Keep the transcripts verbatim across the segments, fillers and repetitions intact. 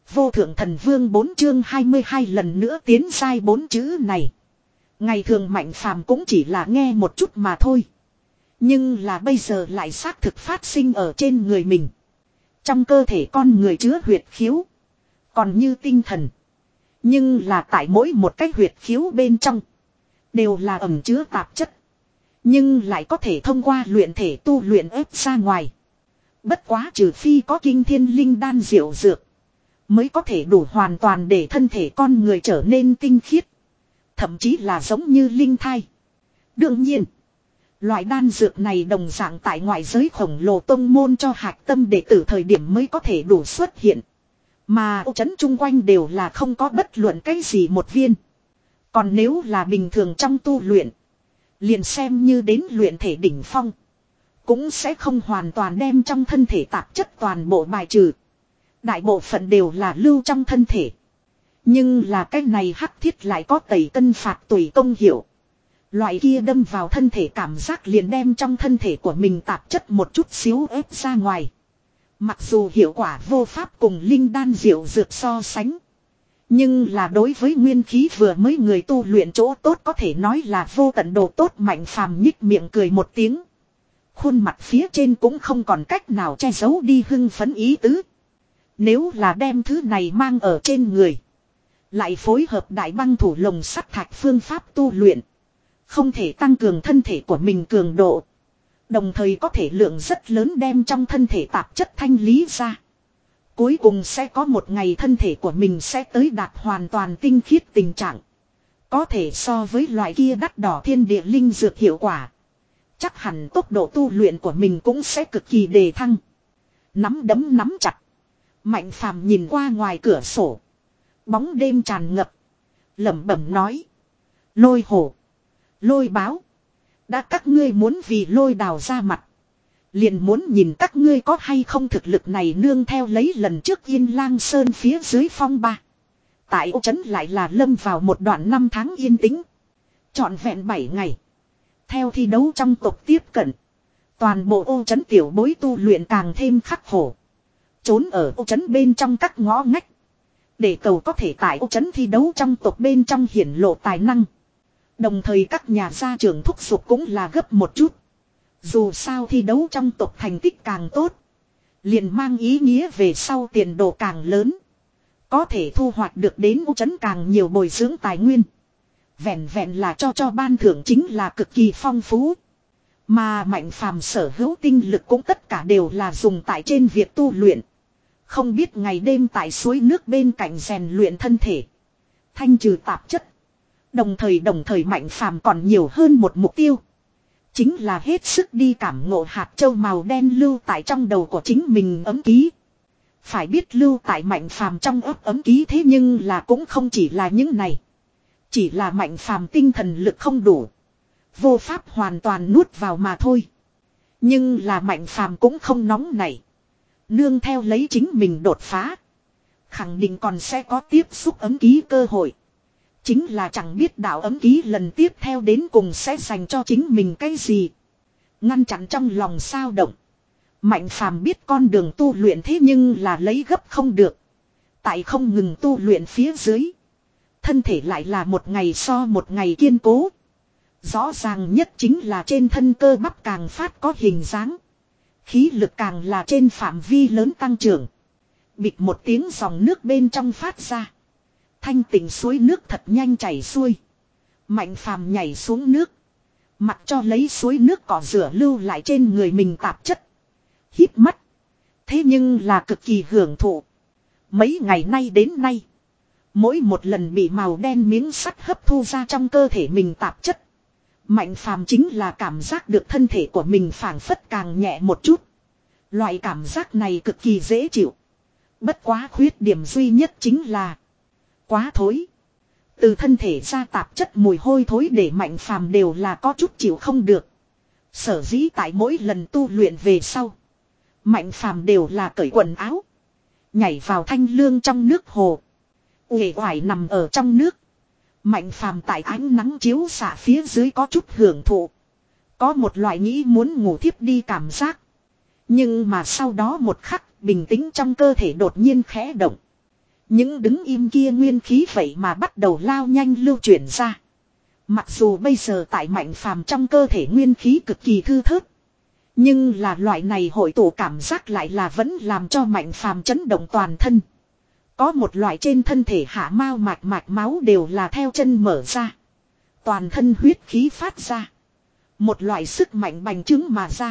Vô thượng thần vương bốn chương hai mươi hai lần nữa tiến sai bốn chữ này. Ngày thường Mạnh Phàm cũng chỉ là nghe một chút mà thôi. Nhưng là bây giờ lại xác thực phát sinh ở trên người mình. Trong cơ thể con người chứa huyệt khiếu. Còn như tinh thần. Nhưng là tại mỗi một cái huyệt khiếu bên trong. Đều là ẩn chứa tạp chất. Nhưng lại có thể thông qua luyện thể tu luyện ép ra ngoài. Bất quá trừ phi có kinh thiên linh đan diệu dược. Mới có thể đủ hoàn toàn để thân thể con người trở nên tinh khiết. Thậm chí là giống như linh thai. Đương nhiên. Loại đan dược này đồng dạng tại ngoại giới khổng lồ tông môn cho hạch tâm đệ tử thời điểm mới có thể đủ xuất hiện. Mà ô trấn chung quanh đều là không có bất luận cái gì một viên. Còn nếu là bình thường trong tu luyện. Liền xem như đến luyện thể đỉnh phong. Cũng sẽ không hoàn toàn đem trong thân thể tạp chất toàn bộ bài trừ. Đại bộ phận đều là lưu trong thân thể. Nhưng là cái này hắc thiết lại có tẩy cân phạt tùy công hiệu. Loại kia đâm vào thân thể cảm giác liền đem trong thân thể của mình tạp chất một chút xíu ép ra ngoài. Mặc dù hiệu quả vô pháp cùng linh đan diệu dược so sánh. Nhưng là đối với nguyên khí vừa mới người tu luyện chỗ tốt có thể nói là vô tận độ tốt. Mạnh Phàm nhích miệng cười một tiếng. Khuôn mặt phía trên cũng không còn cách nào che giấu đi hưng phấn ý tứ. Nếu là đem thứ này mang ở trên người. Lại phối hợp đại băng thủ lồng sắt thạch phương pháp tu luyện. Không thể tăng cường thân thể của mình cường độ. Đồng thời có thể lượng rất lớn đem trong thân thể tạp chất thanh lý ra. Cuối cùng sẽ có một ngày thân thể của mình sẽ tới đạt hoàn toàn tinh khiết tình trạng. Có thể so với loại kia đắt đỏ thiên địa linh dược hiệu quả. Chắc hẳn tốc độ tu luyện của mình cũng sẽ cực kỳ đề thăng. Nắm đấm nắm chặt. Mạnh Phàm nhìn qua ngoài cửa sổ. Bóng đêm tràn ngập. Lẩm bẩm nói. Lôi hổ. Lôi báo. Đã các ngươi muốn vì lôi đào ra mặt. Liền muốn nhìn các ngươi có hay không thực lực này nương theo lấy lần trước Yên Lang Sơn phía dưới phong ba. Tại ô trấn lại là lâm vào một đoạn năm tháng yên tĩnh. Trọn vẹn bảy ngày. Theo thi đấu trong tộc tiếp cận. Toàn bộ ô trấn tiểu bối tu luyện càng thêm khắc khổ. Trốn ở ô trấn bên trong các ngõ ngách. Để cầu có thể tại ô trấn thi đấu trong tộc bên trong hiển lộ tài năng. Đồng thời các nhà gia trưởng thúc giục cũng là gấp một chút. Dù sao thi đấu trong tộc thành tích càng tốt. Liền mang ý nghĩa về sau tiền đồ càng lớn. Có thể thu hoạch được đến ô trấn càng nhiều bồi dưỡng tài nguyên. Vẹn vẹn là cho cho ban thưởng chính là cực kỳ phong phú. Mà Mạnh Phàm sở hữu tinh lực cũng tất cả đều là dùng tại trên việc tu luyện. Không biết ngày đêm tại suối nước bên cạnh rèn luyện thân thể. Thanh trừ tạp chất. Đồng thời đồng thời Mạnh Phàm còn nhiều hơn một mục tiêu. Chính là hết sức đi cảm ngộ hạt châu màu đen lưu tại trong đầu của chính mình ấm ký. Phải biết lưu tại Mạnh Phàm trong ấp ấm ký thế nhưng là cũng không chỉ là những này. Chỉ là Mạnh Phàm tinh thần lực không đủ. Vô pháp hoàn toàn nuốt vào mà thôi. Nhưng là Mạnh Phàm cũng không nóng nảy. Nương theo lấy chính mình đột phá. Khẳng định còn sẽ có tiếp xúc ấm ký cơ hội. Chính là chẳng biết đạo ấm ký lần tiếp theo đến cùng sẽ dành cho chính mình cái gì. Ngăn chặn trong lòng sao động. Mạnh Phàm biết con đường tu luyện thế nhưng là lấy gấp không được. Tại không ngừng tu luyện phía dưới. Thân thể lại là một ngày so một ngày kiên cố. Rõ ràng nhất chính là trên thân cơ bắp càng phát có hình dáng. Khí lực càng là trên phạm vi lớn tăng trưởng. Bịch một tiếng dòng nước bên trong phát ra. Thanh tịnh suối nước thật nhanh chảy xuôi. Mạnh Phàm nhảy xuống nước. Mặc cho lấy suối nước cỏ rửa lưu lại trên người mình tạp chất. Híp mắt. Thế nhưng là cực kỳ hưởng thụ. Mấy ngày nay đến nay. Mỗi một lần bị màu đen miếng sắt hấp thu ra trong cơ thể mình tạp chất. Mạnh Phàm chính là cảm giác được thân thể của mình phảng phất càng nhẹ một chút. Loại cảm giác này cực kỳ dễ chịu. Bất quá khuyết điểm duy nhất chính là quá thối. Từ thân thể ra tạp chất mùi hôi thối để Mạnh Phàm đều là có chút chịu không được. Sở dĩ tại mỗi lần tu luyện về sau. Mạnh Phàm đều là cởi quần áo. Nhảy vào thanh lương trong nước hồ. Uể oải nằm ở trong nước. Mạnh Phàm tại ánh nắng chiếu xạ phía dưới có chút hưởng thụ. Có một loại nghĩ muốn ngủ thiếp đi cảm giác. Nhưng mà sau đó một khắc bình tĩnh trong cơ thể đột nhiên khẽ động. Những đứng im kia nguyên khí vậy mà bắt đầu lao nhanh lưu chuyển ra. Mặc dù bây giờ tại Mạnh Phàm trong cơ thể nguyên khí cực kỳ thư thớt. Nhưng là loại này hội tụ cảm giác lại là vẫn làm cho Mạnh Phàm chấn động toàn thân. Có một loại trên thân thể hạ mao mạch mạch máu đều là theo chân mở ra. Toàn thân huyết khí phát ra. Một loại sức mạnh bành trướng mà ra.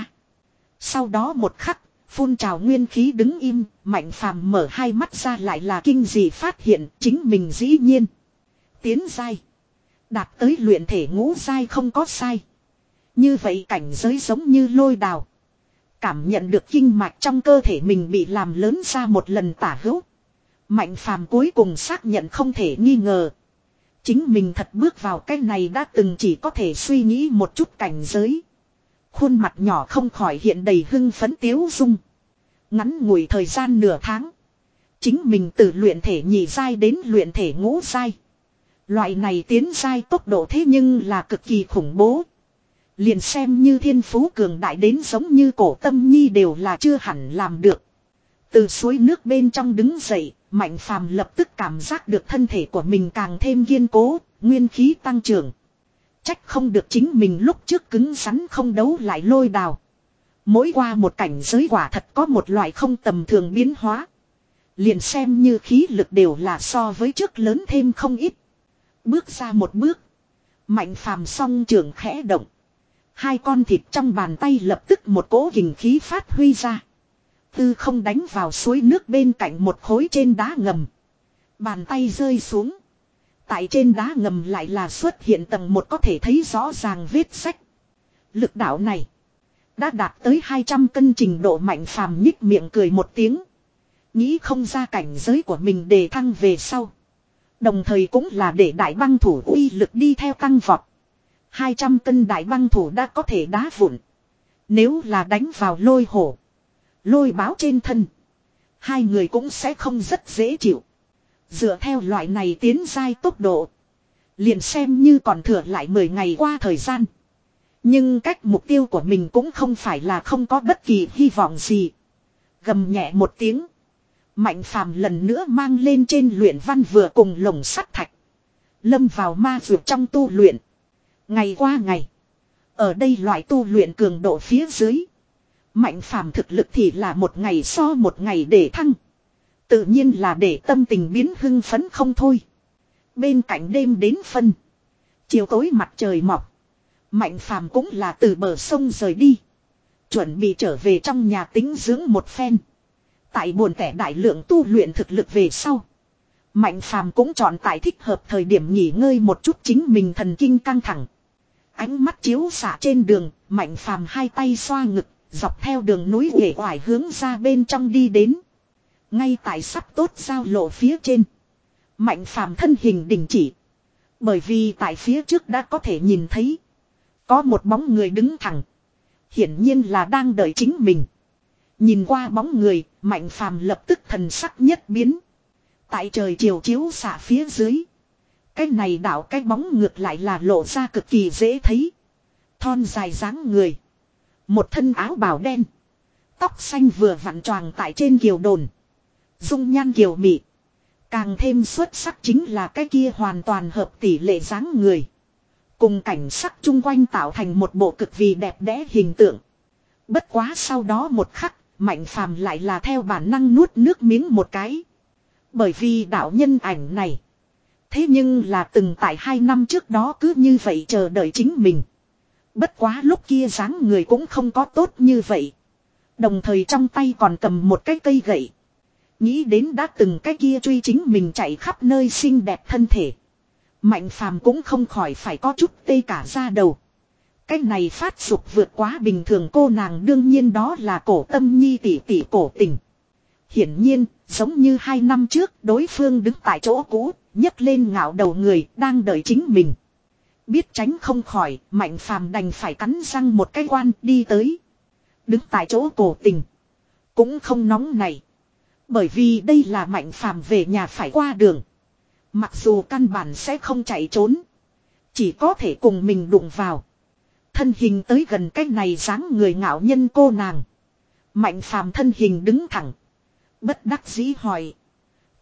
Sau đó một khắc, phun trào nguyên khí đứng im, Mạnh Phàm mở hai mắt ra lại là kinh dị phát hiện chính mình dĩ nhiên. Tiến giai. Đạt tới luyện thể ngũ giai không có sai. Như vậy cảnh giới giống như lôi đào. Cảm nhận được kinh mạch trong cơ thể mình bị làm lớn ra một lần tả hữu. Mạnh Phàm cuối cùng xác nhận không thể nghi ngờ. Chính mình thật bước vào cái này đã từng chỉ có thể suy nghĩ một chút cảnh giới. Khuôn mặt nhỏ không khỏi hiện đầy hưng phấn tiếu dung. Ngắn ngủi thời gian nửa tháng. Chính mình từ luyện thể nhị giai đến luyện thể ngũ giai. Loại này tiến giai tốc độ thế nhưng là cực kỳ khủng bố. Liền xem như thiên phú cường đại đến giống như Cổ Tâm Nhi đều là chưa hẳn làm được. Từ suối nước bên trong đứng dậy, Mạnh Phàm lập tức cảm giác được thân thể của mình càng thêm kiên cố, nguyên khí tăng trưởng. Trách không được chính mình lúc trước cứng rắn không đấu lại lôi đào. Mỗi qua một cảnh giới quả thật có một loại không tầm thường biến hóa. Liền xem như khí lực đều là so với trước lớn thêm không ít. Bước ra một bước. Mạnh Phàm song trường khẽ động. Hai con thịt trong bàn tay lập tức một cỗ kình khí phát huy ra. Tư không đánh vào suối nước bên cạnh một khối trên đá ngầm. Bàn tay rơi xuống. Tại trên đá ngầm lại là xuất hiện tầng một có thể thấy rõ ràng vết sách. Lực đạo này. Đã đạt tới hai trăm cân trình độ. Mạnh Phàm nhích miệng cười một tiếng. Nghĩ không ra cảnh giới của mình đề thăng về sau. Đồng thời cũng là để đại băng thủ uy lực đi theo tăng vọt. hai trăm cân đại băng thủ đã có thể đá vụn. Nếu là đánh vào lôi hổ. Lôi báo trên thân. Hai người cũng sẽ không rất dễ chịu. Dựa theo loại này tiến giai tốc độ. Liền xem như còn thừa lại mười ngày qua thời gian. Nhưng cách mục tiêu của mình cũng không phải là không có bất kỳ hy vọng gì. Gầm nhẹ một tiếng. Mạnh Phàm lần nữa mang lên trên luyện văn vừa cùng lồng sắt thạch. Lâm vào ma dược trong tu luyện. Ngày qua ngày. Ở đây loại tu luyện cường độ phía dưới. Mạnh Phàm thực lực thì là một ngày so một ngày để thăng. Tự nhiên là để tâm tình biến hưng phấn không thôi. Bên cạnh đêm đến phân. Chiều tối mặt trời mọc. Mạnh Phàm cũng là từ bờ sông rời đi. Chuẩn bị trở về trong nhà tĩnh dưỡng một phen. Tại buồn tẻ đại lượng tu luyện thực lực về sau. Mạnh Phàm cũng chọn tại thích hợp thời điểm nghỉ ngơi một chút chính mình thần kinh căng thẳng. Ánh mắt chiếu xạ trên đường, Mạnh Phàm hai tay xoa ngực, dọc theo đường núi uể oải hướng ra bên trong đi đến. Ngay tại sắp tốt giao lộ phía trên. Mạnh Phàm thân hình đình chỉ. Bởi vì tại phía trước đã có thể nhìn thấy. Có một bóng người đứng thẳng. Hiển nhiên là đang đợi chính mình. Nhìn qua bóng người, Mạnh Phàm lập tức thần sắc nhất biến. Tại trời chiều chiếu xạ phía dưới. Cái này đảo cái bóng ngược lại là lộ ra cực kỳ dễ thấy. Thon dài dáng người. Một thân áo bào đen. Tóc xanh vừa vặn choàng tại trên kiều đồn. Dung nhan kiều mị. Càng thêm xuất sắc chính là cái kia hoàn toàn hợp tỷ lệ dáng người. Cùng cảnh sắc chung quanh tạo thành một bộ cực vì đẹp đẽ hình tượng. Bất quá sau đó một khắc, Mạnh Phàm lại là theo bản năng nuốt nước miếng một cái. Bởi vì đạo nhân ảnh này. Thế nhưng là từng tại hai năm trước đó cứ như vậy chờ đợi chính mình. Bất quá lúc kia dáng người cũng không có tốt như vậy. Đồng thời trong tay còn cầm một cái cây gậy. Nghĩ đến đã từng cái kia truy chính mình chạy khắp nơi xinh đẹp thân thể. Mạnh Phàm cũng không khỏi phải có chút tê cả da đầu. Cái này phát dục vượt quá bình thường cô nàng đương nhiên đó là Cổ Tâm Nhi tỷ tỷ Cổ Tình. Hiển nhiên, giống như hai năm trước đối phương đứng tại chỗ cũ, nhấc lên ngạo đầu người đang đợi chính mình. Biết tránh không khỏi, Mạnh Phàm đành phải cắn răng một cái quan đi tới. Đứng tại chỗ Cổ Tình. Cũng không nóng này. Bởi vì đây là Mạnh Phàm về nhà phải qua đường. Mặc dù căn bản sẽ không chạy trốn. Chỉ có thể cùng mình đụng vào. Thân hình tới gần cái này dáng người ngạo nhân cô nàng. Mạnh Phàm thân hình đứng thẳng. Bất đắc dĩ hỏi.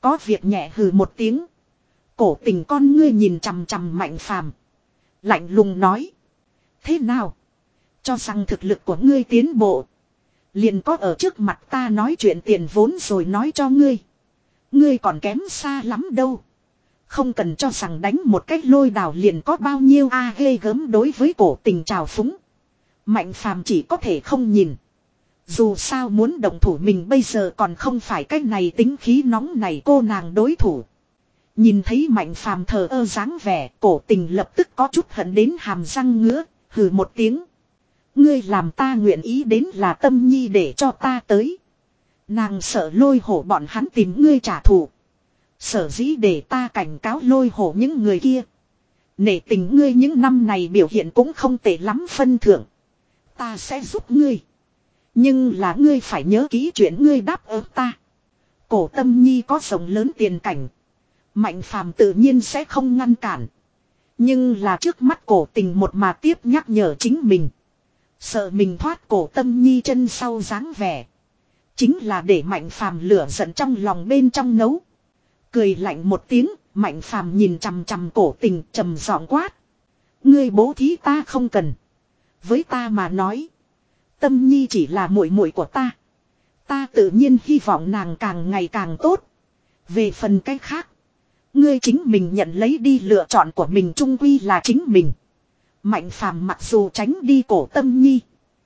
Có việc nhẹ hừ một tiếng. Cổ tình con ngươi nhìn chằm chằm Mạnh Phàm, lạnh lùng nói. Thế nào? Cho rằng thực lực của ngươi tiến bộ, liền có ở trước mặt ta nói chuyện tiền vốn rồi nói cho ngươi. Ngươi còn kém xa lắm đâu. Không cần cho rằng đánh một cách lôi đào liền có bao nhiêu a à, ghê gớm. Đối với cổ tình trào phúng, Mạnh Phàm chỉ có thể không nhìn. Dù sao muốn động thủ mình bây giờ còn không phải cái này tính khí nóng này cô nàng đối thủ. Nhìn thấy Mạnh Phàm thờ ơ dáng vẻ, cổ tình lập tức có chút hận đến hàm răng ngứa, hừ một tiếng. Ngươi làm ta nguyện ý đến là Tâm Nhi để cho ta tới. Nàng sợ Lôi Hổ bọn hắn tìm ngươi trả thù. Sở dĩ để ta cảnh cáo Lôi Hổ những người kia. Nể tình ngươi những năm này biểu hiện cũng không tệ lắm phân thưởng. Ta sẽ giúp ngươi. Nhưng là ngươi phải nhớ kỹ chuyện ngươi đáp ứng ta. Cổ Tâm Nhi có rộng lớn tiền cảnh, Mạnh Phàm tự nhiên sẽ không ngăn cản. Nhưng là trước mắt cổ tình một mà tiếp nhắc nhở chính mình. Sợ mình thoát cổ Tâm Nhi chân sau dáng vẻ. Chính là để Mạnh Phàm lửa giận trong lòng bên trong nấu. Cười lạnh một tiếng, Mạnh Phàm nhìn chằm chằm cổ tình trầm giọng quát. Ngươi bố thí ta không cần. Với ta mà nói, Tâm Nhi chỉ là muội muội của ta. Ta tự nhiên hy vọng nàng càng ngày càng tốt. Về phần cái khác, ngươi chính mình nhận lấy đi, lựa chọn của mình chung quy là chính mình. Mạnh Phàm mặc dù tránh đi cổ Tâm Nhi,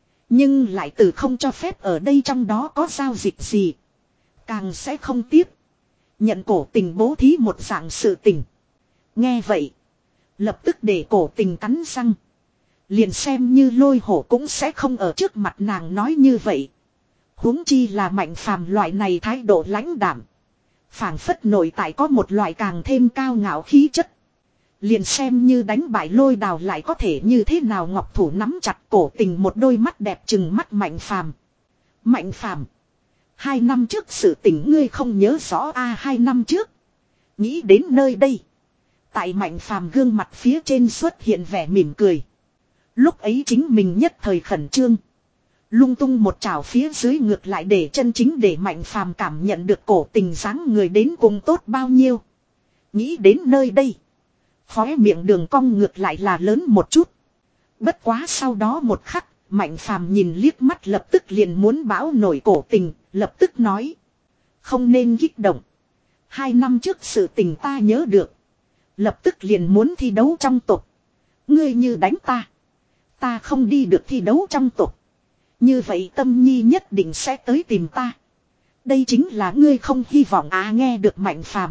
nhưng lại từ không cho phép ở đây trong đó có giao dịch gì. Càng sẽ không tiếp nhận cổ tình bố thí một dạng sự tình. Nghe vậy, lập tức để cổ tình cắn răng. Liền xem như Lôi Hổ cũng sẽ không ở trước mặt nàng nói như vậy. Huống chi là Mạnh Phàm loại này thái độ lãnh đạm, phảng phất nội tại có một loại càng thêm cao ngạo khí chất. Liền xem như đánh bại Lôi Đào lại có thể như thế nào. Ngọc thủ nắm chặt cổ tình, một đôi mắt đẹp trừng mắt Mạnh Phàm. Mạnh Phàm, hai năm trước sự tình ngươi không nhớ rõ a à, hai năm trước. Nghĩ đến nơi đây, tại Mạnh Phàm gương mặt phía trên xuất hiện vẻ mỉm cười. Lúc ấy chính mình nhất thời khẩn trương, lung tung một chảo phía dưới ngược lại để chân chính để Mạnh Phàm cảm nhận được cổ tình dáng người đến cùng tốt bao nhiêu. Nghĩ đến nơi đây, khóe miệng đường cong ngược lại là lớn một chút. Bất quá sau đó một khắc, Mạnh Phàm nhìn liếc mắt lập tức liền muốn bão nổi cổ tình, lập tức nói. Không nên kích động. Hai năm trước sự tình ta nhớ được. Lập tức liền muốn thi đấu trong tộc. Ngươi như đánh ta, ta không đi được thi đấu trong tộc. Như vậy Tâm Nhi nhất định sẽ tới tìm ta. Đây chính là ngươi không hy vọng à. Nghe được Mạnh Phàm,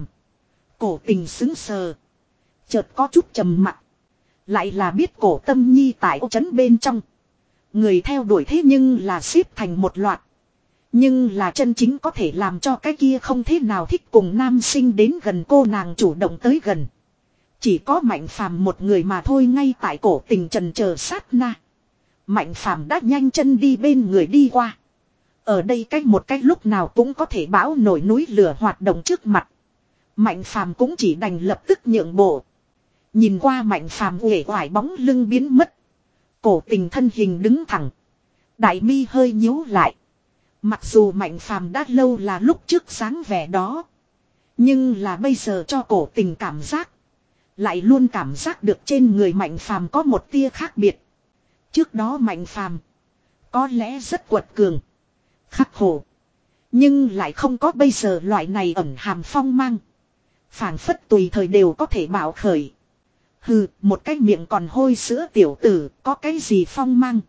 cổ tình sững sờ, chợt có chút trầm mặc. Lại là biết cổ Tâm Nhi tại ô trấn bên trong, người theo đuổi thế nhưng là xếp thành một loạt. Nhưng là chân chính có thể làm cho cái kia không thế nào thích cùng nam sinh đến gần cô nàng chủ động tới gần, chỉ có Mạnh Phàm một người mà thôi. Ngay tại cổ tình trần chờ sát na, Mạnh Phàm đã nhanh chân đi bên người đi qua. Ở đây cách một cách lúc nào cũng có thể bão nổi núi lửa hoạt động trước mặt, Mạnh Phàm cũng chỉ đành lập tức nhượng bộ. Nhìn qua Mạnh Phàm uể oải bóng lưng biến mất, cổ tình thân hình đứng thẳng, đại mi hơi nhíu lại. Mặc dù Mạnh Phàm đã lâu là lúc trước dáng vẻ đó, nhưng là bây giờ cho cổ tình cảm giác, lại luôn cảm giác được trên người Mạnh Phàm có một tia khác biệt. Trước đó Mạnh Phàm có lẽ rất quật cường, khắc khổ, nhưng lại không có bây giờ loại này ẩn hàm phong mang, phảng phất tùy thời đều có thể bạo khởi. Hừ, một cái miệng còn hôi sữa tiểu tử, có cái gì phong mang.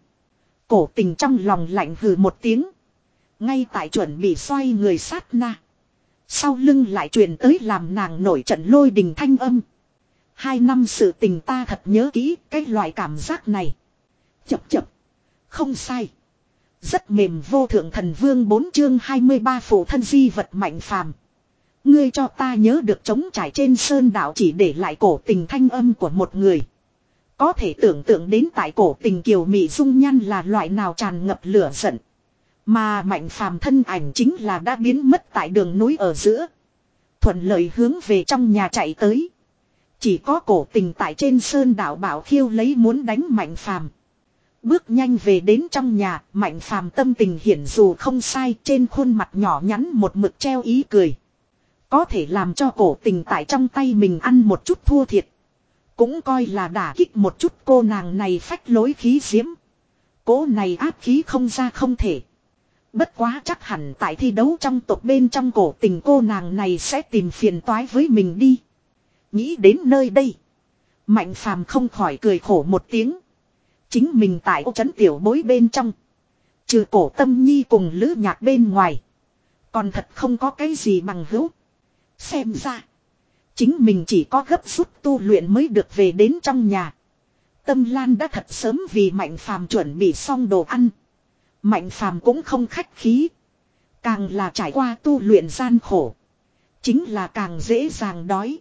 Cổ tình trong lòng lạnh hừ một tiếng. Ngay tại chuẩn bị xoay người sát na, sau lưng lại truyền tới làm nàng nổi trận lôi đình thanh âm. Hai năm sự tình ta thật nhớ kỹ, cái loại cảm giác này. Chập chập. Không sai. Rất mềm. Vô thượng thần vương bốn chương hai mươi ba phụ thân di vật Mạnh Phàm. Ngươi cho ta nhớ được trống trải trên sơn đảo chỉ để lại cổ tình thanh âm của một người. Có thể tưởng tượng đến tại cổ tình kiều mị dung nhan là loại nào tràn ngập lửa giận. Mà Mạnh Phàm thân ảnh chính là đã biến mất tại đường núi ở giữa, thuận lợi hướng về trong nhà chạy tới. Chỉ có cổ tình tại trên sơn đảo bảo khiêu lấy muốn đánh Mạnh Phàm. Bước nhanh về đến trong nhà, Mạnh Phàm tâm tình hiển dù không sai, trên khuôn mặt nhỏ nhắn một mực treo ý cười. Có thể làm cho cổ tình tại trong tay mình ăn một chút thua thiệt. Cũng coi là đả kích một chút cô nàng này phách lối khí diễm. Cố này áp khí không ra không thể. Bất quá chắc hẳn tại thi đấu trong tộc bên trong cổ tình cô nàng này sẽ tìm phiền toái với mình đi. Nghĩ đến nơi đây. Mạnh phàm không khỏi cười khổ một tiếng. Chính mình tại ô trấn tiểu bối bên trong. Trừ cổ tâm nhi cùng lữ nhạc bên ngoài. Còn thật không có cái gì bằng hữu. Xem ra. Chính mình chỉ có gấp rút tu luyện mới được về đến trong nhà. Tâm Lan đã thật sớm vì Mạnh phàm chuẩn bị xong đồ ăn. Mạnh phàm cũng không khách khí. Càng là trải qua tu luyện gian khổ. Chính là càng dễ dàng đói.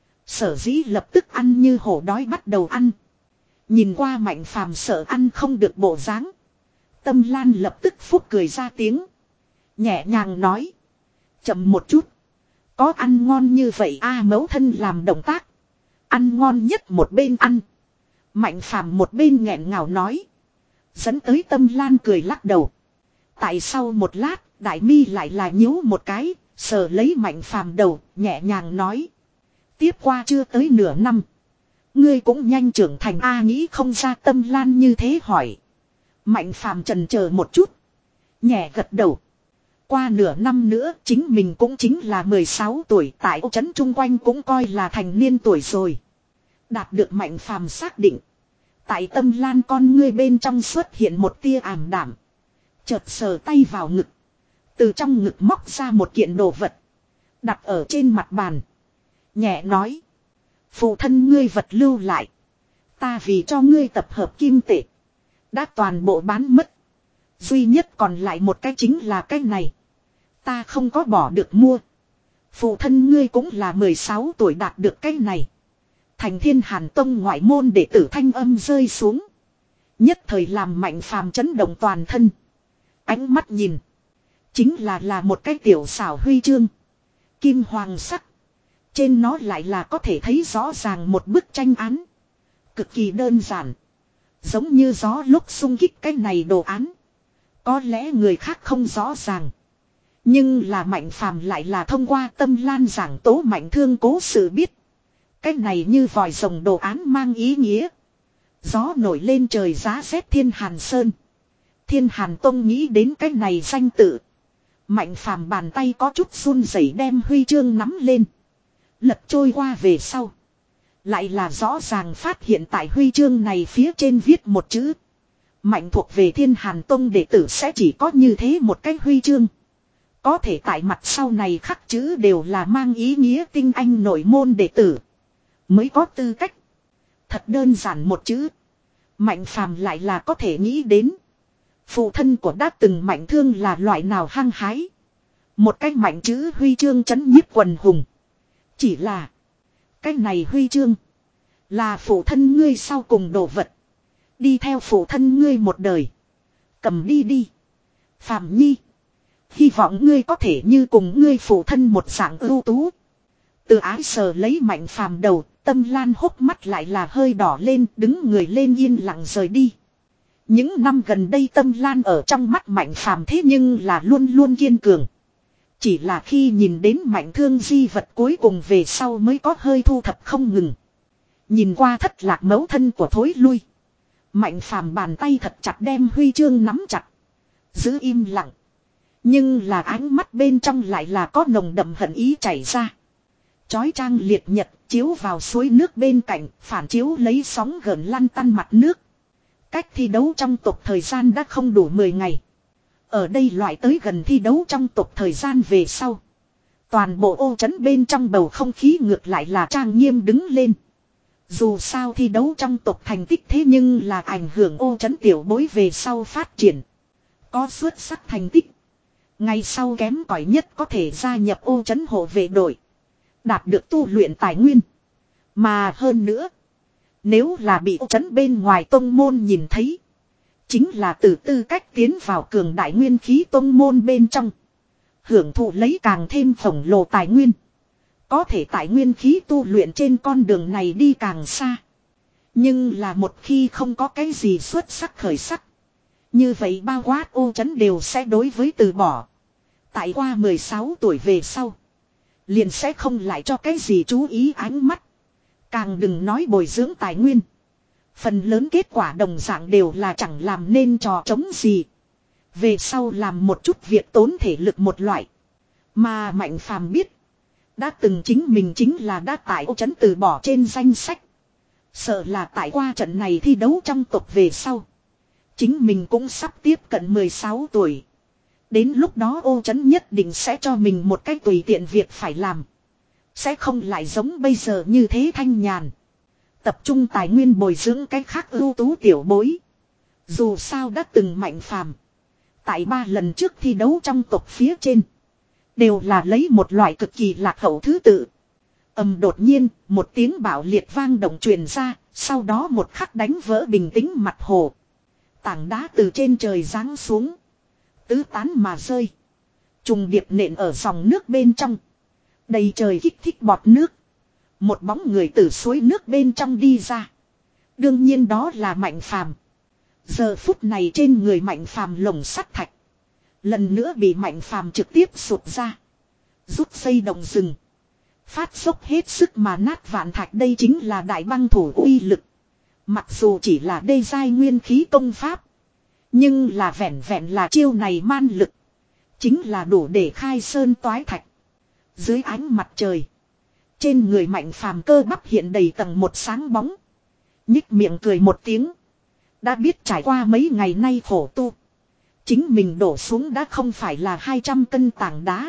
Sở dĩ lập tức ăn như hổ đói bắt đầu ăn. Nhìn qua Mạnh phàm sợ ăn không được bộ dáng. Tâm Lan lập tức phúc cười ra tiếng. Nhẹ nhàng nói. Chậm một chút. Có ăn ngon như vậy a mẫu thân làm động tác. Ăn ngon nhất một bên ăn. Mạnh phàm một bên nghẹn ngào nói. Dẫn tới Tâm Lan cười lắc đầu. Tại sau một lát, Đại Mi lại là nhíu một cái, sờ lấy Mạnh phàm đầu, nhẹ nhàng nói. Tiếp qua chưa tới nửa năm. Ngươi cũng nhanh trưởng thành a nghĩ không ra Tâm Lan như thế hỏi. Mạnh phàm chần chờ một chút. Nhẹ gật đầu. Qua nửa năm nữa chính mình cũng chính là mười sáu tuổi tại ô trấn chung quanh cũng coi là thành niên tuổi rồi. Đạt được Mạnh phàm xác định. Tại Tâm Lan con ngươi bên trong xuất hiện một tia ảm đảm. Chợt sờ tay vào ngực. Từ trong ngực móc ra một kiện đồ vật. Đặt ở trên mặt bàn. Nhẹ nói. Phụ thân ngươi vật lưu lại. Ta vì cho ngươi tập hợp kim tệ. Đã toàn bộ bán mất. Duy nhất còn lại một cái chính là cái này. Ta không có bỏ được mua. Phụ thân ngươi cũng là mười sáu tuổi đạt được cái này. Thành Thiên Hàn Tông ngoại môn đệ tử thanh âm rơi xuống. Nhất thời làm Mạnh phàm chấn động toàn thân. Ánh mắt nhìn. Chính là là một cái tiểu xảo huy chương. Kim hoàng sắc. Trên nó lại là có thể thấy rõ ràng một bức tranh án. Cực kỳ đơn giản. Giống như gió lúc xung kích cái này đồ án. Có lẽ người khác không rõ ràng. Nhưng là Mạnh phàm lại là thông qua Tâm Lan giảng tố Mạnh thương cố sự biết. Cái này như vòi rồng đồ án mang ý nghĩa. Gió nổi lên trời giá rét Thiên Hàn Sơn. Thiên Hàn Tông nghĩ đến cái này danh tự. Mạnh phàm bàn tay có chút run rẩy đem huy chương nắm lên. Lật trôi qua về sau. Lại là rõ ràng phát hiện tại huy chương này phía trên viết một chữ. Mạnh thuộc về Thiên Hàn Tông đệ tử sẽ chỉ có như thế một cái huy chương. Có thể tại mặt sau này khắc chữ đều là mang ý nghĩa tinh anh nội môn đệ tử. Mới có tư cách. Thật đơn giản một chữ. Mạnh phàm lại là có thể nghĩ đến. Phụ thân của đã từng Mạnh thương là loại nào hăng hái. Một cái mạnh chữ huy chương chấn nhiếp quần hùng. Chỉ là. Cái này huy chương. Là phụ thân ngươi sau cùng đồ vật. Đi theo phụ thân ngươi một đời. Cầm đi đi. Phàm nhi. Hy vọng ngươi có thể như cùng ngươi phụ thân một dạng ưu tú. Từ ái sờ lấy Mạnh phàm đầu. Tâm Lan hốc mắt lại là hơi đỏ lên. Đứng người lên yên lặng rời đi. Những năm gần đây Tâm Lan ở trong mắt Mạnh phàm thế nhưng là luôn luôn kiên cường. Chỉ là khi nhìn đến Mạnh thương di vật cuối cùng về sau mới có hơi thu thập không ngừng. Nhìn qua thất lạc mẫu thân của thối lui. Mạnh phàm bàn tay thật chặt đem huy chương nắm chặt. Giữ im lặng. Nhưng là ánh mắt bên trong lại là có nồng đậm hận ý chảy ra. Chói chang liệt nhật chiếu vào suối nước bên cạnh, phản chiếu lấy sóng gợn lăn tăn mặt nước. Cách thi đấu trong tộc thời gian đã không đủ mười ngày. Ở đây loại tới gần thi đấu trong tộc thời gian về sau. Toàn bộ ô trấn bên trong bầu không khí ngược lại là trang nghiêm đứng lên. Dù sao thi đấu trong tộc thành tích thế nhưng là ảnh hưởng ô trấn tiểu bối về sau phát triển. Có xuất sắc thành tích. Ngày sau kém cỏi nhất có thể gia nhập ô trấn hộ vệ đội. Đạt được tu luyện tài nguyên. Mà hơn nữa. Nếu là bị ô trấn bên ngoài tông môn nhìn thấy. Chính là từ tư cách tiến vào cường đại nguyên khí tông môn bên trong. Hưởng thụ lấy càng thêm khổng lồ tài nguyên. Có thể tại nguyên khí tu luyện trên con đường này đi càng xa. Nhưng là một khi không có cái gì xuất sắc khởi sắc. Như vậy bao quát ô trấn đều sẽ đối với từ bỏ. Tại qua mười sáu tuổi về sau. liền sẽ không lại cho cái gì chú ý ánh mắt. Càng đừng nói bồi dưỡng tài nguyên. Phần lớn kết quả đồng dạng đều là chẳng làm nên trò trống gì. Về sau làm một chút việc tốn thể lực một loại. Mà Mạnh Phàm biết. Đã từng chính mình chính là đã tại ô trấn từ bỏ trên danh sách. Sợ là tại qua trận này thi đấu trong tộc về sau. Chính mình cũng sắp tiếp cận mười sáu tuổi. Đến lúc đó ô trấn nhất định sẽ cho mình một cách tùy tiện việc phải làm. Sẽ không lại giống bây giờ như thế thanh nhàn. Tập trung tài nguyên bồi dưỡng cái khác ưu tú tiểu bối. Dù sao đã từng Mạnh Phàm tại ba lần trước thi đấu trong tộc phía trên. Đều là lấy một loại cực kỳ lạc hậu thứ tự. Ầm đột nhiên, một tiếng bạo liệt vang động truyền ra, sau đó một khắc đánh vỡ bình tĩnh mặt hồ. Tảng đá từ trên trời giáng xuống. Tứ tán mà rơi. Trùng điệp nện ở dòng nước bên trong. Đầy trời kích thích bọt nước. Một bóng người từ suối nước bên trong đi ra. Đương nhiên đó là Mạnh Phàm. Giờ phút này trên người Mạnh Phàm lồng sắt thạch. Lần nữa bị Mạnh Phàm trực tiếp sụt ra. Rút dây động rừng. Phát dốc hết sức mà nát vạn thạch, đây chính là đại băng thủ uy lực. Mặc dù chỉ là đê giai nguyên khí công pháp. Nhưng là vẹn vẹn là chiêu này man lực. Chính là đủ để khai sơn toái thạch. Dưới ánh mặt trời. Trên người Mạnh Phàm cơ bắp hiện đầy tầng một sáng bóng. Nhích miệng cười một tiếng. Đã biết trải qua mấy ngày nay khổ tu. Chính mình đổ xuống đã không phải là hai trăm cân tảng đá.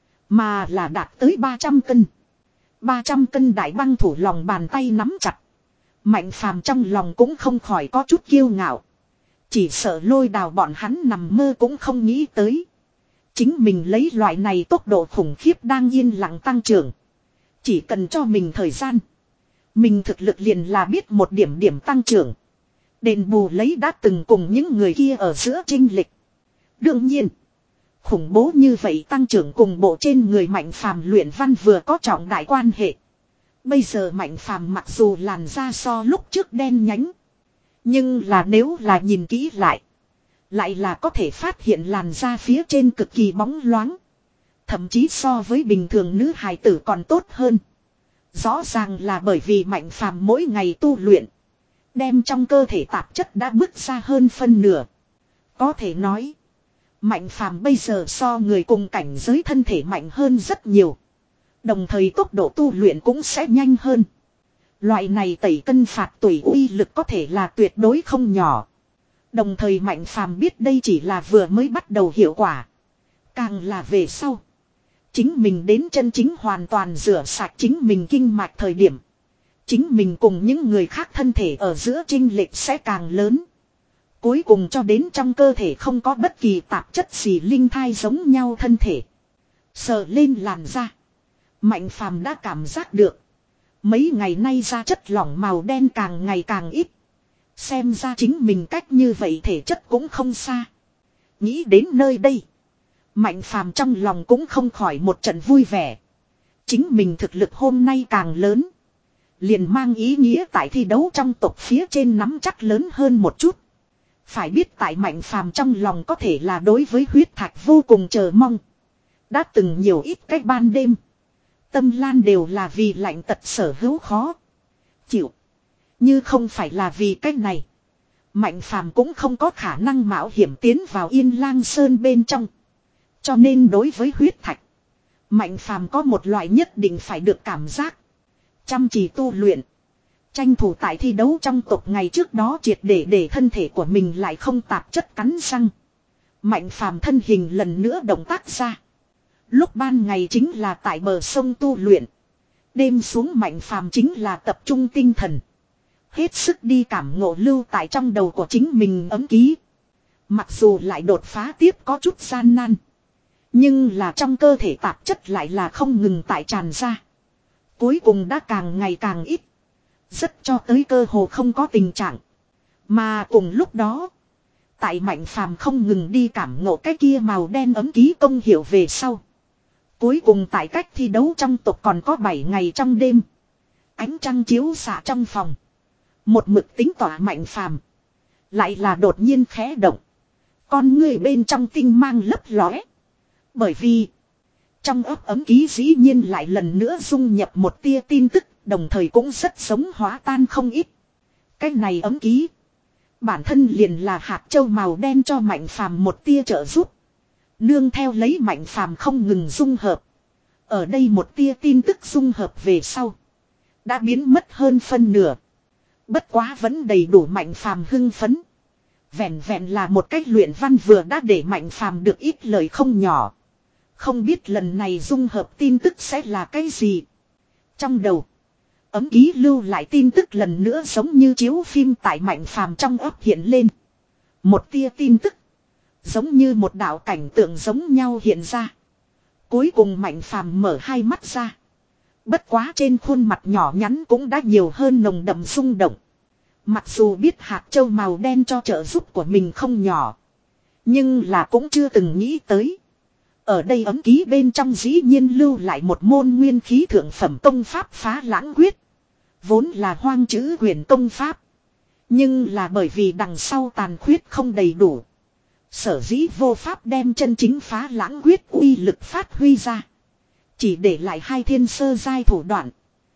Mà là đạt tới ba trăm cân. ba trăm cân đại băng thủ lòng bàn tay nắm chặt. Mạnh Phàm trong lòng cũng không khỏi có chút kiêu ngạo. Chỉ sợ Lôi Đào bọn hắn nằm mơ cũng không nghĩ tới. Chính mình lấy loại này tốc độ khủng khiếp đang yên lặng tăng trưởng. Chỉ cần cho mình thời gian. Mình thực lực liền là biết một điểm điểm tăng trưởng. Đền bù lấy đã từng cùng những người kia ở giữa chênh lệch. Đương nhiên. Khủng bố như vậy tăng trưởng cùng bộ trên người Mạnh Phàm luyện văn vừa có trọng đại quan hệ. Bây giờ Mạnh Phàm mặc dù làn da so lúc trước đen nhánh. Nhưng là nếu là nhìn kỹ lại. Lại là có thể phát hiện làn da phía trên cực kỳ bóng loáng. Thậm chí so với bình thường nữ hài tử còn tốt hơn. Rõ ràng là bởi vì Mạnh Phàm mỗi ngày tu luyện. Đem trong cơ thể tạp chất đã bước ra hơn phân nửa. Có thể nói. Mạnh Phàm bây giờ so người cùng cảnh giới thân thể mạnh hơn rất nhiều. Đồng thời tốc độ tu luyện cũng sẽ nhanh hơn. Loại này tẩy cân phạt tủy uy lực có thể là tuyệt đối không nhỏ. Đồng thời Mạnh Phàm biết đây chỉ là vừa mới bắt đầu hiệu quả. Càng là về sau. Chính mình đến chân chính hoàn toàn rửa sạch chính mình kinh mạch thời điểm. Chính mình cùng những người khác thân thể ở giữa chênh lệch sẽ càng lớn. Cuối cùng cho đến trong cơ thể không có bất kỳ tạp chất gì linh thai giống nhau thân thể. Sờ lên làn da. Mạnh Phàm đã cảm giác được. Mấy ngày nay da chất lỏng màu đen càng ngày càng ít. Xem ra chính mình cách như vậy thể chất cũng không xa. Nghĩ đến nơi đây. Mạnh Phàm trong lòng cũng không khỏi một trận vui vẻ. Chính mình thực lực hôm nay càng lớn. Liền mang ý nghĩa tại thi đấu trong tộc phía trên nắm chắc lớn hơn một chút. Phải biết tại Mạnh Phàm trong lòng có thể là đối với huyết thạch vô cùng chờ mong. Đã từng nhiều ít cách ban đêm. Tâm Lan đều là vì lạnh tật sở hữu khó chịu. Như không phải là vì cách này. Mạnh Phàm cũng không có khả năng mạo hiểm tiến vào Yên Lang Sơn bên trong. Cho nên đối với huyết thạch. Mạnh Phàm có một loại nhất định phải được cảm giác. Chăm chỉ tu luyện. Tranh thủ tại thi đấu trong tộc ngày trước đó triệt để để thân thể của mình lại không tạp chất cắn răng. Mạnh Phàm thân hình lần nữa động tác ra. Lúc ban ngày chính là tại bờ sông tu luyện. Đêm xuống Mạnh Phàm chính là tập trung tinh thần. Hết sức đi cảm ngộ lưu tại trong đầu của chính mình ấm ký. Mặc dù lại đột phá tiếp có chút gian nan. Nhưng là trong cơ thể tạp chất lại là không ngừng tại tràn ra. Cuối cùng đã càng ngày càng ít. Rất cho tới cơ hồ không có tình trạng. Mà cùng lúc đó. Tại Mạnh Phàm không ngừng đi cảm ngộ cái kia màu đen ấm ký công hiệu về sau. Cuối cùng tại cách thi đấu trong tộc còn có bảy ngày trong đêm. Ánh trăng chiếu xạ trong phòng. Một mực tính tỏa Mạnh Phàm lại là đột nhiên khẽ động. Con người bên trong tinh mang lấp lóe. Bởi vì Trong ấp ấm ký dĩ nhiên lại lần nữa dung nhập một tia tin tức, đồng thời cũng rất giống hóa tan không ít. Cái này ấm ký, bản thân liền là hạt châu màu đen cho Mạnh Phàm một tia trợ giúp. Nương theo lấy Mạnh Phàm không ngừng dung hợp. Ở đây một tia tin tức dung hợp về sau, đã biến mất hơn phân nửa. Bất quá vẫn đầy đủ Mạnh Phàm hưng phấn. Vẹn vẹn là một cách luyện văn vừa đã để Mạnh Phàm được ít lời không nhỏ. Không biết lần này dung hợp tin tức sẽ là cái gì. Trong đầu, ấm ký lưu lại tin tức lần nữa giống như chiếu phim tại Mạnh Phàm trong ấp hiện lên. Một tia tin tức, giống như một đạo cảnh tượng giống nhau hiện ra. Cuối cùng Mạnh Phàm mở hai mắt ra. Bất quá trên khuôn mặt nhỏ nhắn cũng đã nhiều hơn nồng đậm rung động. Mặc dù biết hạt châu màu đen cho trợ giúp của mình không nhỏ, nhưng là cũng chưa từng nghĩ tới. Ở đây ấm ký bên trong dĩ nhiên lưu lại một môn nguyên khí thượng phẩm công pháp phá lãng quyết. Vốn là hoang chữ huyền công pháp. Nhưng là bởi vì đằng sau tàn khuyết không đầy đủ, sở dĩ vô pháp đem chân chính phá lãng quyết uy lực phát huy ra. Chỉ để lại hai thiên sơ giai thủ đoạn.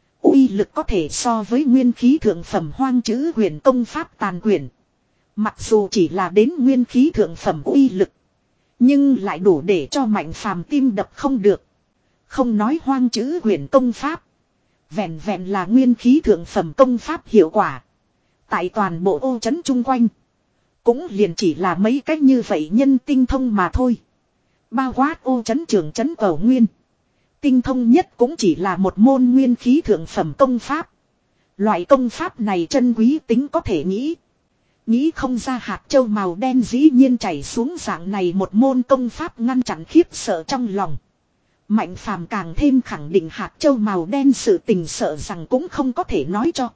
Uy lực có thể so với nguyên khí thượng phẩm hoang chữ huyền công pháp tàn quyển. Mặc dù chỉ là đến nguyên khí thượng phẩm uy lực, nhưng lại đủ để cho Mạnh Phàm tim đập không được. Không nói hoang chữ huyền công pháp, vẹn vẹn là nguyên khí thượng phẩm công pháp hiệu quả, tại toàn bộ ô trấn chung quanh, cũng liền chỉ là mấy cách như vậy nhân tinh thông mà thôi. Bao quát ô trấn trường trấn Cầu Nguyên, tinh thông nhất cũng chỉ là một môn nguyên khí thượng phẩm công pháp. Loại công pháp này chân quý tính có thể nghĩ. Nghĩ không ra hạt châu màu đen dĩ nhiên chảy xuống dạng này một môn công pháp ngăn chặn khiếp sợ trong lòng. Mạnh Phàm càng thêm khẳng định hạt châu màu đen sự tình sợ rằng cũng không có thể nói cho.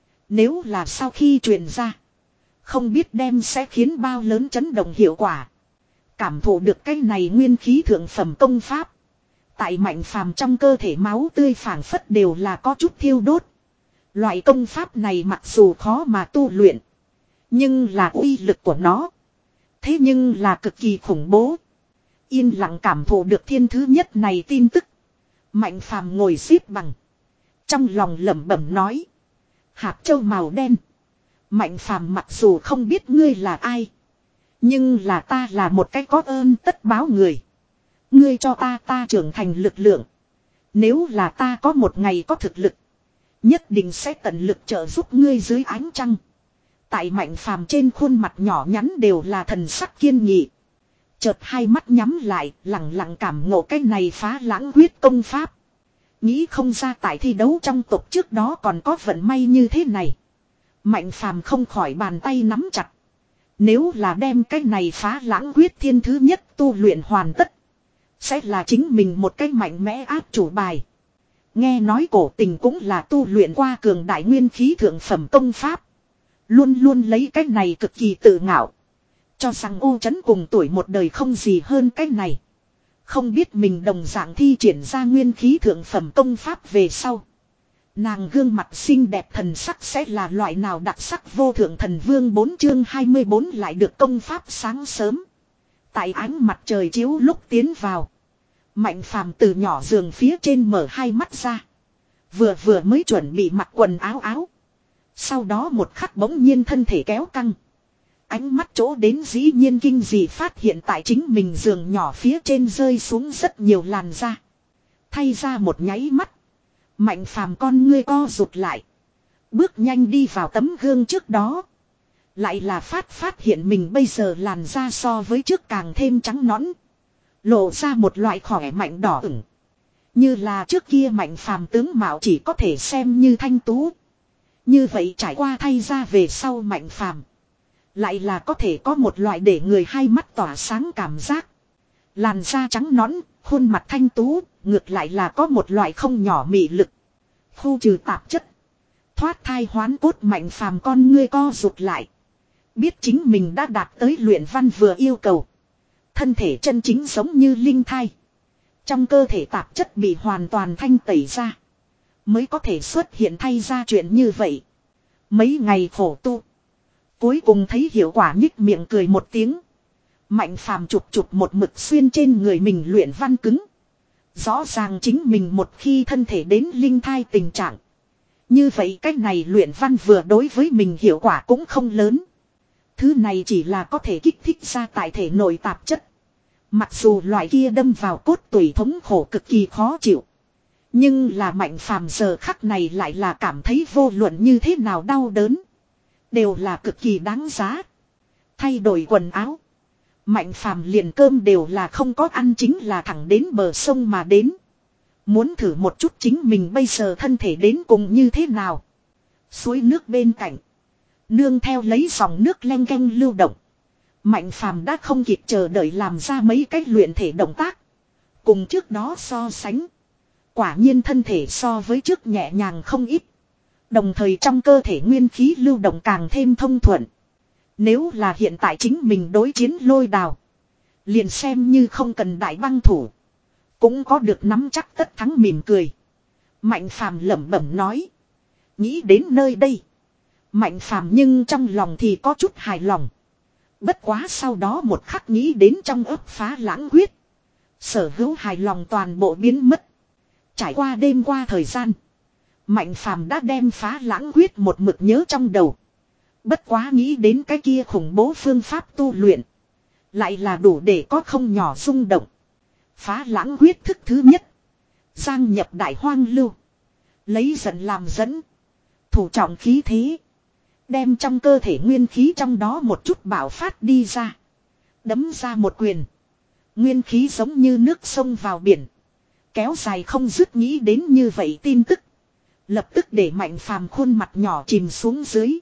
Nếu là sau khi truyền ra, không biết đem sẽ khiến bao lớn chấn động hiệu quả. Cảm thụ được cái này nguyên khí thượng phẩm công pháp, tại Mạnh Phàm trong cơ thể máu tươi phảng phất đều là có chút thiêu đốt. Loại công pháp này mặc dù khó mà tu luyện, nhưng là uy lực của nó, thế nhưng là cực kỳ khủng bố. Yên lặng cảm thụ được thiên thứ nhất này tin tức, Mạnh Phàm ngồi xếp bằng, trong lòng lẩm bẩm nói: hạt châu màu đen, Mạnh Phàm mặc dù không biết ngươi là ai, nhưng là ta là một cái có ơn tất báo người. Ngươi cho ta ta trưởng thành lực lượng. Nếu là ta có một ngày có thực lực, nhất định sẽ tận lực trợ giúp ngươi dưới ánh trăng. Tại Mạnh Phàm trên khuôn mặt nhỏ nhắn đều là thần sắc kiên nghị. Chợt hai mắt nhắm lại, lặng lặng cảm ngộ cái này phá lãng huyết công pháp. Nghĩ không ra tại thi đấu trong tộc trước đó còn có vận may như thế này. Mạnh Phàm không khỏi bàn tay nắm chặt. Nếu là đem cái này phá lãng huyết thiên thứ nhất tu luyện hoàn tất, sẽ là chính mình một cái mạnh mẽ áp chủ bài. Nghe nói Cổ Tình cũng là tu luyện qua cường đại nguyên khí thượng phẩm công pháp, luôn luôn lấy cái này cực kỳ tự ngạo, cho rằng ô trấn cùng tuổi một đời không gì hơn cái này. Không biết mình đồng dạng thi triển ra nguyên khí thượng phẩm công pháp về sau, nàng gương mặt xinh đẹp thần sắc sẽ là loại nào đặc sắc. Vô thượng thần vương bốn chương hai mươi bốn lại được công pháp sáng sớm. Tại ánh mặt trời chiếu lúc tiến vào, Mạnh Phàm từ nhỏ giường phía trên mở hai mắt ra. Vừa vừa mới chuẩn bị mặc quần áo áo. Sau đó một khắc bỗng nhiên thân thể kéo căng. Ánh mắt chỗ đến dĩ nhiên kinh dị phát hiện tại chính mình giường nhỏ phía trên rơi xuống rất nhiều làn da. Thay ra một nháy mắt, Mạnh Phàm con ngươi co rụt lại, bước nhanh đi vào tấm gương trước đó. Lại là phát phát hiện mình bây giờ làn da so với trước càng thêm trắng nõn, lộ ra một loại khỏe mạnh đỏ ửng. Như là trước kia Mạnh Phàm tướng mạo chỉ có thể xem như thanh tú. Như vậy trải qua thay ra về sau Mạnh Phàm lại là có thể có một loại để người hai mắt tỏa sáng cảm giác. Làn da trắng nõn, khuôn mặt thanh tú, ngược lại là có một loại không nhỏ mị lực. Khu trừ tạp chất, thoát thai hoán cốt, Mạnh Phàm con ngươi co rụt lại. Biết chính mình đã đạt tới luyện văn vừa yêu cầu. Thân thể chân chính giống như linh thai. Trong cơ thể tạp chất bị hoàn toàn thanh tẩy ra, mới có thể xuất hiện thay ra chuyện như vậy. Mấy ngày khổ tu, cuối cùng thấy hiệu quả, nhích miệng cười một tiếng. Mạnh Phàm chụp chụp một mực xuyên trên người mình luyện văn cứng. Rõ ràng chính mình một khi thân thể đến linh thai tình trạng. Như vậy cách này luyện văn vừa đối với mình hiệu quả cũng không lớn. Thứ này chỉ là có thể kích thích ra tại thể nội tạp chất. Mặc dù loại kia đâm vào cốt tủy thống khổ cực kỳ khó chịu. Nhưng là Mạnh Phàm giờ khắc này lại là cảm thấy vô luận như thế nào đau đớn. Đều là cực kỳ đáng giá. Thay đổi quần áo. Mạnh Phàm liền cơm đều là không có ăn chính là thẳng đến bờ sông mà đến. Muốn thử một chút chính mình bây giờ thân thể đến cùng như thế nào. Suối nước bên cạnh. Nương theo lấy dòng nước len canh lưu động. Mạnh Phàm đã không kịp chờ đợi làm ra mấy cách luyện thể động tác. Cùng trước đó so sánh. Quả nhiên thân thể so với trước nhẹ nhàng không ít. Đồng thời trong cơ thể nguyên khí lưu động càng thêm thông thuận. Nếu là hiện tại chính mình đối chiến Lôi Đào. Liền xem như không cần đại băng thủ. Cũng có được nắm chắc tất thắng mỉm cười. Mạnh Phàm lẩm bẩm nói. Nghĩ đến nơi đây. Mạnh Phàm nhưng trong lòng thì có chút hài lòng. Bất quá sau đó một khắc nghĩ đến trong ấp Phá Lãng Quyết. Sở hữu hài lòng toàn bộ biến mất. Trải qua đêm qua thời gian. Mạnh Phàm đã đem Phá Lãng Quyết một mực nhớ trong đầu. Bất quá nghĩ đến cái kia khủng bố phương pháp tu luyện. Lại là đủ để có không nhỏ rung động. Phá Lãng Quyết thức thứ nhất. Giang nhập đại hoang lưu. Lấy giận làm dẫn. Thủ trọng khí thế. Đem trong cơ thể nguyên khí trong đó một chút bạo phát đi ra. Đấm ra một quyền. Nguyên khí giống như nước sông vào biển. Kéo dài không dứt nghĩ đến như vậy tin tức. Lập tức để Mạnh Phàm khuôn mặt nhỏ chìm xuống dưới.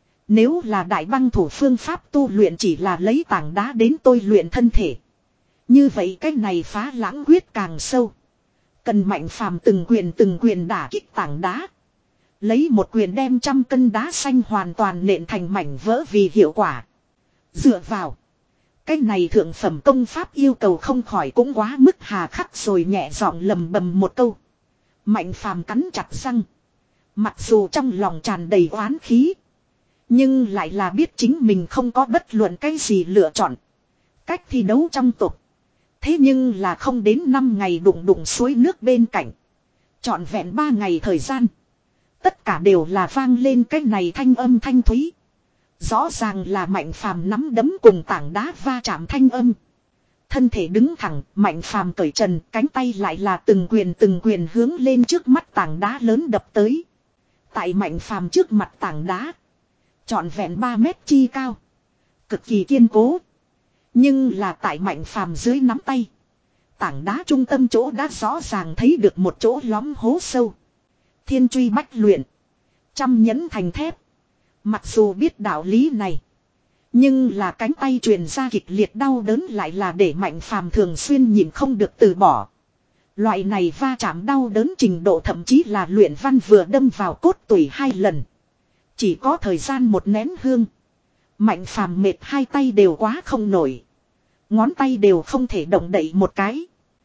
Nếu là đại băng thủ phương pháp tu luyện chỉ là lấy tảng đá đến tôi luyện thân thể. Như vậy cách này Phá Lãng Quyết càng sâu. Cần Mạnh Phàm từng quyền từng quyền đả kích tảng đá. Lấy một quyền đem trăm cân đá xanh hoàn toàn nện thành mảnh vỡ vì hiệu quả. Dựa vào. Cái này thượng phẩm công pháp yêu cầu không khỏi cũng quá mức hà khắc rồi nhẹ giọng lầm bầm một câu. Mạnh Phàm cắn chặt răng. Mặc dù trong lòng tràn đầy oán khí. Nhưng lại là biết chính mình không có bất luận cái gì lựa chọn. Cách thi đấu trong tục. Thế nhưng là không đến năm ngày đụng đụng suối nước bên cạnh. Trọn vẹn ba ngày thời gian. Tất cả đều là vang lên cái này thanh âm thanh thúy. Rõ ràng là Mạnh Phàm nắm đấm cùng tảng đá va chạm thanh âm. Thân thể đứng thẳng, Mạnh Phàm cởi trần, cánh tay lại là từng quyền từng quyền hướng lên trước mắt tảng đá lớn đập tới. Tại Mạnh Phàm trước mặt tảng đá. Trọn vẹn ba mét chi cao. Cực kỳ kiên cố. Nhưng là tại Mạnh Phàm dưới nắm tay. Tảng đá trung tâm chỗ đã rõ ràng thấy được một chỗ lõm hố sâu. Thiên truy bách luyện. Trăm nhẫn thành thép. Mặc dù biết đạo lý này. Nhưng là cánh tay truyền ra kịch liệt đau đớn lại là để Mạnh Phàm thường xuyên nhìn không được từ bỏ. Loại này va chạm đau đớn trình độ thậm chí là luyện văn vừa đâm vào cốt tủy hai lần. Chỉ có thời gian một nén hương. Mạnh Phàm mệt hai tay đều quá không nổi. Ngón tay đều không thể động đậy một cái.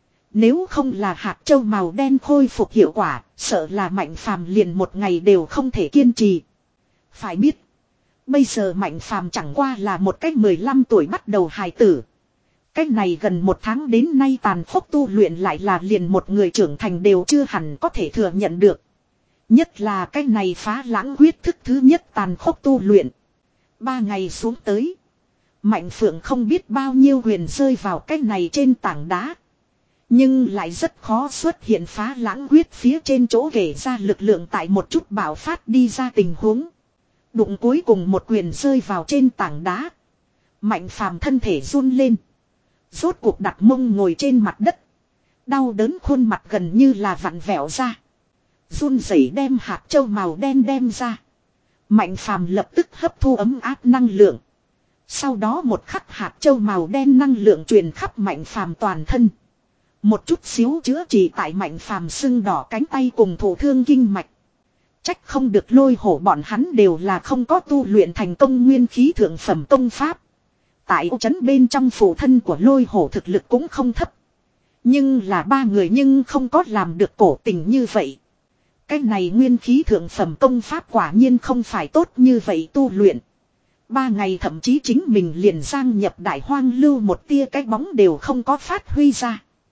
Nếu không là hạt châu màu đen khôi phục hiệu quả, sợ là Mạnh Phàm liền một ngày đều không thể kiên trì. Phải biết, bây giờ Mạnh Phàm chẳng qua là một cái mười lăm tuổi bắt đầu hài tử. Cách này gần một tháng đến nay tàn khốc tu luyện lại là liền một người trưởng thành đều chưa hẳn có thể thừa nhận được. Nhất là cái này Phá Lãng Quyết thức thứ nhất tàn khốc tu luyện. Ba ngày xuống tới. Mạnh Phượng không biết bao nhiêu huyền rơi vào cái này trên tảng đá. Nhưng lại rất khó xuất hiện Phá Lãng Quyết phía trên chỗ kể ra lực lượng tại một chút bạo phát đi ra tình huống. Đụng cuối cùng một quyền rơi vào trên tảng đá. Mạnh Phàm thân thể run lên. Rốt cuộc đặt mông ngồi trên mặt đất. Đau đớn khuôn mặt gần như là vặn vẹo ra. Run rẩy đem hạt châu màu đen đem ra. Mạnh Phàm lập tức hấp thu ấm áp năng lượng. Sau đó một khắc hạt châu màu đen năng lượng truyền khắp Mạnh Phàm toàn thân. Một chút xíu chữa trị tại Mạnh Phàm sưng đỏ cánh tay cùng thổ thương kinh mạch. Trách không được Lôi Hổ bọn hắn đều là không có tu luyện thành công nguyên khí thượng phẩm công pháp. Tại ô trấn bên trong phụ thân của Lôi Hổ thực lực cũng không thấp. Nhưng là ba người nhưng không có làm được cổ tình như vậy. Cái này nguyên khí thượng phẩm công pháp quả nhiên không phải tốt như vậy tu luyện. Ba ngày thậm chí chính mình liền giang nhập đại hoang lưu một tia cái bóng đều không có phát huy ra.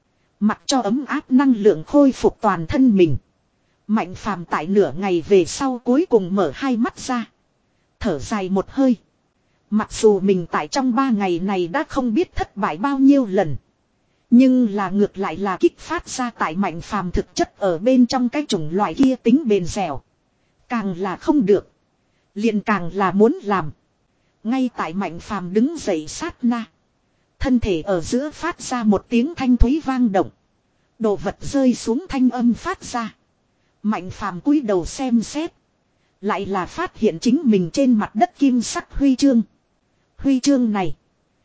Mặc cho ấm áp năng lượng khôi phục toàn thân mình. Mạnh phàm tại nửa ngày về sau cuối cùng mở hai mắt ra. Thở dài một hơi. Mặc dù mình tại trong ba ngày này đã không biết thất bại bao nhiêu lần. Nhưng là ngược lại là kích phát ra tại mạnh phàm thực chất ở bên trong cái chủng loại kia tính bền dẻo. Càng là không được. Liền càng là muốn làm. Ngay tại mạnh phàm đứng dậy sát na. Thân thể ở giữa phát ra một tiếng thanh thúy vang động. Đồ vật rơi xuống thanh âm phát ra. Mạnh phàm cúi đầu xem xét. Lại là phát hiện chính mình trên mặt đất kim sắc huy chương. Huy chương này.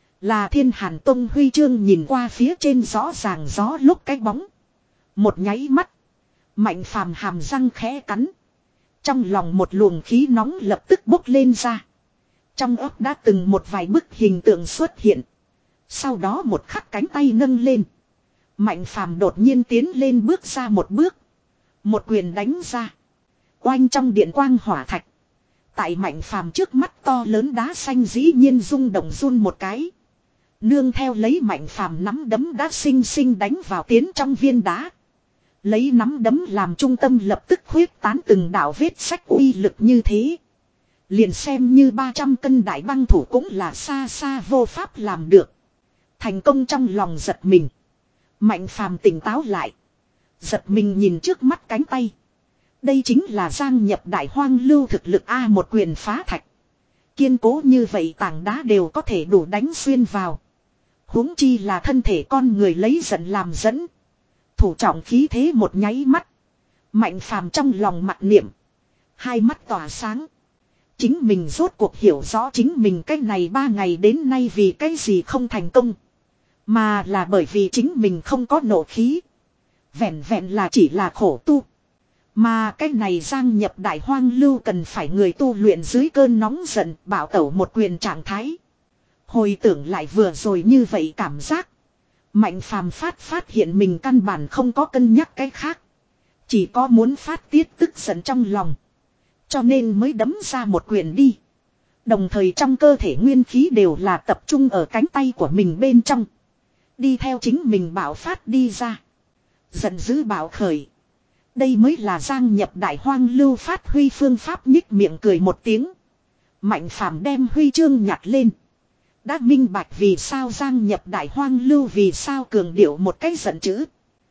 Là Thiên Hàn Tông huy chương, nhìn qua phía trên rõ ràng gió lúc cái bóng. Một nháy mắt. Mạnh phàm hàm răng khẽ cắn. Trong lòng một luồng khí nóng lập tức bốc lên ra. Trong óc đã từng một vài bức hình tượng xuất hiện. Sau đó một khắc cánh tay nâng lên. Mạnh phàm đột nhiên tiến lên bước ra một bước. Một quyền đánh ra. Oanh, trong điện quang hỏa thạch. Tại mạnh phàm trước mắt to lớn đá xanh dĩ nhiên rung động run một cái. Nương theo lấy mạnh phàm nắm đấm đá xinh xinh đánh vào tiến trong viên đá. Lấy nắm đấm làm trung tâm lập tức khuyết tán từng đạo vết sách uy lực như thế. Liền xem như ba trăm cân đại băng thủ cũng là xa xa vô pháp làm được. Thành công trong lòng giật mình. Mạnh phàm tỉnh táo lại. Giật mình nhìn trước mắt cánh tay. Đây chính là Giang Nhập Đại Hoang Lưu thực lực A, một quyền phá thạch. Kiên cố như vậy tảng đá đều có thể đủ đánh xuyên vào. Huống chi là thân thể con người lấy giận làm dẫn. Thủ trọng khí thế một nháy mắt. Mạnh phàm trong lòng mặc niệm. Hai mắt tỏa sáng. Chính mình rốt cuộc hiểu rõ chính mình cách này ba ngày đến nay vì cái gì không thành công. Mà là bởi vì chính mình không có nộ khí. Vẹn vẹn là chỉ là khổ tu. Mà cái này Giang Nhập Đại Hoang Lưu cần phải người tu luyện dưới cơn nóng giận bảo tẩu một quyền trạng thái. Hồi tưởng lại vừa rồi như vậy cảm giác. Mạnh phàm phát phát hiện mình căn bản không có cân nhắc cái khác. Chỉ có muốn phát tiết tức giận trong lòng. Cho nên mới đấm ra một quyền đi. Đồng thời trong cơ thể nguyên khí đều là tập trung ở cánh tay của mình bên trong. Đi theo chính mình bảo phát đi ra. Giận dữ bảo khởi. Đây mới là Giang Nhập Đại Hoang Lưu phát huy phương pháp, nhích miệng cười một tiếng. Mạnh phàm đem huy chương nhặt lên. Đã minh bạch vì sao Giang Nhập Đại Hoang Lưu vì sao cường điệu một cái giận chữ.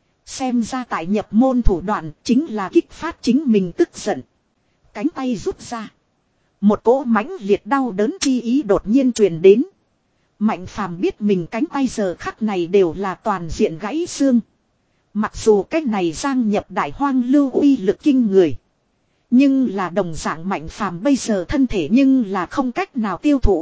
Xem ra tại nhập môn thủ đoạn chính là kích phát chính mình tức giận. Cánh tay rút ra. Một cỗ mãnh liệt đau đớn chi ý đột nhiên truyền đến. Mạnh phàm biết mình cánh tay giờ khắc này đều là toàn diện gãy xương. Mặc dù cách này Giang Nhập Đại Hoang Lưu uy lực kinh người. Nhưng là đồng dạng mạnh phàm bây giờ thân thể nhưng là không cách nào tiêu thụ.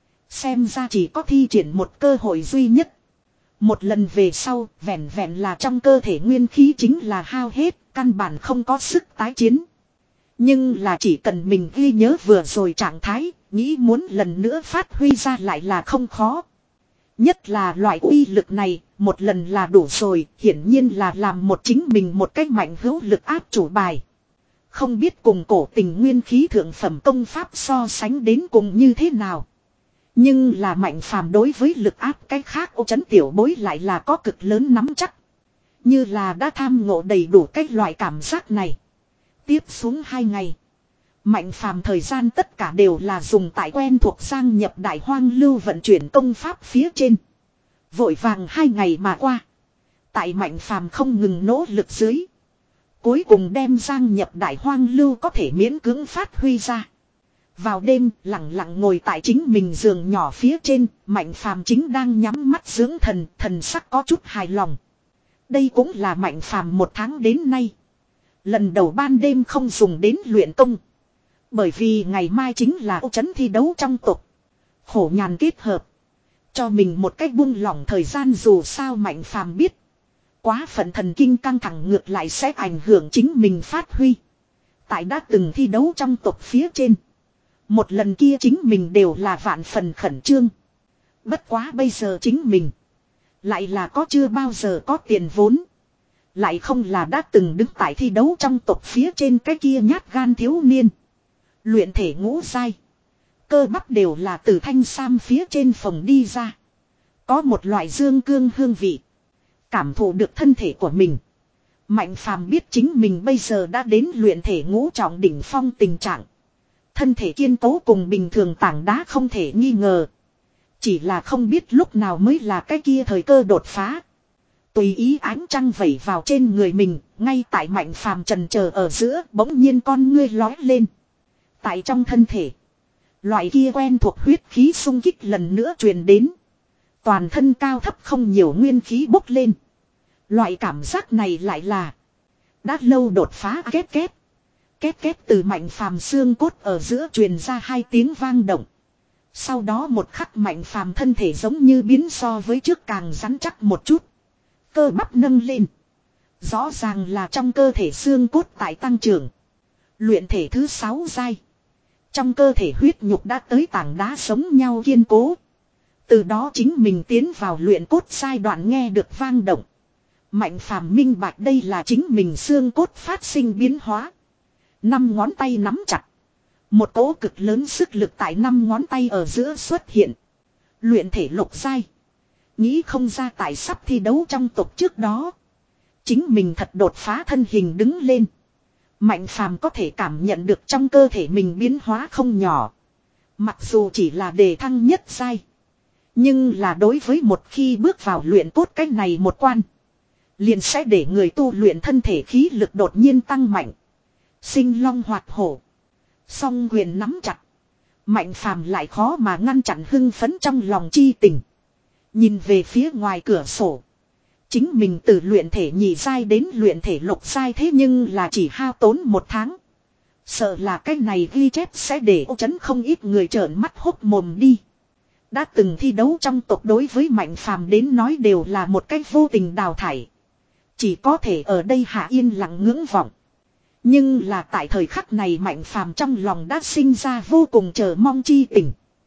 Xem ra chỉ có thi triển một cơ hội duy nhất. Một lần về sau, vẹn vẹn là trong cơ thể nguyên khí chính là hao hết, căn bản không có sức tái chiến. Nhưng là chỉ cần mình ghi nhớ vừa rồi trạng thái, nghĩ muốn lần nữa phát huy ra lại là không khó. Nhất là loại uy lực này, một lần là đủ rồi, hiển nhiên là làm một chính mình một cách mạnh hữu lực áp chủ bài. Không biết cùng cổ tình nguyên khí thượng phẩm công pháp so sánh đến cùng như thế nào. Nhưng là mạnh phàm đối với lực áp cái khác ô chấn tiểu bối lại là có cực lớn nắm chắc. Như là đã tham ngộ đầy đủ cái loại cảm giác này. Tiếp xuống hai ngày. Mạnh phàm thời gian tất cả đều là dùng tại quen thuộc Giang Nhập Đại Hoang Lưu vận chuyển công pháp phía trên. Vội vàng hai ngày mà qua. Tại mạnh phàm không ngừng nỗ lực dưới. Cuối cùng đem Giang Nhập Đại Hoang Lưu có thể miễn cưỡng phát huy ra. Vào đêm lặng lặng ngồi tại chính mình giường nhỏ phía trên. Mạnh phàm chính đang nhắm mắt dưỡng thần. Thần sắc có chút hài lòng. Đây cũng là mạnh phàm một tháng đến nay. Lần đầu ban đêm không dùng đến luyện công. Bởi vì ngày mai chính là ô chấn thi đấu trong tục. Khổ nhàn kết hợp. Cho mình một cách buông lỏng thời gian, dù sao mạnh phàm biết. Quá phận thần kinh căng thẳng ngược lại sẽ ảnh hưởng chính mình phát huy. Tại đã từng thi đấu trong tục phía trên. Một lần kia chính mình đều là vạn phần khẩn trương. Bất quá bây giờ chính mình. Lại là có chưa bao giờ có tiền vốn. Lại không là đã từng đứng tại thi đấu trong tục phía trên cái kia nhát gan thiếu niên. Luyện thể ngũ giai. Cơ bắp đều là từ thanh sam phía trên phòng đi ra. Có một loại dương cương hương vị. Cảm thụ được thân thể của mình. Mạnh phàm biết chính mình bây giờ đã đến luyện thể ngũ trọng đỉnh phong tình trạng. Thân thể kiên cố cùng bình thường tảng đá không thể nghi ngờ. Chỉ là không biết lúc nào mới là cái kia thời cơ đột phá. Tùy ý ánh trăng vẩy vào trên người mình, ngay tại Mạnh phàm trần chờ ở giữa bỗng nhiên con ngươi lói lên. Tại trong thân thể, loại kia quen thuộc huyết khí xung kích lần nữa truyền đến. Toàn thân cao thấp không nhiều nguyên khí bốc lên. Loại cảm giác này lại là đã lâu đột phá két két. Két két từ Mạnh phàm xương cốt ở giữa truyền ra hai tiếng vang động. Sau đó một khắc Mạnh phàm thân thể giống như biến so với trước càng rắn chắc một chút. Cơ bắp nâng lên. Rõ ràng là trong cơ thể xương cốt tại tăng trưởng. Luyện thể thứ sáu giai. Trong cơ thể huyết nhục đã tới tảng đá sống nhau kiên cố. Từ đó chính mình tiến vào luyện cốt giai đoạn nghe được vang động. Mạnh phàm minh bạch đây là chính mình xương cốt phát sinh biến hóa. Năm ngón tay nắm chặt. Một cỗ cực lớn sức lực tại năm ngón tay ở giữa xuất hiện. Luyện thể lục giai. Nghĩ không ra tại sắp thi đấu trong tộc trước đó. Chính mình thật đột phá thân hình đứng lên. Mạnh phàm có thể cảm nhận được trong cơ thể mình biến hóa không nhỏ. Mặc dù chỉ là đề thăng nhất giai. Nhưng là đối với một khi bước vào luyện cốt cách này một quan. Liền sẽ để người tu luyện thân thể khí lực đột nhiên tăng mạnh. Sinh long hoạt hổ. Song quyền nắm chặt. Mạnh phàm lại khó mà ngăn chặn hưng phấn trong lòng chi tình. Nhìn về phía ngoài cửa sổ. Chính mình từ luyện thể nhị giai đến luyện thể lục giai thế nhưng là chỉ hao tốn một tháng. Sợ là cái này ghi chép sẽ để ô chấn không ít người trợn mắt hốc mồm đi. Đã từng thi đấu trong tộc đối với Mạnh phàm đến nói đều là một cách vô tình đào thải. Chỉ có thể ở đây hạ yên lặng ngưỡng vọng. Nhưng là tại thời khắc này Mạnh phàm trong lòng đã sinh ra vô cùng chờ mong chi tình.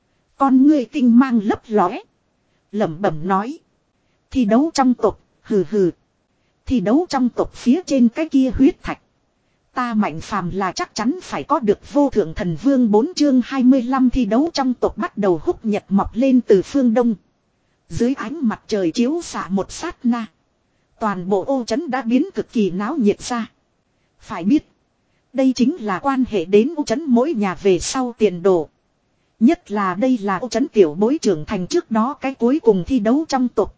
Con ngươi tinh mang lấp lóe. Lẩm bẩm nói. Thi đấu trong tộc, hừ hừ. Thi đấu trong tộc phía trên cái kia huyết thạch. Ta Mạnh phàm là chắc chắn phải có được vô thượng thần vương bốn chương hai mươi lăm thi đấu trong tộc bắt đầu húc nhật mọc lên từ phương đông. Dưới ánh mặt trời chiếu xạ một sát na. Toàn bộ ô trấn đã biến cực kỳ náo nhiệt ra. Phải biết. Đây chính là quan hệ đến ô trấn mỗi nhà về sau tiền đồ. Nhất là đây là ô trấn tiểu bối trưởng thành trước đó cái cuối cùng thi đấu trong tộc.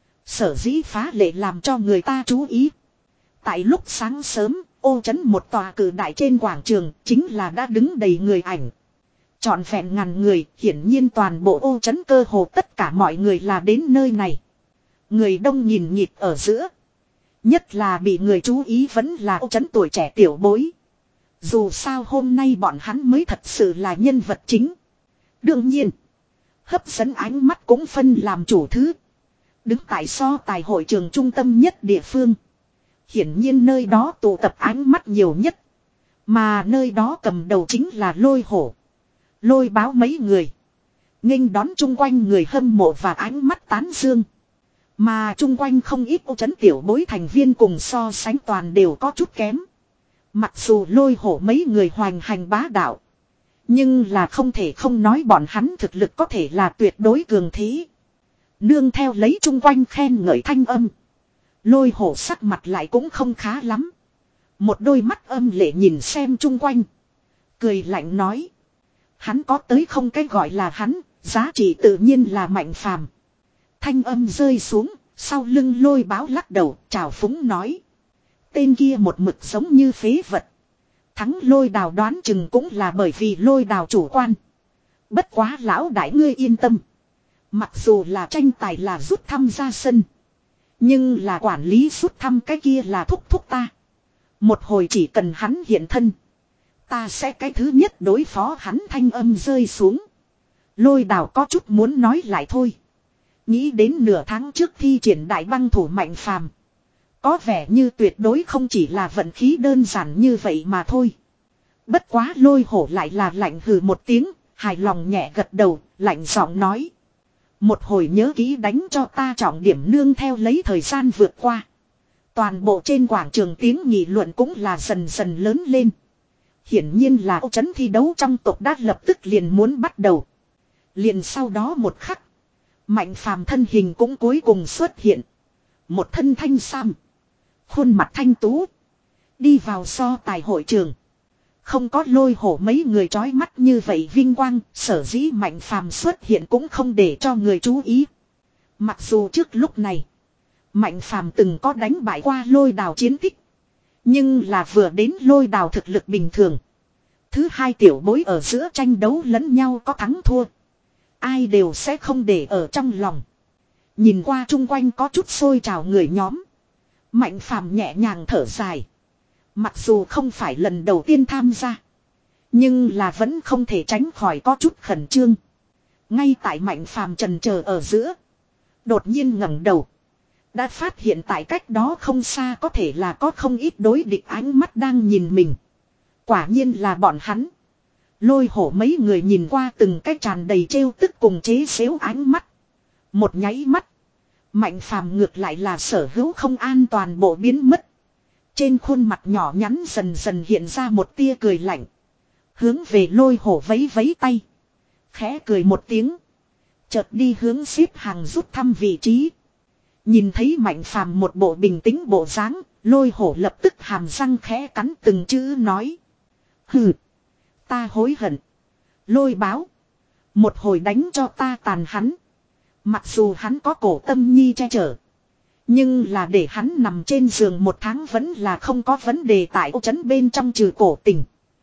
Sở dĩ phá lệ làm cho người ta chú ý. Tại lúc sáng sớm, ô trấn một tòa cử đại trên quảng trường chính là đã đứng đầy người ảnh. Trọn vẹn ngàn người, hiển nhiên toàn bộ ô trấn cơ hồ tất cả mọi người là đến nơi này. Người đông nhìn nhịp ở giữa. Nhất là bị người chú ý vẫn là ô trấn tuổi trẻ tiểu bối. Dù sao hôm nay bọn hắn mới thật sự là nhân vật chính. Đương nhiên, hấp dẫn ánh mắt cũng phân làm chủ thứ. Đứng tại so tài hội trường trung tâm nhất địa phương. Hiển nhiên nơi đó tụ tập ánh mắt nhiều nhất. Mà nơi đó cầm đầu chính là Lôi Hổ. Lôi Báo mấy người. Nghênh đón chung quanh người hâm mộ và ánh mắt tán dương. Mà chung quanh không ít ô trấn tiểu bối thành viên cùng so sánh toàn đều có chút kém. Mặc dù Lôi Hổ mấy người hoành hành bá đạo. Nhưng là không thể không nói bọn hắn thực lực có thể là tuyệt đối cường thế. Nương theo lấy chung quanh khen ngợi thanh âm. Lôi Hổ sắc mặt lại cũng không khá lắm. Một đôi mắt âm lệ nhìn xem chung quanh. Cười lạnh nói. Hắn có tới không cái gọi là hắn, giá trị tự nhiên là Mạnh phàm. Thanh âm rơi xuống, sau lưng Lôi Báo lắc đầu, trào phúng nói. Tên kia một mực giống như phế vật. Thắng Lôi Đào đoán chừng cũng là bởi vì Lôi Đào chủ quan. Bất quá lão đại ngươi yên tâm. Mặc dù là tranh tài là rút thăm ra sân. Nhưng là quản lý rút thăm cái kia là thúc thúc ta. Một hồi chỉ cần hắn hiện thân. Ta sẽ cái thứ nhất đối phó hắn thanh âm rơi xuống. Lôi Đào có chút muốn nói lại thôi. Nghĩ đến nửa tháng trước thi triển đại băng thủ Mạnh phàm. Có vẻ như tuyệt đối không chỉ là vận khí đơn giản như vậy mà thôi. Bất quá Lôi Hổ lại là lạnh hừ một tiếng, hài lòng nhẹ gật đầu, lạnh giọng nói. Một hồi nhớ kỹ đánh cho ta trọng điểm nương theo lấy thời gian vượt qua. Toàn bộ trên quảng trường tiếng nghị luận cũng là dần dần lớn lên. Hiển nhiên là ô trấn thi đấu trong tộc đã lập tức liền muốn bắt đầu. Liền sau đó một khắc. Mạnh phàm thân hình cũng cuối cùng xuất hiện. Một thân thanh sam. Khuôn mặt thanh tú. Đi vào so tài hội trường. Không có lôi hổ mấy người trói mắt như vậy vinh quang, sở dĩ Mạnh Phàm xuất hiện cũng không để cho người chú ý. Mặc dù trước lúc này, Mạnh Phàm từng có đánh bại qua lôi đào chiến tích. Nhưng là vừa đến lôi đào thực lực bình thường. Thứ hai tiểu bối ở giữa tranh đấu lẫn nhau có thắng thua. Ai đều sẽ không để ở trong lòng. Nhìn qua chung quanh có chút sôi trào người nhóm. Mạnh Phàm nhẹ nhàng thở dài. Mặc dù không phải lần đầu tiên tham gia. Nhưng là vẫn không thể tránh khỏi có chút khẩn trương. Ngay tại Mạnh Phàm chần chờ ở giữa. Đột nhiên ngẩng đầu. Đã phát hiện tại cách đó không xa có thể là có không ít đối địch ánh mắt đang nhìn mình. Quả nhiên là bọn hắn. Lôi hổ mấy người nhìn qua từng cái tràn đầy trêu tức cùng chế xếu ánh mắt. Một nháy mắt. Mạnh Phàm ngược lại là sở hữu không an toàn bộ biến mất. Trên khuôn mặt nhỏ nhắn dần dần hiện ra một tia cười lạnh. Hướng về lôi hổ vấy vấy tay. Khẽ cười một tiếng. Chợt đi hướng xếp hàng rút thăm vị trí. Nhìn thấy Mạnh Phàm một bộ bình tĩnh bộ dáng, lôi hổ lập tức hàm răng khẽ cắn từng chữ nói. Hừ, ta hối hận. Lôi báo. Một hồi đánh cho ta tàn hắn. Mặc dù hắn có cổ tâm nhi che chở. Nhưng là để hắn nằm trên giường một tháng vẫn là không có vấn đề tại ô trấn bên trong trừ cổ tình.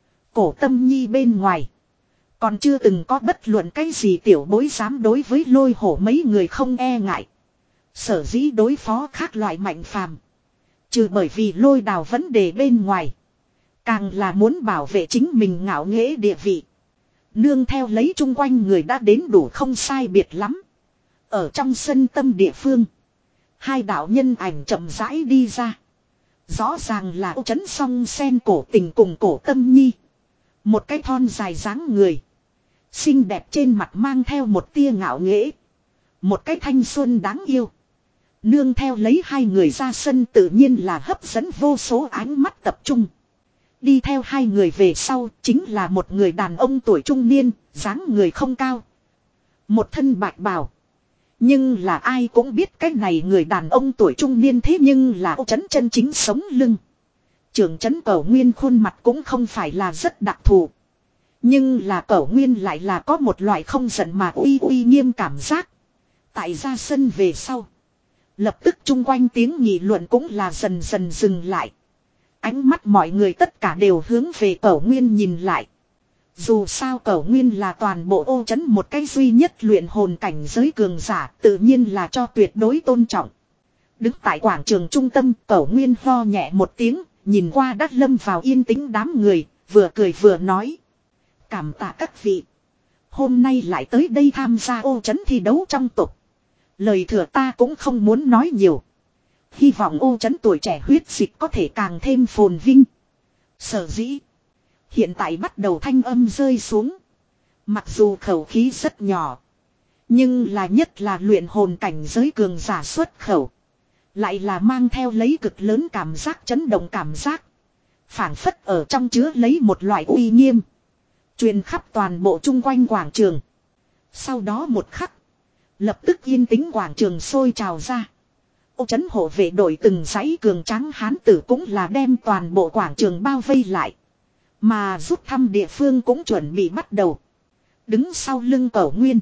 Cổ tâm nhi bên ngoài. Còn chưa từng có bất luận cái gì tiểu bối dám đối với lôi hổ mấy người không e ngại. Sở dĩ đối phó khác loại Mạnh Phàm. Trừ bởi vì lôi đào vấn đề bên ngoài. Càng là muốn bảo vệ chính mình ngạo nghễ địa vị. Nương theo lấy chung quanh người đã đến đủ không sai biệt lắm. Ở trong sân tâm địa phương. Hai đạo nhân ảnh chậm rãi đi ra. Rõ ràng là Âu Trấn Song Sen cổ tình cùng cổ tâm nhi. Một cái thon dài dáng người. Xinh đẹp trên mặt mang theo một tia ngạo nghễ. Một cái thanh xuân đáng yêu. Nương theo lấy hai người ra sân tự nhiên là hấp dẫn vô số ánh mắt tập trung. Đi theo hai người về sau chính là một người đàn ông tuổi trung niên, dáng người không cao. Một thân bạch bào. Nhưng là ai cũng biết cái này người đàn ông tuổi trung niên thế nhưng là Âu Trấn chân chính sống lưng. Trưởng trấn Cẩu Nguyên khuôn mặt cũng không phải là rất đặc thù. Nhưng là Cẩu Nguyên lại là có một loại không giận mà uy uy nghiêm cảm giác. Tại ra sân về sau. Lập tức chung quanh tiếng nghị luận cũng là dần dần dừng lại. Ánh mắt mọi người tất cả đều hướng về Cẩu Nguyên nhìn lại. Dù sao Cẩu Nguyên là toàn bộ Ô Trấn một cái duy nhất luyện hồn cảnh giới cường giả, tự nhiên là cho tuyệt đối tôn trọng. Đứng tại quảng trường trung tâm, Cẩu Nguyên ho nhẹ một tiếng, nhìn qua đắc lâm vào yên tĩnh đám người, vừa cười vừa nói. Cảm tạ các vị. Hôm nay lại tới đây tham gia Ô Trấn thi đấu trong tục. Lời thừa ta cũng không muốn nói nhiều. Hy vọng Ô Trấn tuổi trẻ huyết dịch có thể càng thêm phồn vinh. Sở dĩ. Hiện tại bắt đầu thanh âm rơi xuống. Mặc dù khẩu khí rất nhỏ. Nhưng là nhất là luyện hồn cảnh giới cường giả xuất khẩu. Lại là mang theo lấy cực lớn cảm giác chấn động cảm giác. Phảng phất ở trong chứa lấy một loại uy nghiêm. Truyền khắp toàn bộ chung quanh quảng trường. Sau đó một khắc. Lập tức yên tĩnh quảng trường sôi trào ra. Ô Trấn hộ vệ đội từng dãy cường tráng hán tử cũng là đem toàn bộ quảng trường bao vây lại. Mà rút thăm địa phương cũng chuẩn bị bắt đầu. Đứng sau lưng Cẩu Nguyên.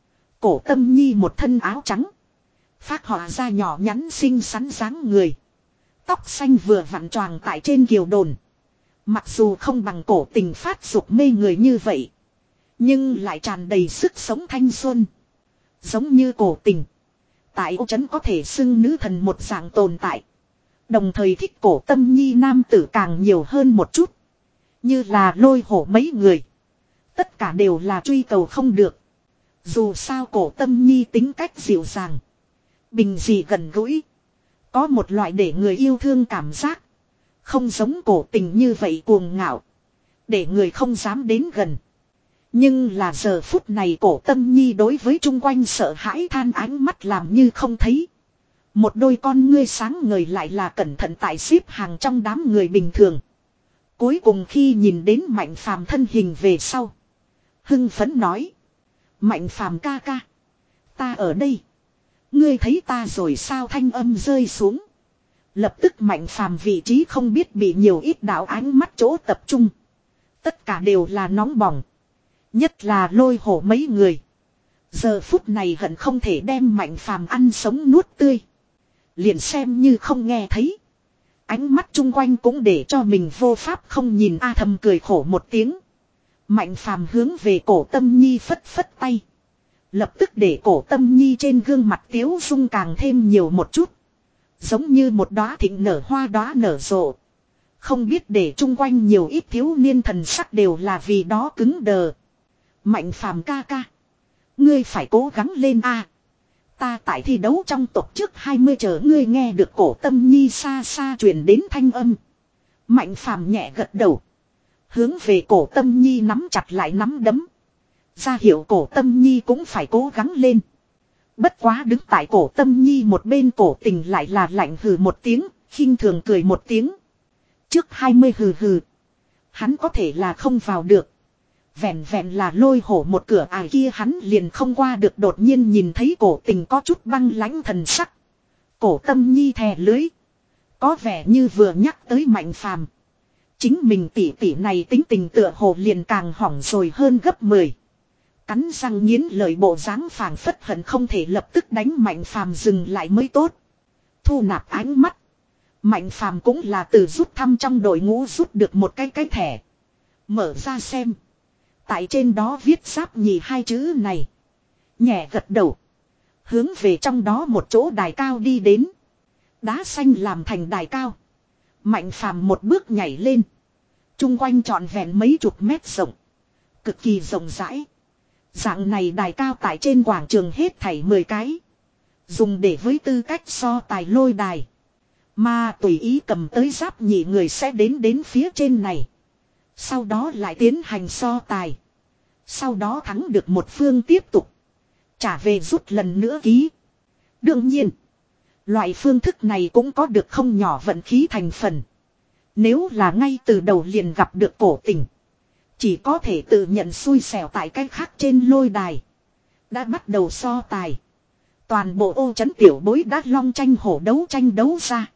Cổ Tâm Nhi một thân áo trắng. Phác họa ra nhỏ nhắn xinh xắn dáng người. Tóc xanh vừa vặn choàng tại trên kiều đồn. Mặc dù không bằng cổ tình phát dục mê người như vậy. Nhưng lại tràn đầy sức sống thanh xuân. Giống như cổ tình. Tại Ô Trấn có thể xưng nữ thần một dạng tồn tại. Đồng thời thích Cổ Tâm Nhi nam tử càng nhiều hơn một chút. Như là lôi hổ mấy người. Tất cả đều là truy cầu không được. Dù sao Cổ Tâm Nhi tính cách dịu dàng. Bình dị gần gũi. Có một loại để người yêu thương cảm giác. Không giống cổ tình như vậy cuồng ngạo. Để người không dám đến gần. Nhưng là giờ phút này Cổ Tâm Nhi đối với chung quanh sợ hãi than ánh mắt làm như không thấy. Một đôi con ngươi sáng ngời lại là cẩn thận tại xếp hàng trong đám người bình thường. Cuối cùng khi nhìn đến Mạnh Phàm thân hình về sau. Hưng phấn nói. Mạnh Phàm ca ca. Ta ở đây. Ngươi thấy ta rồi sao thanh âm rơi xuống. Lập tức Mạnh Phàm vị trí không biết bị nhiều ít đạo ánh mắt chỗ tập trung. Tất cả đều là nóng bỏng. Nhất là Lôi Hổ mấy người. Giờ phút này hận không thể đem Mạnh Phàm ăn sống nuốt tươi. Liền xem như không nghe thấy. Ánh mắt chung quanh cũng để cho mình vô pháp không nhìn a thầm cười khổ một tiếng. Mạnh Phàm hướng về Cổ Tâm Nhi phất phất tay. Lập tức để Cổ Tâm Nhi trên gương mặt tiếu dung càng thêm nhiều một chút. Giống như một đóa thịnh nở hoa đóa nở rộ. Không biết để chung quanh nhiều ít thiếu niên thần sắc đều là vì đó cứng đờ. Mạnh Phàm ca ca. Ngươi phải cố gắng lên a. Ta tại thi đấu trong tộc trước hai mươi chờ ngươi nghe được Cổ Tâm Nhi xa xa truyền đến thanh âm. Mạnh Phàm nhẹ gật đầu. Hướng về Cổ Tâm Nhi nắm chặt lại nắm đấm. Ra hiệu Cổ Tâm Nhi cũng phải cố gắng lên. Bất quá đứng tại Cổ Tâm Nhi một bên Cổ Tình lại là lạnh hừ một tiếng, khinh thường cười một tiếng. Trước hai mươi hừ hừ. Hắn có thể là không vào được. Vẹn vẹn là Lôi Hổ một cửa ải kia hắn liền không qua được, đột nhiên nhìn thấy Cổ Tình có chút băng lãnh thần sắc. Cổ Tâm Nhi thè lưới. Có vẻ như vừa nhắc tới Mạnh Phàm. Chính mình tỷ tỷ này tính tình tựa hồ liền càng hỏng rồi hơn gấp mười. Cắn răng nghiến lời bộ dáng phảng phất hận không thể lập tức đánh Mạnh Phàm dừng lại mới tốt. Thu nạp ánh mắt. Mạnh Phàm cũng là từ rút thăm trong đội ngũ rút được một cái cái thẻ. Mở ra xem. Tại trên đó viết Giáp Nhị hai chữ này. Nhẹ gật đầu. Hướng về trong đó một chỗ đài cao đi đến. Đá xanh làm thành đài cao. Mạnh Phàm một bước nhảy lên. Trung quanh trọn vẹn mấy chục mét rộng. Cực kỳ rộng rãi. Dạng này đài cao tại trên quảng trường hết thảy mười cái. Dùng để với tư cách so tài lôi đài. Mà tùy ý cầm tới Giáp Nhị người sẽ đến đến phía trên này. Sau đó lại tiến hành so tài. Sau đó thắng được một phương tiếp tục. Trả về rút lần nữa ký. Đương nhiên. Loại phương thức này cũng có được không nhỏ vận khí thành phần. Nếu là ngay từ đầu liền gặp được Cổ Tình. Chỉ có thể tự nhận xui xẻo tại cái khác trên lôi đài. Đã bắt đầu so tài. Toàn bộ ô trấn tiểu bối đã long tranh hổ đấu tranh đấu ra.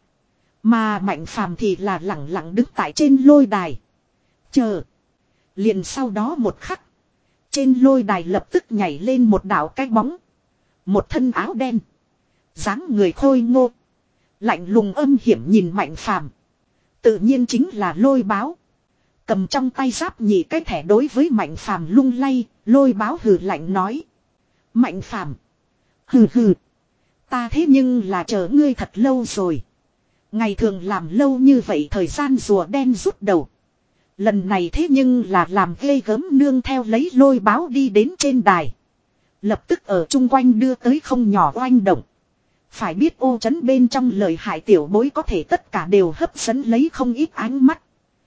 Mà Mạnh Phàm thì là lẳng lặng đứng tại trên lôi đài. Chờ. Liền sau đó một khắc. Trên lôi đài lập tức nhảy lên một đạo cái bóng. Một thân áo đen. Dáng người khôi ngô. Lạnh lùng âm hiểm nhìn Mạnh Phàm. Tự nhiên chính là Lôi Báo. Cầm trong tay Giáp Nhị cái thẻ đối với Mạnh Phàm lung lay. Lôi Báo hừ lạnh nói. Mạnh Phàm. Hừ hừ. Ta thế nhưng là chờ ngươi thật lâu rồi. Ngày thường làm lâu như vậy thời gian rùa đen rút đầu. Lần này thế nhưng là làm ghê gớm nương theo lấy Lôi Báo đi đến trên đài. Lập tức ở chung quanh đưa tới không nhỏ oanh động. Phải biết ô trấn bên trong lời hại tiểu bối có thể tất cả đều hấp dẫn lấy không ít ánh mắt.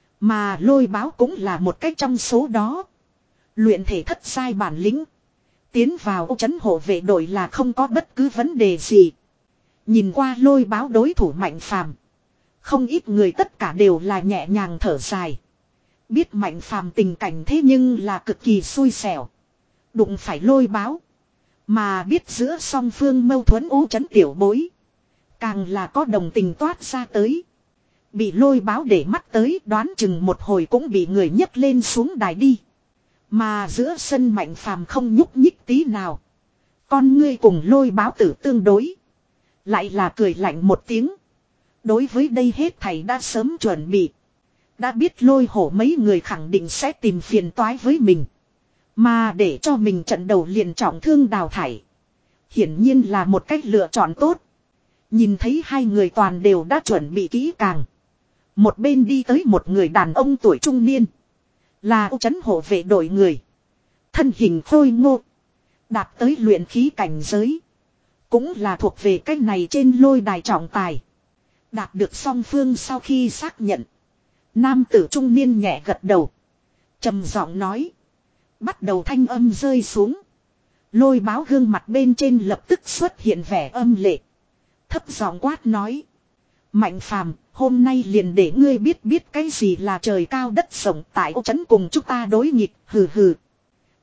Mà Lôi Báo cũng là một cách trong số đó. Luyện thể thất sai bản lĩnh. Tiến vào ô trấn hộ vệ đội là không có bất cứ vấn đề gì. Nhìn qua Lôi Báo đối thủ Mạnh Phàm. Không ít người tất cả đều là nhẹ nhàng thở dài. Biết Mạnh Phàm tình cảnh thế nhưng là cực kỳ xui xẻo. Đụng phải Lôi Báo. Mà biết giữa song phương mâu thuẫn ô trấn tiểu bối. Càng là có đồng tình toát ra tới. Bị Lôi Báo để mắt tới đoán chừng một hồi cũng bị người nhấc lên xuống đài đi. Mà giữa sân Mạnh Phàm không nhúc nhích tí nào. Con ngươi cùng Lôi Báo tử tương đối. Lại là cười lạnh một tiếng. Đối với đây hết thầy đã sớm chuẩn bị. Đã biết Lôi Hổ mấy người khẳng định sẽ tìm phiền toái với mình. Mà để cho mình trận đầu liền trọng thương đào thải. Hiển nhiên là một cách lựa chọn tốt. Nhìn thấy hai người toàn đều đã chuẩn bị kỹ càng. Một bên đi tới một người đàn ông tuổi trung niên. Là ô trấn hộ vệ đội người. Thân hình khôi ngô. Đạt tới luyện khí cảnh giới. Cũng là thuộc về cách này trên lôi đài trọng tài. Đạt được song phương sau khi xác nhận. Nam tử trung niên nhẹ gật đầu. Trầm giọng nói. Bắt đầu thanh âm rơi xuống. Lôi Báo gương mặt bên trên lập tức xuất hiện vẻ âm lệ. Thấp giọng quát nói. Mạnh Phàm, hôm nay liền để ngươi biết biết cái gì là trời cao đất rộng tại ô trấn cùng chúng ta đối nghịch, hừ hừ.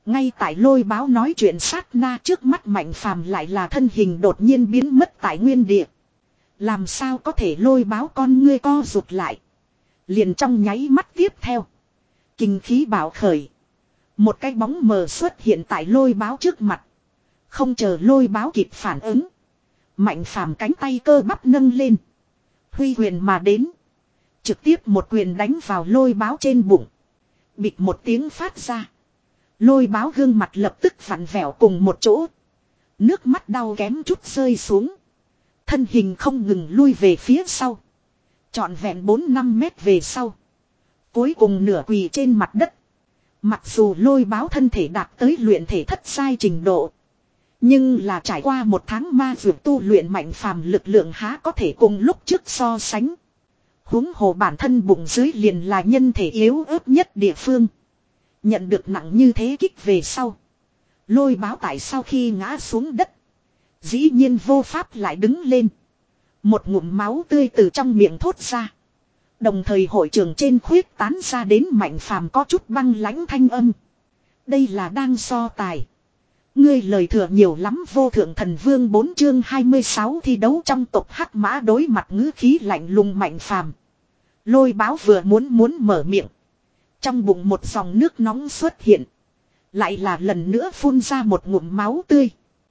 Ngay tại Lôi Báo nói chuyện sát na, trước mắt Mạnh Phàm lại là thân hình đột nhiên biến mất tại nguyên địa. Làm sao có thể? Lôi Báo con ngươi co rụt lại. Liền trong nháy mắt tiếp theo, kinh khí bạo khởi. Một cái bóng mờ xuất hiện tại Lôi Báo trước mặt. Không chờ Lôi Báo kịp phản ứng, Mạnh Phàm cánh tay cơ bắp nâng lên, huy quyền mà đến, trực tiếp một quyền đánh vào Lôi Báo trên bụng. Bịch một tiếng phát ra. Lôi Báo gương mặt lập tức vặn vẹo cùng một chỗ. Nước mắt đau kém chút rơi xuống. Thân hình không ngừng lui về phía sau. Trọn vẹn bốn năm mét về sau. Cuối cùng nửa quỳ trên mặt đất. Mặc dù Lôi Báo thân thể đạt tới luyện thể thất giai trình độ, nhưng là trải qua một tháng ma dược tu luyện, Mạnh Phàm lực lượng há có thể cùng lúc trước so sánh. Huống hồ bản thân bụng dưới liền là nhân thể yếu ớt nhất địa phương. Nhận được nặng như thế kích về sau, Lôi Báo tại sau khi ngã xuống đất, dĩ nhiên vô pháp lại đứng lên. Một ngụm máu tươi từ trong miệng thốt ra. Đồng thời hội trường trên khuyết tán ra đến Mạnh Phàm có chút băng lãnh thanh âm. Đây là đang so tài. Ngươi lời thừa nhiều lắm. Vô thượng thần vương bốn chương hai mươi sáu thi đấu trong tộc Hắc Mã đối mặt ngữ khí lạnh lùng Mạnh Phàm. Lôi Báo vừa muốn muốn mở miệng, trong bụng một dòng nước nóng xuất hiện. Lại là lần nữa phun ra một ngụm máu tươi.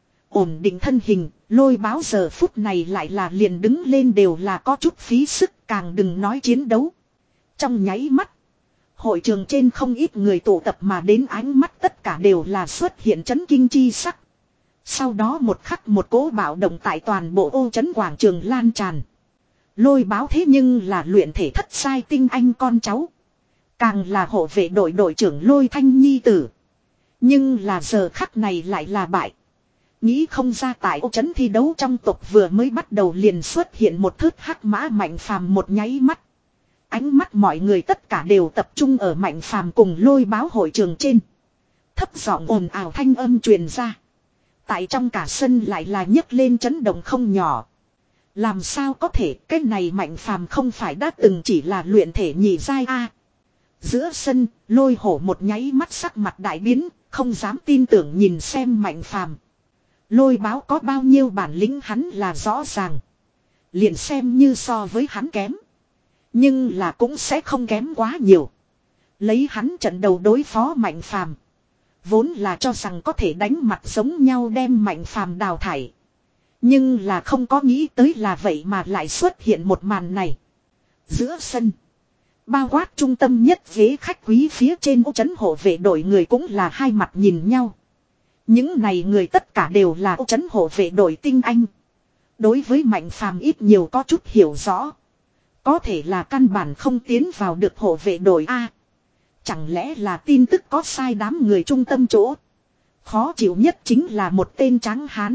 Ổn định thân hình, Lôi Báo giờ phút này lại là liền đứng lên đều là có chút phí sức, càng đừng nói chiến đấu. Trong nháy mắt, hội trường trên không ít người tụ tập mà đến, ánh mắt tất cả đều là xuất hiện chấn kinh chi sắc. Sau đó một khắc một cỗ bạo động tại toàn bộ ô trấn quảng trường lan tràn. Lôi Báo thế nhưng là luyện thể thất giai tinh anh con cháu, càng là hộ vệ đội đội trưởng Lôi Thanh nhi tử. Nhưng là giờ khắc này lại là bại. Nghĩ không ra tại ô trấn thi đấu trong tộc vừa mới bắt đầu liền xuất hiện một thớt hắc mã. Mạnh Phàm một nháy mắt, ánh mắt mọi người tất cả đều tập trung ở Mạnh Phàm cùng Lôi Báo hội trường trên. Thấp giọng ồn ào thanh âm truyền ra. Tại trong cả sân lại là nhấc lên chấn động không nhỏ. Làm sao có thể? Cái này Mạnh Phàm không phải đã từng chỉ là luyện thể nhị giai a? Giữa sân, Lôi Hổ một nháy mắt sắc mặt đại biến, không dám tin tưởng nhìn xem Mạnh Phàm. Lôi Báo có bao nhiêu bản lĩnh hắn là rõ ràng. Liền xem như so với hắn kém, nhưng là cũng sẽ không kém quá nhiều. Lấy hắn trận đầu đối phó Mạnh Phàm, vốn là cho rằng có thể đánh mặt giống nhau đem Mạnh Phàm đào thải. Nhưng là không có nghĩ tới là vậy mà lại xuất hiện một màn này. Giữa sân, bao quát trung tâm nhất ghế khách quý phía trên ô trấn hộ vệ đội người cũng là hai mặt nhìn nhau. Những này người tất cả đều là ô trấn hộ vệ đội tinh anh. Đối với Mạnh Phàm ít nhiều có chút hiểu rõ. Có thể là căn bản không tiến vào được hộ vệ đội A. Chẳng lẽ là tin tức có sai? Đám người trung tâm chỗ khó chịu nhất chính là một tên trắng hán.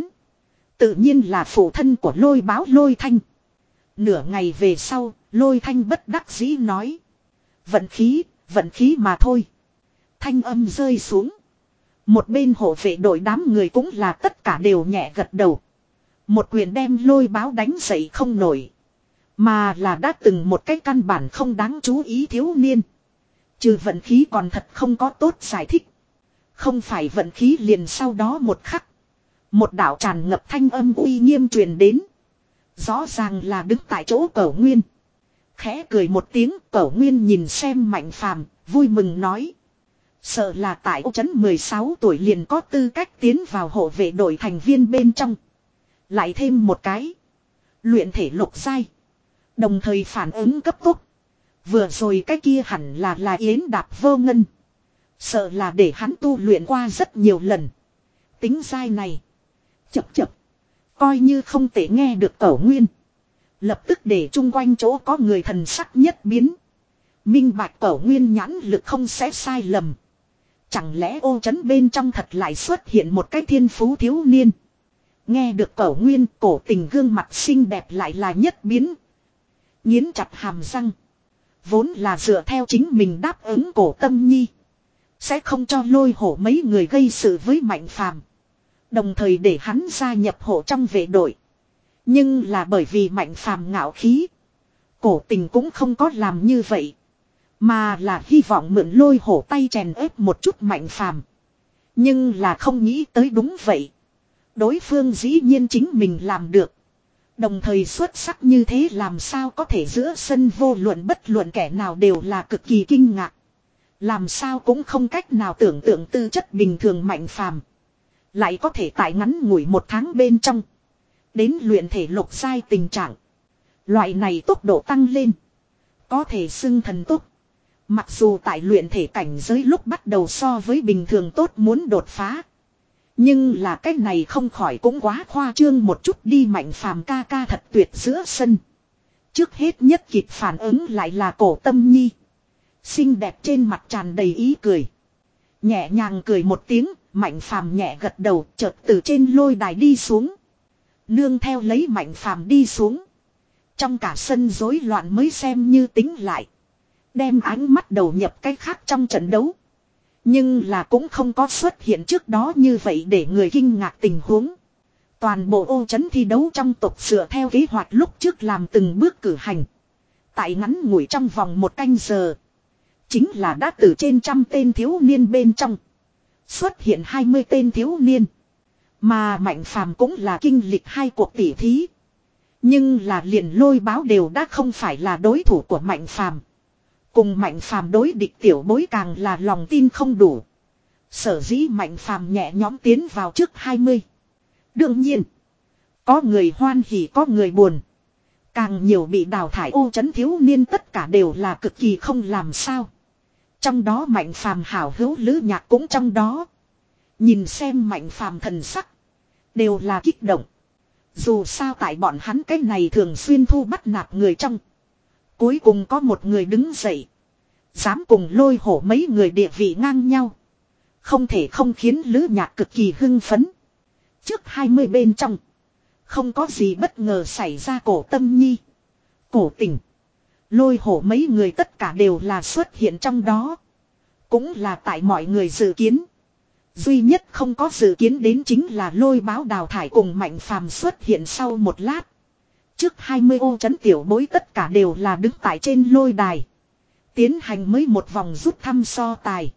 Tự nhiên là phụ thân của Lôi Báo Lôi Thanh. Nửa ngày về sau, Lôi Thanh bất đắc dĩ nói: Vận khí, vận khí mà thôi. Thanh âm rơi xuống, một bên hộ vệ đội đám người cũng là tất cả đều nhẹ gật đầu. Một quyền đem Lôi Báo đánh dậy không nổi, mà là đã từng một cái căn bản không đáng chú ý thiếu niên. Trừ vận khí còn thật không có tốt giải thích. Không phải vận khí liền sau đó một khắc, một đạo tràn ngập thanh âm uy nghiêm truyền đến. Rõ ràng là đứng tại chỗ Cẩu Nguyên. Khẽ cười một tiếng, Cẩu Nguyên nhìn xem Mạnh Phàm, vui mừng nói: Sợ là tại ô trấn mười sáu tuổi liền có tư cách tiến vào hộ vệ đội thành viên bên trong. Lại thêm một cái luyện thể lục giai, đồng thời phản ứng cấp tốc. Vừa rồi cái kia hẳn là là Yến Đạp Vô Ngân. Sợ là để hắn tu luyện qua rất nhiều lần. Tính giai này, chập chập, coi như không thể. Nghe được Cẩu Nguyên, lập tức để chung quanh chỗ có người thần sắc nhất biến. Minh bạch Cẩu Nguyên nhãn lực không sẽ sai lầm. Chẳng lẽ ô trấn bên trong thật lại xuất hiện một cái thiên phú thiếu niên? Nghe được Cẩu Nguyên, Cổ Tình gương mặt xinh đẹp lại là nhất biến. Nghiến chặt hàm răng. Vốn là dựa theo chính mình đáp ứng Cổ Tâm Nhi, sẽ không cho Lôi Hổ mấy người gây sự với Mạnh Phàm, đồng thời để hắn gia nhập hộ trong vệ đội. Nhưng là bởi vì Mạnh Phàm ngạo khí, Cổ Tình cũng không có làm như vậy, mà là hy vọng mượn Lôi Hổ tay chèn ép một chút Mạnh Phàm. Nhưng là không nghĩ tới đúng vậy. Đối phương dĩ nhiên chính mình làm được. Đồng thời xuất sắc như thế làm sao có thể giữa sân vô luận bất luận kẻ nào đều là cực kỳ kinh ngạc. Làm sao cũng không cách nào tưởng tượng tư chất bình thường Mạnh Phàm lại có thể tại ngắn ngủi một tháng bên trong. Đến luyện thể lục giai tình trạng. Loại này tốc độ tăng lên. Có thể xưng thần tốc. Mặc dù tại luyện thể cảnh giới lúc bắt đầu so với bình thường tốt muốn đột phá. Nhưng là cái này không khỏi cũng quá khoa trương một chút đi. Mạnh Phàm ca ca thật tuyệt giữa sân. Trước hết nhất kịp phản ứng lại là Cổ Tâm Nhi. Xinh đẹp trên mặt tràn đầy ý cười. Nhẹ nhàng cười một tiếng, Mạnh Phàm nhẹ gật đầu, chợt từ trên lôi đài đi xuống. Nương theo lấy Mạnh Phàm đi xuống. Trong cả sân rối loạn mới xem như tính lại. Đem ánh mắt đầu nhập cái khác trong trận đấu. Nhưng là cũng không có xuất hiện trước đó như vậy để người kinh ngạc tình huống. Toàn bộ ô trấn thi đấu trong tộc dựa theo kế hoạch lúc trước làm từng bước cử hành. Tại ngắn ngủi trong vòng một canh giờ. Chính là đã từ trên trăm tên thiếu niên bên trong. Xuất hiện hai mươi tên thiếu niên. Mà Mạnh Phàm cũng là kinh lịch hai cuộc tỉ thí. Nhưng là liền Lôi Báo đều đã không phải là đối thủ của Mạnh Phàm. Cùng Mạnh Phàm đối địch tiểu bối càng là lòng tin không đủ. Sở dĩ Mạnh Phàm nhẹ nhõm tiến vào trước hai mươi. Đương nhiên, có người hoan hỉ có người buồn. Càng nhiều bị đào thải ô trấn thiếu niên tất cả đều là cực kỳ không làm sao. Trong đó Mạnh Phàm hảo hữu Lữ Nhạc cũng trong đó. Nhìn xem Mạnh Phàm thần sắc. Đều là kích động. Dù sao tại bọn hắn cái này thường xuyên thu bắt nạt người trong. Cuối cùng có một người đứng dậy. Dám cùng Lôi Hổ mấy người địa vị ngang nhau. Không thể không khiến Lữ Nhạc cực kỳ hưng phấn. Trước hai mươi bên trong. Không có gì bất ngờ xảy ra. Cổ Tâm Nhi, Cổ Tình, Lôi Hổ mấy người tất cả đều là xuất hiện trong đó. Cũng là tại mọi người dự kiến. Duy nhất không có dự kiến đến chính là Lôi Báo đào thải cùng Mạnh Phàm xuất hiện sau một lát. Trước hai mươi ô trấn tiểu bối tất cả đều là đứng tại trên lôi đài. Tiến hành mới một vòng rút thăm so tài.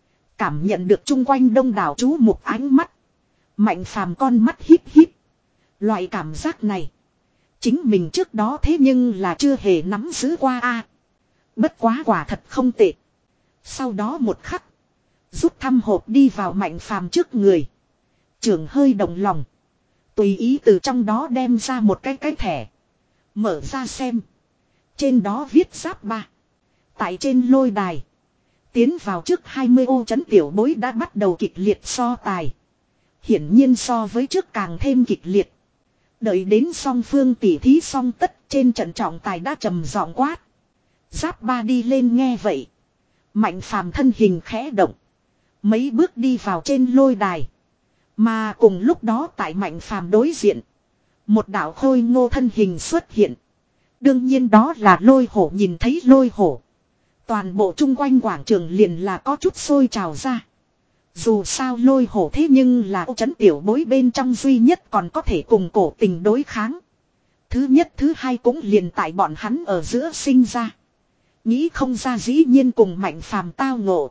Cảm nhận được chung quanh đông đảo chú mục ánh mắt. Mạnh Phàm con mắt híp híp. Loại cảm giác này. Chính mình trước đó thế nhưng là chưa hề nắm giữ qua a. Bất quá quả thật không tệ. Sau đó một khắc. Rút thăm hộp đi vào Mạnh Phàm trước người. Trưởng hơi động lòng. Tùy ý từ trong đó đem ra một cái cái thẻ. Mở ra xem. Trên đó viết giáp ba. Tại trên lôi đài. Tiến vào trước hai mươi ô trấn tiểu bối đã bắt đầu kịch liệt so tài. Hiển nhiên so với trước càng thêm kịch liệt. Đợi đến song phương tỉ thí xong tất trên trận trọng tài đã trầm giọng quát. Giáp ba đi lên nghe vậy. Mạnh Phàm thân hình khẽ động. Mấy bước đi vào trên lôi đài. Mà cùng lúc đó tại Mạnh Phàm đối diện. Một đạo khôi ngô thân hình xuất hiện. Đương nhiên đó là Lôi Hổ. Nhìn thấy Lôi Hổ. Toàn bộ chung quanh quảng trường liền là có chút sôi trào ra. Dù sao Lôi Hổ thế nhưng là ô trấn tiểu bối bên trong duy nhất còn có thể cùng Cổ Tình đối kháng. Thứ nhất thứ hai cũng liền tại bọn hắn ở giữa sinh ra. Nghĩ không ra dĩ nhiên cùng Mạnh Phàm tao ngộ.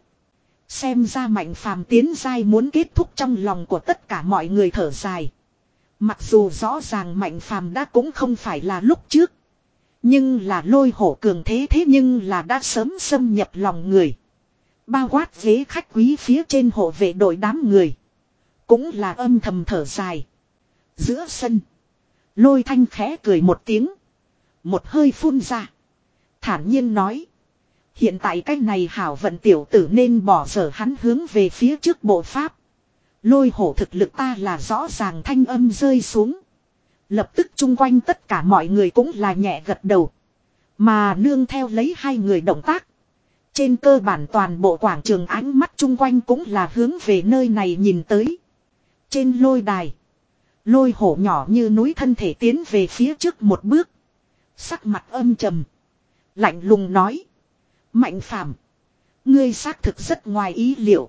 Xem ra Mạnh Phàm tiến giai muốn kết thúc trong lòng của tất cả mọi người thở dài. Mặc dù rõ ràng Mạnh Phàm đã cũng không phải là lúc trước. Nhưng là Lôi Hổ cường thế thế nhưng là đã sớm xâm nhập lòng người. Bao quát ghế khách quý phía trên hộ vệ đội đám người. Cũng là âm thầm thở dài. Giữa sân. Lôi Thanh khẽ cười một tiếng. Một hơi phun ra. Thản nhiên nói. Hiện tại cái này hảo vận tiểu tử nên bỏ dở hắn hướng về phía trước bộ pháp. Lôi Hổ thực lực ta là rõ ràng thanh âm rơi xuống. Lập tức chung quanh tất cả mọi người cũng là nhẹ gật đầu. Mà nương theo lấy hai người động tác. Trên cơ bản toàn bộ quảng trường ánh mắt chung quanh cũng là hướng về nơi này nhìn tới. Trên lôi đài. Lôi Hổ nhỏ như núi thân thể tiến về phía trước một bước. Sắc mặt âm trầm. Lạnh lùng nói. Mạnh Phàm, ngươi xác thực rất ngoài ý liệu.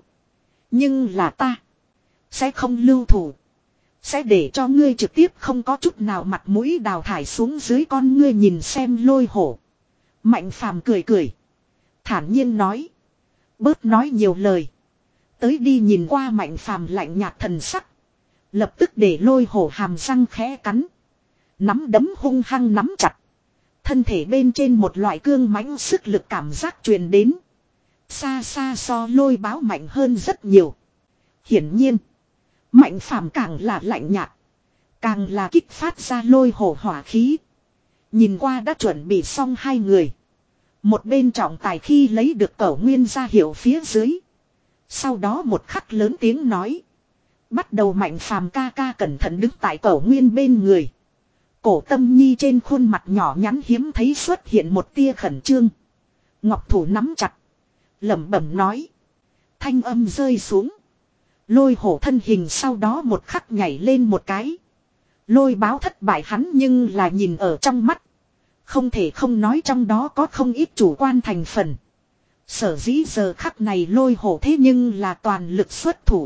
Nhưng là ta. Sẽ không lưu thủ. Sẽ để cho ngươi trực tiếp không có chút nào mặt mũi đào thải xuống dưới con ngươi nhìn xem Lôi Hổ. Mạnh Phàm cười cười. Thản nhiên nói. Bớt nói nhiều lời. tới đi nhìn qua Mạnh Phàm lạnh nhạt thần sắc. Lập tức để Lôi Hổ hàm răng khẽ cắn. Nắm đấm hung hăng nắm chặt. Thân thể bên trên một loại cương mãnh sức lực cảm giác truyền đến. Xa xa so Lôi Báo mạnh hơn rất nhiều. Hiển nhiên. Mạnh Phàm càng là lạnh nhạt. Càng là kích phát ra Lôi Hổ hỏa khí. Nhìn qua đã chuẩn bị xong hai người. Một bên trọng tài khi lấy được Cẩu Nguyên ra hiệu phía dưới. Sau đó một khắc lớn tiếng nói. Bắt đầu Mạnh Phàm ca ca cẩn thận đứng tại Cẩu Nguyên bên người. Cổ Tâm Nhi trên khuôn mặt nhỏ nhắn hiếm thấy xuất hiện một tia khẩn trương. Ngọc thủ nắm chặt. Lẩm bẩm nói. Thanh âm rơi xuống. Lôi Hổ thân hình sau đó một khắc nhảy lên một cái. Lôi Báo thất bại hắn nhưng là nhìn ở trong mắt. Không thể không nói trong đó có không ít chủ quan thành phần. Sở dĩ giờ khắc này Lôi Hổ thế nhưng là toàn lực xuất thủ.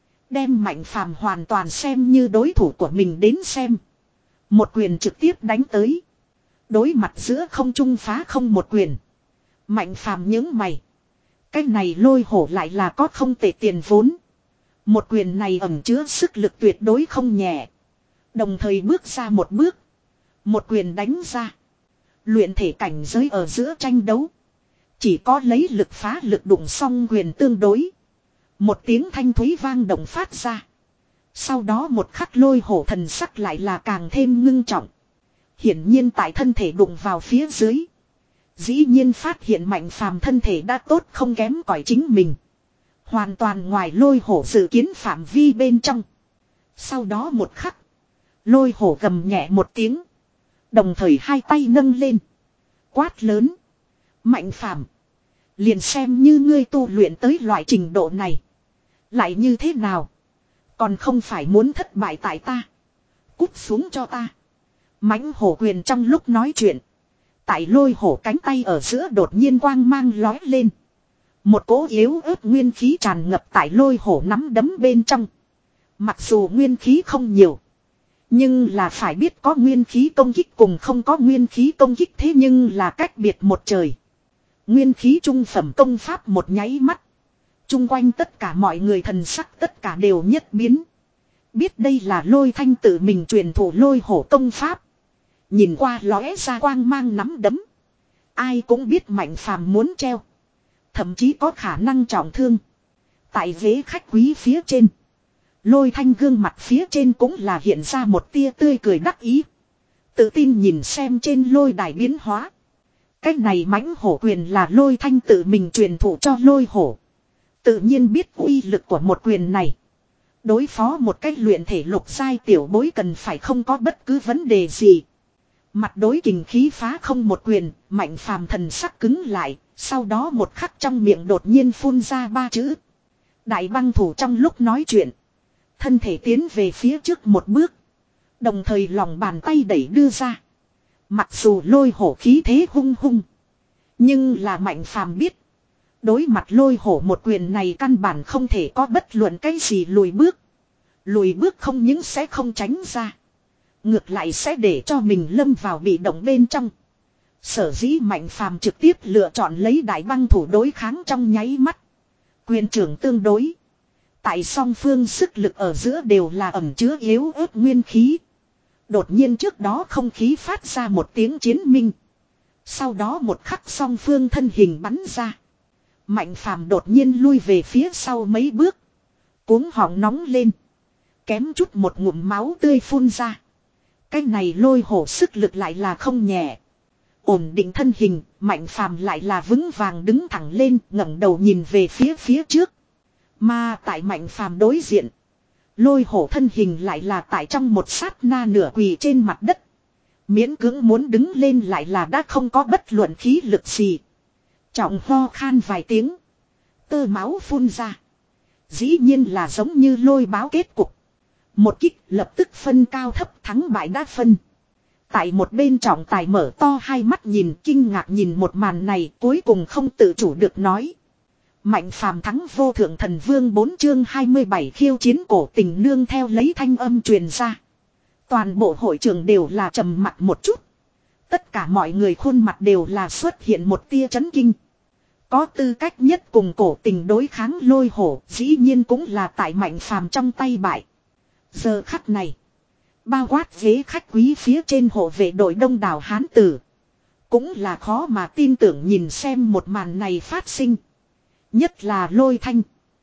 Đem Mạnh Phàm hoàn toàn xem như đối thủ của mình đến xem. Một quyền trực tiếp đánh tới. Đối mặt giữa không trung phá không một quyền. Mạnh Phàm nhướng mày. Cái này Lôi Hổ lại là có không tệ tiền vốn. Một quyền này ẩn chứa sức lực tuyệt đối không nhẹ. Đồng thời bước ra một bước. Một quyền đánh ra. Luyện thể cảnh giới ở giữa tranh đấu. Chỉ có lấy lực phá lực đụng song quyền tương đối. Một tiếng thanh thúy vang động phát ra. Sau đó một khắc Lôi Hổ thần sắc lại là càng thêm ngưng trọng. Hiển nhiên tại thân thể đụng vào phía dưới. Dĩ nhiên phát hiện Mạnh Phàm thân thể đã tốt không kém cỏi chính mình. Hoàn toàn ngoài Lôi Hổ dự kiến phạm vi bên trong. Sau đó một khắc. Lôi Hổ gầm nhẹ một tiếng. Đồng thời hai tay nâng lên. Quát lớn. Mạnh Phàm, liền xem như ngươi tu luyện tới loại trình độ này. Lại như thế nào? Còn không phải muốn thất bại tại ta. Cút xuống cho ta. Mãnh hổ quyền trong lúc nói chuyện. Tại Lôi Hổ cánh tay ở giữa đột nhiên quang mang lói lên. Một cỗ yếu ớt nguyên khí tràn ngập tại Lôi Hổ nắm đấm bên trong. Mặc dù nguyên khí không nhiều. Nhưng là phải biết có nguyên khí công kích cùng không có nguyên khí công kích thế nhưng là cách biệt một trời. Nguyên khí trung phẩm công pháp một nháy mắt. Trung quanh tất cả mọi người thần sắc tất cả đều nhất biến. Biết đây là Lôi Thanh tự mình truyền thụ Lôi Hổ công pháp. Nhìn qua lóe ra quang mang nắm đấm. Ai cũng biết Mạnh Phàm muốn treo. Thậm chí có khả năng trọng thương. Tại ghế khách quý phía trên. Lôi Thanh gương mặt phía trên cũng là hiện ra một tia tươi cười đắc ý. Tự tin nhìn xem trên lôi đài biến hóa. Cách này mãnh hổ quyền là Lôi Thanh tự mình truyền thụ cho Lôi Hổ. Tự nhiên biết uy lực của một quyền này. Đối phó một cách luyện thể lục giai tiểu bối cần phải không có bất cứ vấn đề gì. Mặt đối kình khí phá không một quyền, Mạnh Phàm thần sắc cứng lại, sau đó một khắc trong miệng đột nhiên phun ra ba chữ. Đại băng thủ trong lúc nói chuyện. Thân thể tiến về phía trước một bước. Đồng thời lòng bàn tay đẩy đưa ra. Mặc dù Lôi Hổ khí thế hung hung. Nhưng là Mạnh Phàm biết. Đối mặt Lôi Hổ một quyền này căn bản không thể có bất luận cái gì lùi bước. Lùi bước không những sẽ không tránh ra. Ngược lại sẽ để cho mình lâm vào bị động bên trong. Sở dĩ Mạnh Phàm trực tiếp lựa chọn lấy đại băng thủ đối kháng trong nháy mắt. Quyền trưởng tương đối. Tại song phương sức lực ở giữa đều là ẩm chứa yếu ớt nguyên khí. Đột nhiên trước đó không khí phát ra một tiếng chiến minh. Sau đó một khắc song phương thân hình bắn ra. Mạnh Phàm đột nhiên lui về phía sau mấy bước. Cuống họng nóng lên. Kém chút một ngụm máu tươi phun ra. Cái này Lôi Hổ sức lực lại là không nhẹ. Ổn định thân hình, Mạnh Phàm lại là vững vàng đứng thẳng lên, ngẩng đầu nhìn về phía phía trước. Mà tại Mạnh Phàm đối diện, Lôi Hổ thân hình lại là tại trong một sát na nửa quỳ trên mặt đất. Miễn cưỡng muốn đứng lên lại là đã không có bất luận khí lực gì. Trọng ho khan vài tiếng. Tơ máu phun ra. Dĩ nhiên là giống như Lôi báo kết cục. Một kích lập tức phân cao thấp thắng bại đã phân. Tại một bên trọng tài mở to hai mắt nhìn kinh ngạc nhìn một màn này cuối cùng không tự chủ được nói. Mạnh Phàm thắng vô thượng thần vương bốn chương hai mươi bảy khiêu chiến cổ tình nương theo lấy thanh âm truyền ra. Toàn bộ hội trường đều là trầm mặt một chút. Tất cả mọi người khuôn mặt đều là xuất hiện một tia chấn kinh. Có tư cách nhất cùng cổ tình đối kháng lôi hổ, dĩ nhiên cũng là tại Mạnh Phàm trong tay bại. Giờ khắc này, bao quát ghế khách quý phía trên hộ vệ đội đông đảo hán tử, cũng là khó mà tin tưởng nhìn xem một màn này phát sinh. Nhất là Lôi Thanh,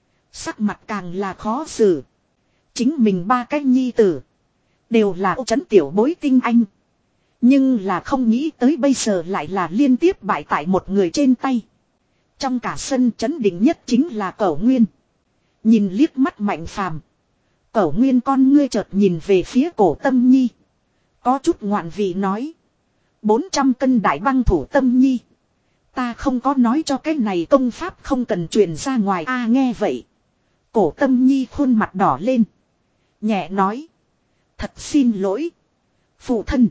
sắc mặt càng là khó xử. Chính mình ba cái nhi tử đều là ô trấn tiểu bối tinh anh, nhưng là không nghĩ tới bây giờ lại là liên tiếp bại tại một người trên tay. Trong cả sân chấn định nhất chính là Cẩu Nguyên. Nhìn liếc mắt Mạnh Phàm, Cẩu Nguyên con ngươi chợt nhìn về phía Cổ Tâm Nhi, có chút ngoạn vị nói: bốn trăm cân đại băng thủ Tâm Nhi, ta không có nói cho cái này công pháp không cần truyền ra ngoài a. À, nghe vậy, Cổ Tâm Nhi khuôn mặt đỏ lên, nhẹ nói: thật xin lỗi, phụ thân,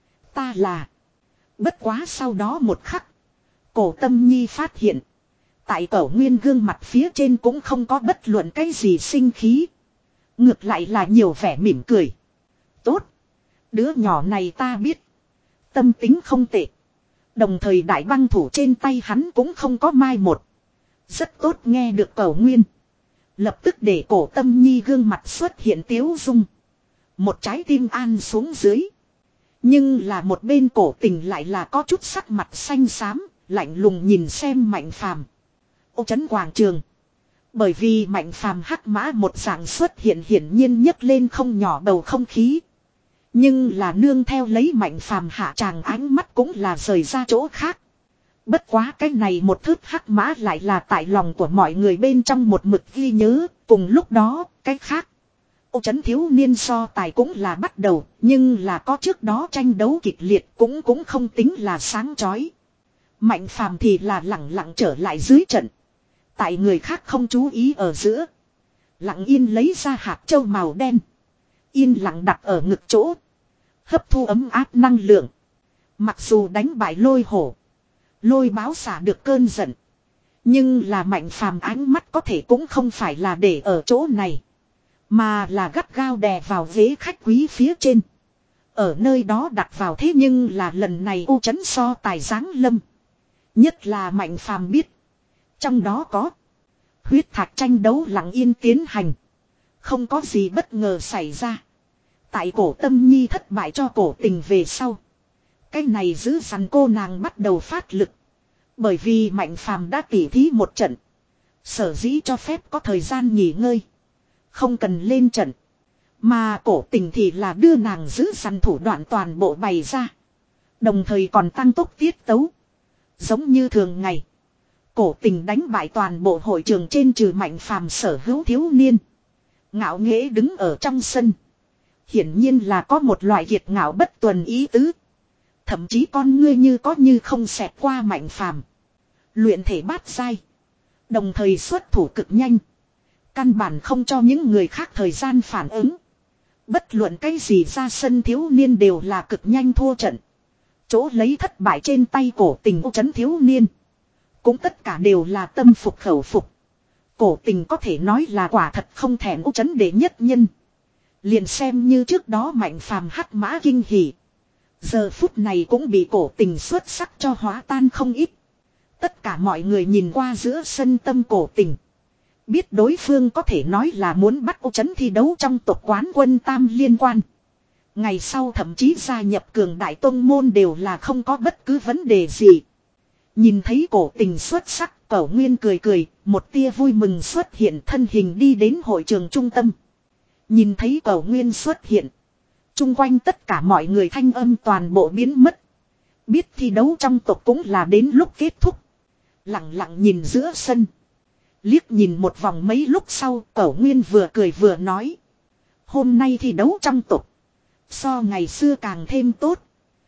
ta là... Bất quá sau đó một khắc, Cổ Tâm Nhi phát hiện, tại Cẩu Nguyên gương mặt phía trên cũng không có bất luận cái gì sinh khí, ngược lại là nhiều vẻ mỉm cười. Tốt, đứa nhỏ này ta biết, tâm tính không tệ. Đồng thời đại băng thủ trên tay hắn cũng không có mai một. Rất tốt. Nghe được Cẩu Nguyên, lập tức để Cổ Tâm Nhi gương mặt xuất hiện tiếu dung, một trái tim an xuống dưới. Nhưng là một bên Cổ Tình lại là có chút sắc mặt xanh xám, lạnh lùng nhìn xem Mạnh Phàm. Ô trấn quảng trường, bởi vì Mạnh Phàm hắc mã một dạng xuất hiện hiển nhiên nhấc lên không nhỏ bầu không khí. Nhưng là nương theo lấy Mạnh Phàm hạ tràng ánh mắt cũng là rời ra chỗ khác. Bất quá cái này một thước hắc mã lại là tại lòng của mọi người bên trong một mực ghi nhớ. Cùng lúc đó, cái khác, ô trấn thiếu niên so tài cũng là bắt đầu, nhưng là có trước đó tranh đấu kịch liệt cũng cũng không tính là sáng chói. Mạnh Phàm thì là lặng lặng trở lại dưới trận. Tại người khác không chú ý ở giữa, lặng yên lấy ra hạt châu màu đen, yên lặng đặt ở ngực chỗ, hấp thu ấm áp năng lượng. Mặc dù đánh bại Lôi hổ, Lôi báo xả được cơn giận, nhưng là Mạnh Phàm ánh mắt có thể cũng không phải là để ở chỗ này, mà là gắt gao đè vào ghế khách quý phía trên. Ở nơi đó đặt vào, thế nhưng là lần này ô trấn so tài giáng lâm. Nhất là Mạnh Phàm biết, trong đó có huyết thạch tranh đấu lặng yên tiến hành, không có gì bất ngờ xảy ra. Tại Cổ Tâm Nhi thất bại cho Cổ Tình về sau, cái này giữ dằn cô nàng bắt đầu phát lực. Bởi vì Mạnh Phàm đã tỉ thí một trận, sở dĩ cho phép có thời gian nghỉ ngơi, không cần lên trận. Mà Cổ Tình thì là đưa nàng giữ dằn thủ đoạn toàn bộ bày ra, đồng thời còn tăng tốc tiết tấu. Giống như thường ngày, Cổ Tình đánh bại toàn bộ hội trường trên trừ Mạnh Phàm sở hữu thiếu niên, ngạo nghễ đứng ở trong sân. Hiển nhiên là có một loại kiệt ngạo bất tuần ý tứ. Thậm chí con ngươi như có như không xẹt qua Mạnh Phàm. Luyện thể bát giai, đồng thời xuất thủ cực nhanh, căn bản không cho những người khác thời gian phản ứng. Bất luận cái gì ra sân thiếu niên đều là cực nhanh thua trận. Chỗ lấy thất bại trên tay Cổ Tình ô trấn thiếu niên, cũng tất cả đều là tâm phục khẩu phục. Cổ Tình có thể nói là quả thật không thèm ô trấn đệ nhất nhân. Liền xem như trước đó Mạnh Phàm hắc mã kinh hỉ, giờ phút này cũng bị Cổ Tình xuất sắc cho hóa tan không ít. Tất cả mọi người nhìn qua giữa sân tâm Cổ Tình, biết đối phương có thể nói là muốn bắt ô trấn thi đấu trong tộc quán quân tam liên quan. Ngày sau thậm chí gia nhập cường đại tông môn đều là không có bất cứ vấn đề gì. Nhìn thấy Cổ Tình xuất sắc, Cẩu Nguyên cười cười, một tia vui mừng xuất hiện, thân hình đi đến hội trường trung tâm. Nhìn thấy Cẩu Nguyên xuất hiện, chung quanh tất cả mọi người thanh âm toàn bộ biến mất. Biết thi đấu trong tộc cũng là đến lúc kết thúc. Lặng lặng nhìn giữa sân, liếc nhìn một vòng mấy lúc sau, Cẩu Nguyên vừa cười vừa nói: hôm nay thi đấu trong tộc so ngày xưa càng thêm tốt.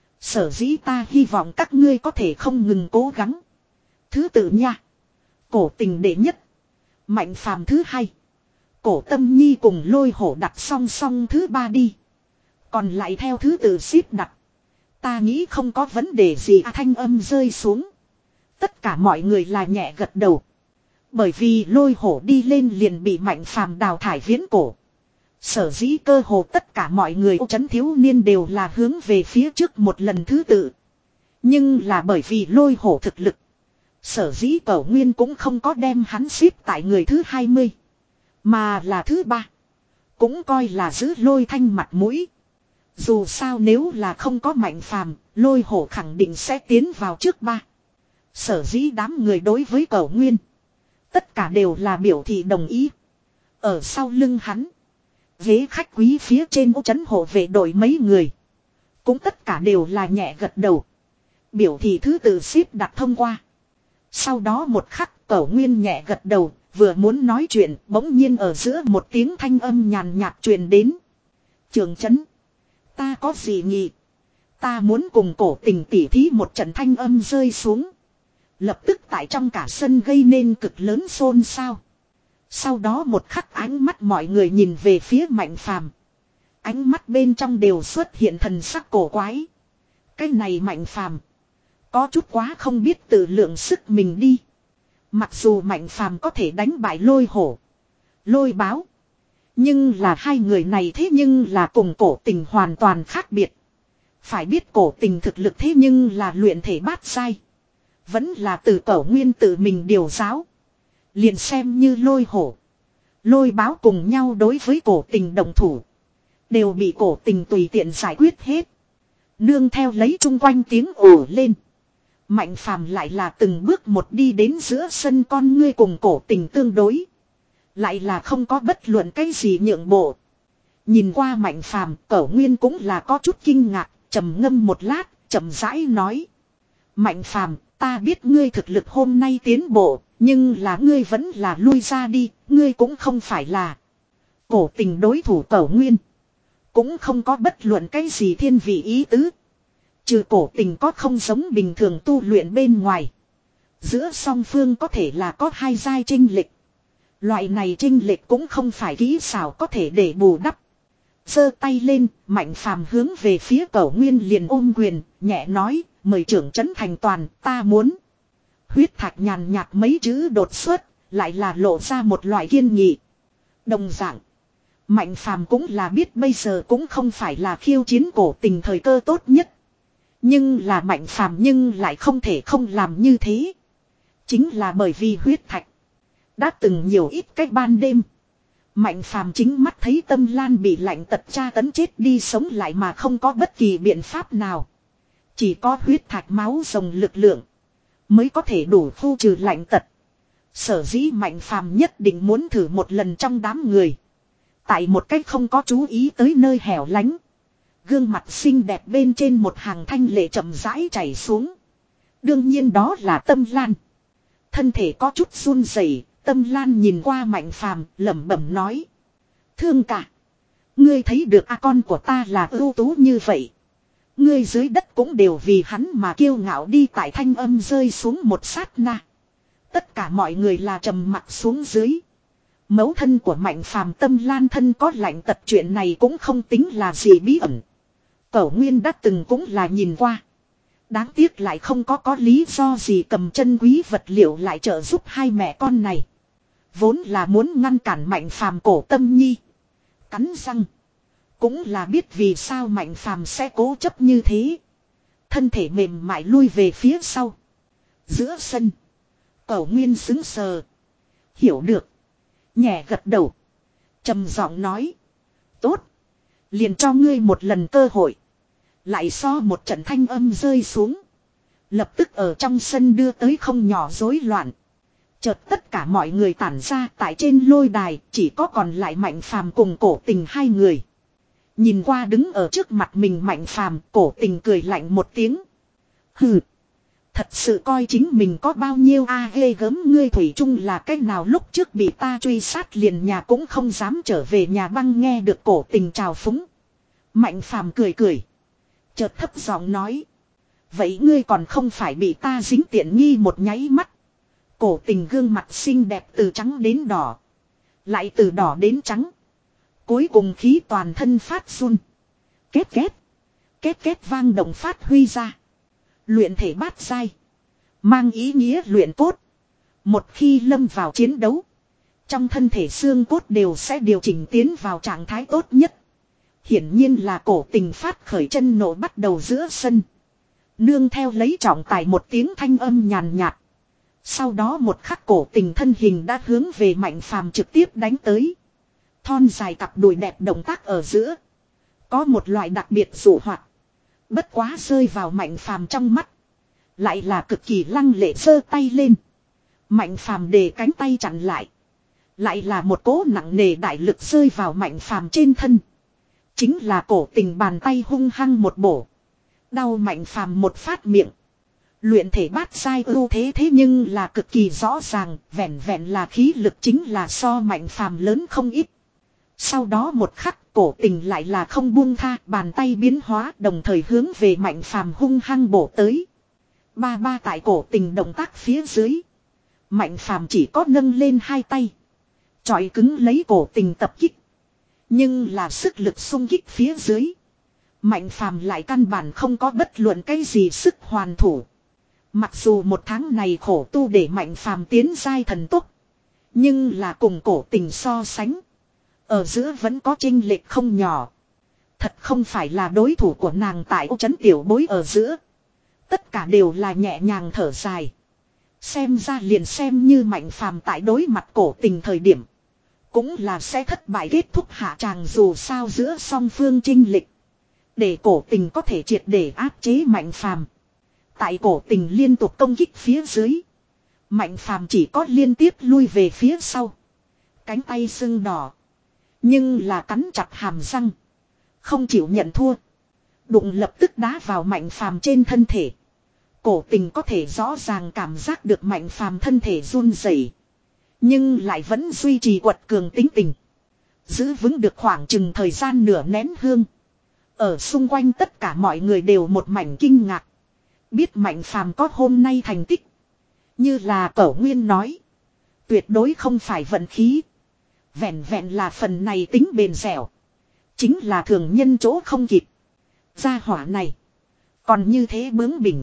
Sở dĩ ta hy vọng các ngươi có thể không ngừng cố gắng. Thứ tự nha: Cổ Tình đệ nhất, Mạnh Phàm thứ hai, Cổ Tâm Nhi cùng Lôi hổ đặt song song thứ ba đi. Còn lại theo thứ tự xếp đặt. Ta nghĩ không có vấn đề gì. À, thanh âm rơi xuống, tất cả mọi người là nhẹ gật đầu. Bởi vì Lôi hổ đi lên liền bị Mạnh Phàm đào thải viễn cổ. Sở dĩ cơ hồ tất cả mọi người ô trấn thiếu niên đều là hướng về phía trước một lần thứ tự. Nhưng là bởi vì Lôi hổ thực lực, Sở dĩ Cẩu Nguyên cũng không có đem hắn xếp tại người thứ hai mươi. Mà là thứ ba. Cũng coi là giữ Lôi Thanh mặt mũi. Dù sao nếu là không có Mạnh Phàm, Lôi Hổ khẳng định sẽ tiến vào trước ba. Sở dĩ đám người đối với Cẩu Nguyên. Tất cả đều là biểu thị đồng ý. Ở sau lưng hắn. Ghế khách quý phía trên ô trấn hộ vệ đội mấy người. Cũng tất cả đều là nhẹ gật đầu. Biểu thị thứ tự xếp đặt thông qua. Sau đó một khắc Cẩu Nguyên nhẹ gật đầu. Vừa muốn nói chuyện bỗng nhiên ở giữa một tiếng thanh âm nhàn nhạt truyền đến. Trường trấn. Ta có gì nhỉ? Ta muốn cùng Cổ Tình tỉ thí một trận thanh âm rơi xuống. Lập tức tại trong cả sân gây nên cực lớn xôn xao. Sau đó một khắc ánh mắt mọi người nhìn về phía Mạnh Phàm. Ánh mắt bên trong đều xuất hiện thần sắc cổ quái. Cái này Mạnh Phàm có chút quá không biết tự lượng sức mình đi. Mặc dù Mạnh Phàm có thể đánh bại Lôi Hổ, Lôi Báo. Nhưng là hai người này thế nhưng là cùng Cổ Tình hoàn toàn khác biệt. Phải biết Cổ Tình thực lực thế nhưng là luyện thể bát giai. Vẫn là từ Cẩu Nguyên tự mình điều giáo. Liền xem như Lôi Hổ, Lôi Báo cùng nhau đối với Cổ Tình đồng thủ. Đều bị Cổ Tình tùy tiện giải quyết hết. Nương theo lấy chung quanh tiếng ồ lên. Mạnh Phàm lại là từng bước một đi đến giữa sân con ngươi cùng Cổ Tình tương đối. Lại là không có bất luận cái gì nhượng bộ. Nhìn qua Mạnh Phàm, Cẩu Nguyên cũng là có chút kinh ngạc, trầm ngâm một lát, chậm rãi nói. Mạnh Phàm, ta biết ngươi thực lực hôm nay tiến bộ, nhưng là ngươi vẫn là lui ra đi, ngươi cũng không phải là Cổ Tình đối thủ Cẩu Nguyên. Cũng không có bất luận cái gì thiên vị ý tứ. Trừ Cổ Tình có không giống bình thường tu luyện bên ngoài. Giữa song phương có thể là có hai giai chênh lệch. Loại này chênh lệch cũng không phải kỹ xảo có thể để bù đắp. Giơ tay lên, Mạnh Phàm hướng về phía Cẩu Nguyên liền ôm quyền, nhẹ nói, mời trưởng trấn thành toàn, ta muốn. Huyết thạch nhàn nhạt mấy chữ đột xuất, lại là lộ ra một loại kiên nghị. Đồng dạng, Mạnh Phàm cũng là biết bây giờ cũng không phải là khiêu chiến Cổ Tình thời cơ tốt nhất. Nhưng là Mạnh Phàm nhưng lại không thể không làm như thế. Chính là bởi vì huyết thạch. Đã từng nhiều ít cách ban đêm. Mạnh Phàm chính mắt thấy Tâm Lan bị lạnh tật tra tấn chết đi sống lại mà không có bất kỳ biện pháp nào. Chỉ có huyết thạch máu rồng lực lượng mới có thể đủ khu trừ lạnh tật. Sở dĩ Mạnh Phàm nhất định muốn thử một lần trong đám người. Tại một cách không có chú ý tới nơi hẻo lánh. Gương mặt xinh đẹp bên trên một hàng thanh lệ chậm rãi chảy xuống. Đương nhiên đó là Tâm Lan. Thân thể có chút run rẩy, Tâm Lan nhìn qua Mạnh Phàm, lẩm bẩm nói: "Thương cả, ngươi thấy được a con của ta là ưu tú như vậy, ngươi dưới đất cũng đều vì hắn mà kiêu ngạo đi." Tại thanh âm rơi xuống một sát na, tất cả mọi người là trầm mặc xuống dưới. Mẫu thân của Mạnh Phàm Tâm Lan thân có lạnh tật chuyện này cũng không tính là gì bí ẩn. Cẩu Nguyên đã từng cũng là nhìn qua. Đáng tiếc lại không có có lý do gì cầm chân quý vật liệu lại trợ giúp hai mẹ con này. Vốn là muốn ngăn cản Mạnh Phàm cổ Tâm Nhi. Cắn răng. Cũng là biết vì sao Mạnh Phàm sẽ cố chấp như thế. Thân thể mềm mại lui về phía sau. Giữa sân. Cẩu Nguyên sững sờ. Hiểu được. Nhẹ gật đầu. Trầm giọng nói. Tốt. Liền cho ngươi một lần cơ hội. Lại so một trận thanh âm rơi xuống. Lập tức ở trong sân đưa tới không nhỏ rối loạn. Chợt tất cả mọi người tản ra tại trên lôi đài. Chỉ có còn lại Mạnh Phàm cùng Cổ Tình hai người. Nhìn qua đứng ở trước mặt mình Mạnh Phàm, Cổ Tình cười lạnh một tiếng. Hừ. Thật sự coi chính mình có bao nhiêu a à, ghê gớm ngươi thủy chung là cách nào lúc trước bị ta truy sát liền nhà cũng không dám trở về nhà. Băng nghe được Cổ Tình trào phúng. Mạnh Phàm cười cười. Chợt thấp giọng nói. Vậy ngươi còn không phải bị ta dính tiện nghi một nháy mắt. Cổ Tình gương mặt xinh đẹp từ trắng đến đỏ. Lại từ đỏ đến trắng. Cuối cùng khí toàn thân phát run. Két két. Két két vang động phát huy ra. Luyện thể bát giai. Mang ý nghĩa luyện cốt. Một khi lâm vào chiến đấu. Trong thân thể xương cốt đều sẽ điều chỉnh tiến vào trạng thái tốt nhất. Hiển nhiên là Cổ Tình phát khởi chân nổ bắt đầu giữa sân. Nương theo lấy trọng tài một tiếng thanh âm nhàn nhạt. Sau đó một khắc cổ tình thân hình đã hướng về Mạnh Phàm trực tiếp đánh tới. Thon dài cặp đùi đẹp động tác ở giữa. Có một loại đặc biệt dụ hoạt. Bất quá rơi vào Mạnh Phàm trong mắt. Lại là cực kỳ lăng lệ giơ tay lên. Mạnh Phàm đề cánh tay chặn lại. Lại là một cỗ nặng nề đại lực rơi vào Mạnh Phàm trên thân. Chính là cổ tình bàn tay hung hăng một bổ. Đau Mạnh Phàm một phát miệng. Luyện thể bát giai ưu thế thế nhưng là cực kỳ rõ ràng, vẹn vẹn là khí lực chính là so Mạnh Phàm lớn không ít. Sau đó một khắc cổ tình lại là không buông tha, bàn tay biến hóa đồng thời hướng về Mạnh Phàm hung hăng bổ tới. Ba ba tại cổ tình động tác phía dưới. Mạnh Phàm chỉ có nâng lên hai tay. Chọi cứng lấy cổ tình tập kích. Nhưng là sức lực xung kích phía dưới. Mạnh Phàm lại căn bản không có bất luận cái gì sức hoàn thủ. Mặc dù một tháng này khổ tu để Mạnh Phàm tiến giai thần tốc. Nhưng là cùng cổ tình so sánh. Ở giữa vẫn có chênh lệch không nhỏ. Thật không phải là đối thủ của nàng tại ô trấn tiểu bối ở giữa. Tất cả đều là nhẹ nhàng thở dài. Xem ra liền xem như Mạnh Phàm tại đối mặt cổ tình thời điểm. Cũng là sẽ thất bại kết thúc hạ tràng dù sao giữa song phương chênh lệch. Để cổ tình có thể triệt để áp chế Mạnh Phàm. Tại cổ tình liên tục công kích phía dưới. Mạnh Phàm chỉ có liên tiếp lui về phía sau. Cánh tay sưng đỏ. Nhưng là cắn chặt hàm răng. Không chịu nhận thua. Đụng lập tức đá vào Mạnh Phàm trên thân thể. Cổ tình có thể rõ ràng cảm giác được Mạnh Phàm thân thể run rẩy, nhưng lại vẫn duy trì quật cường tính tình. Giữ vững được khoảng chừng thời gian nửa nén hương. Ở xung quanh tất cả mọi người đều một mảnh kinh ngạc. Biết Mạnh Phàm có hôm nay thành tích. Như là Cẩu Nguyên nói. Tuyệt đối không phải vận khí. Vẹn vẹn là phần này tính bền dẻo. Chính là thường nhân chỗ không kịp. Gia hỏa này. Còn như thế bướng bỉnh.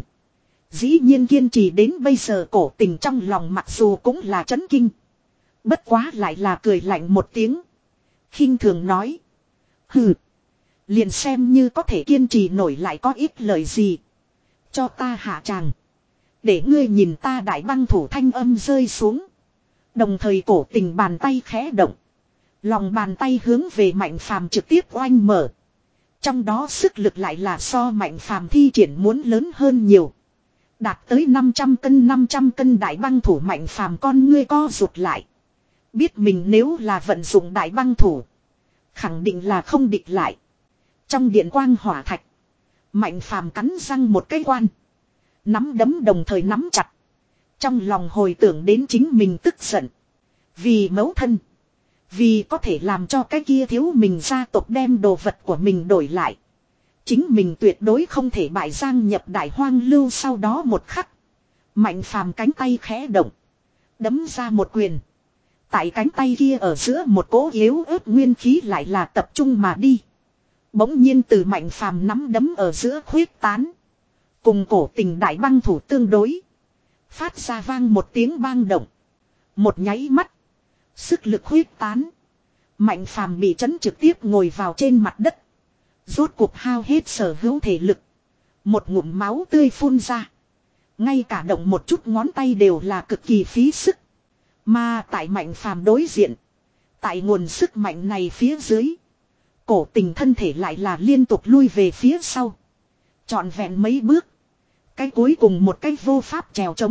Dĩ nhiên kiên trì đến bây giờ cổ tình trong lòng mặc dù cũng là chấn kinh. Bất quá lại là cười lạnh một tiếng. Khinh thường nói. Hừ. Liền xem như có thể kiên trì nổi lại có ít lời gì. Cho ta hạ tràng. Để ngươi nhìn ta đại băng thủ thanh âm rơi xuống. Đồng thời cổ tình bàn tay khẽ động. Lòng bàn tay hướng về Mạnh Phàm trực tiếp oanh mở. Trong đó sức lực lại là so Mạnh Phàm thi triển muốn lớn hơn nhiều. Đạt tới năm trăm cân năm trăm cân đại băng thủ Mạnh Phàm con ngươi co rụt lại. Biết mình nếu là vận dụng đại băng thủ. Khẳng định là không địch lại. Trong điện quang hỏa thạch. Mạnh Phàm cắn răng một cái quan. Nắm đấm đồng thời nắm chặt. Trong lòng hồi tưởng đến chính mình tức giận. Vì mẫu thân. Vì có thể làm cho cái kia thiếu mình gia tộc đem đồ vật của mình đổi lại. Chính mình tuyệt đối không thể bại giang nhập đại hoang lưu sau đó một khắc. Mạnh Phàm cánh tay khẽ động. Đấm ra một quyền. Tại cánh tay kia ở giữa một cỗ yếu ớt nguyên khí lại là tập trung mà đi. Bỗng nhiên từ Mạnh Phàm nắm đấm ở giữa khuyết tán. Cùng cổ tình đại băng thủ tương đối. Phát ra vang một tiếng bang động. Một nháy mắt. Sức lực khuyết tán. Mạnh Phàm bị chấn trực tiếp ngồi vào trên mặt đất. Rốt cuộc hao hết sở hữu thể lực. Một ngụm máu tươi phun ra. Ngay cả động một chút ngón tay đều là cực kỳ phí sức. Mà tại Mạnh Phàm đối diện. Tại nguồn sức mạnh này phía dưới. Cổ tình thân thể lại là liên tục lui về phía sau. Trọn vẹn mấy bước. Cái cuối cùng một cái vô pháp trèo trống.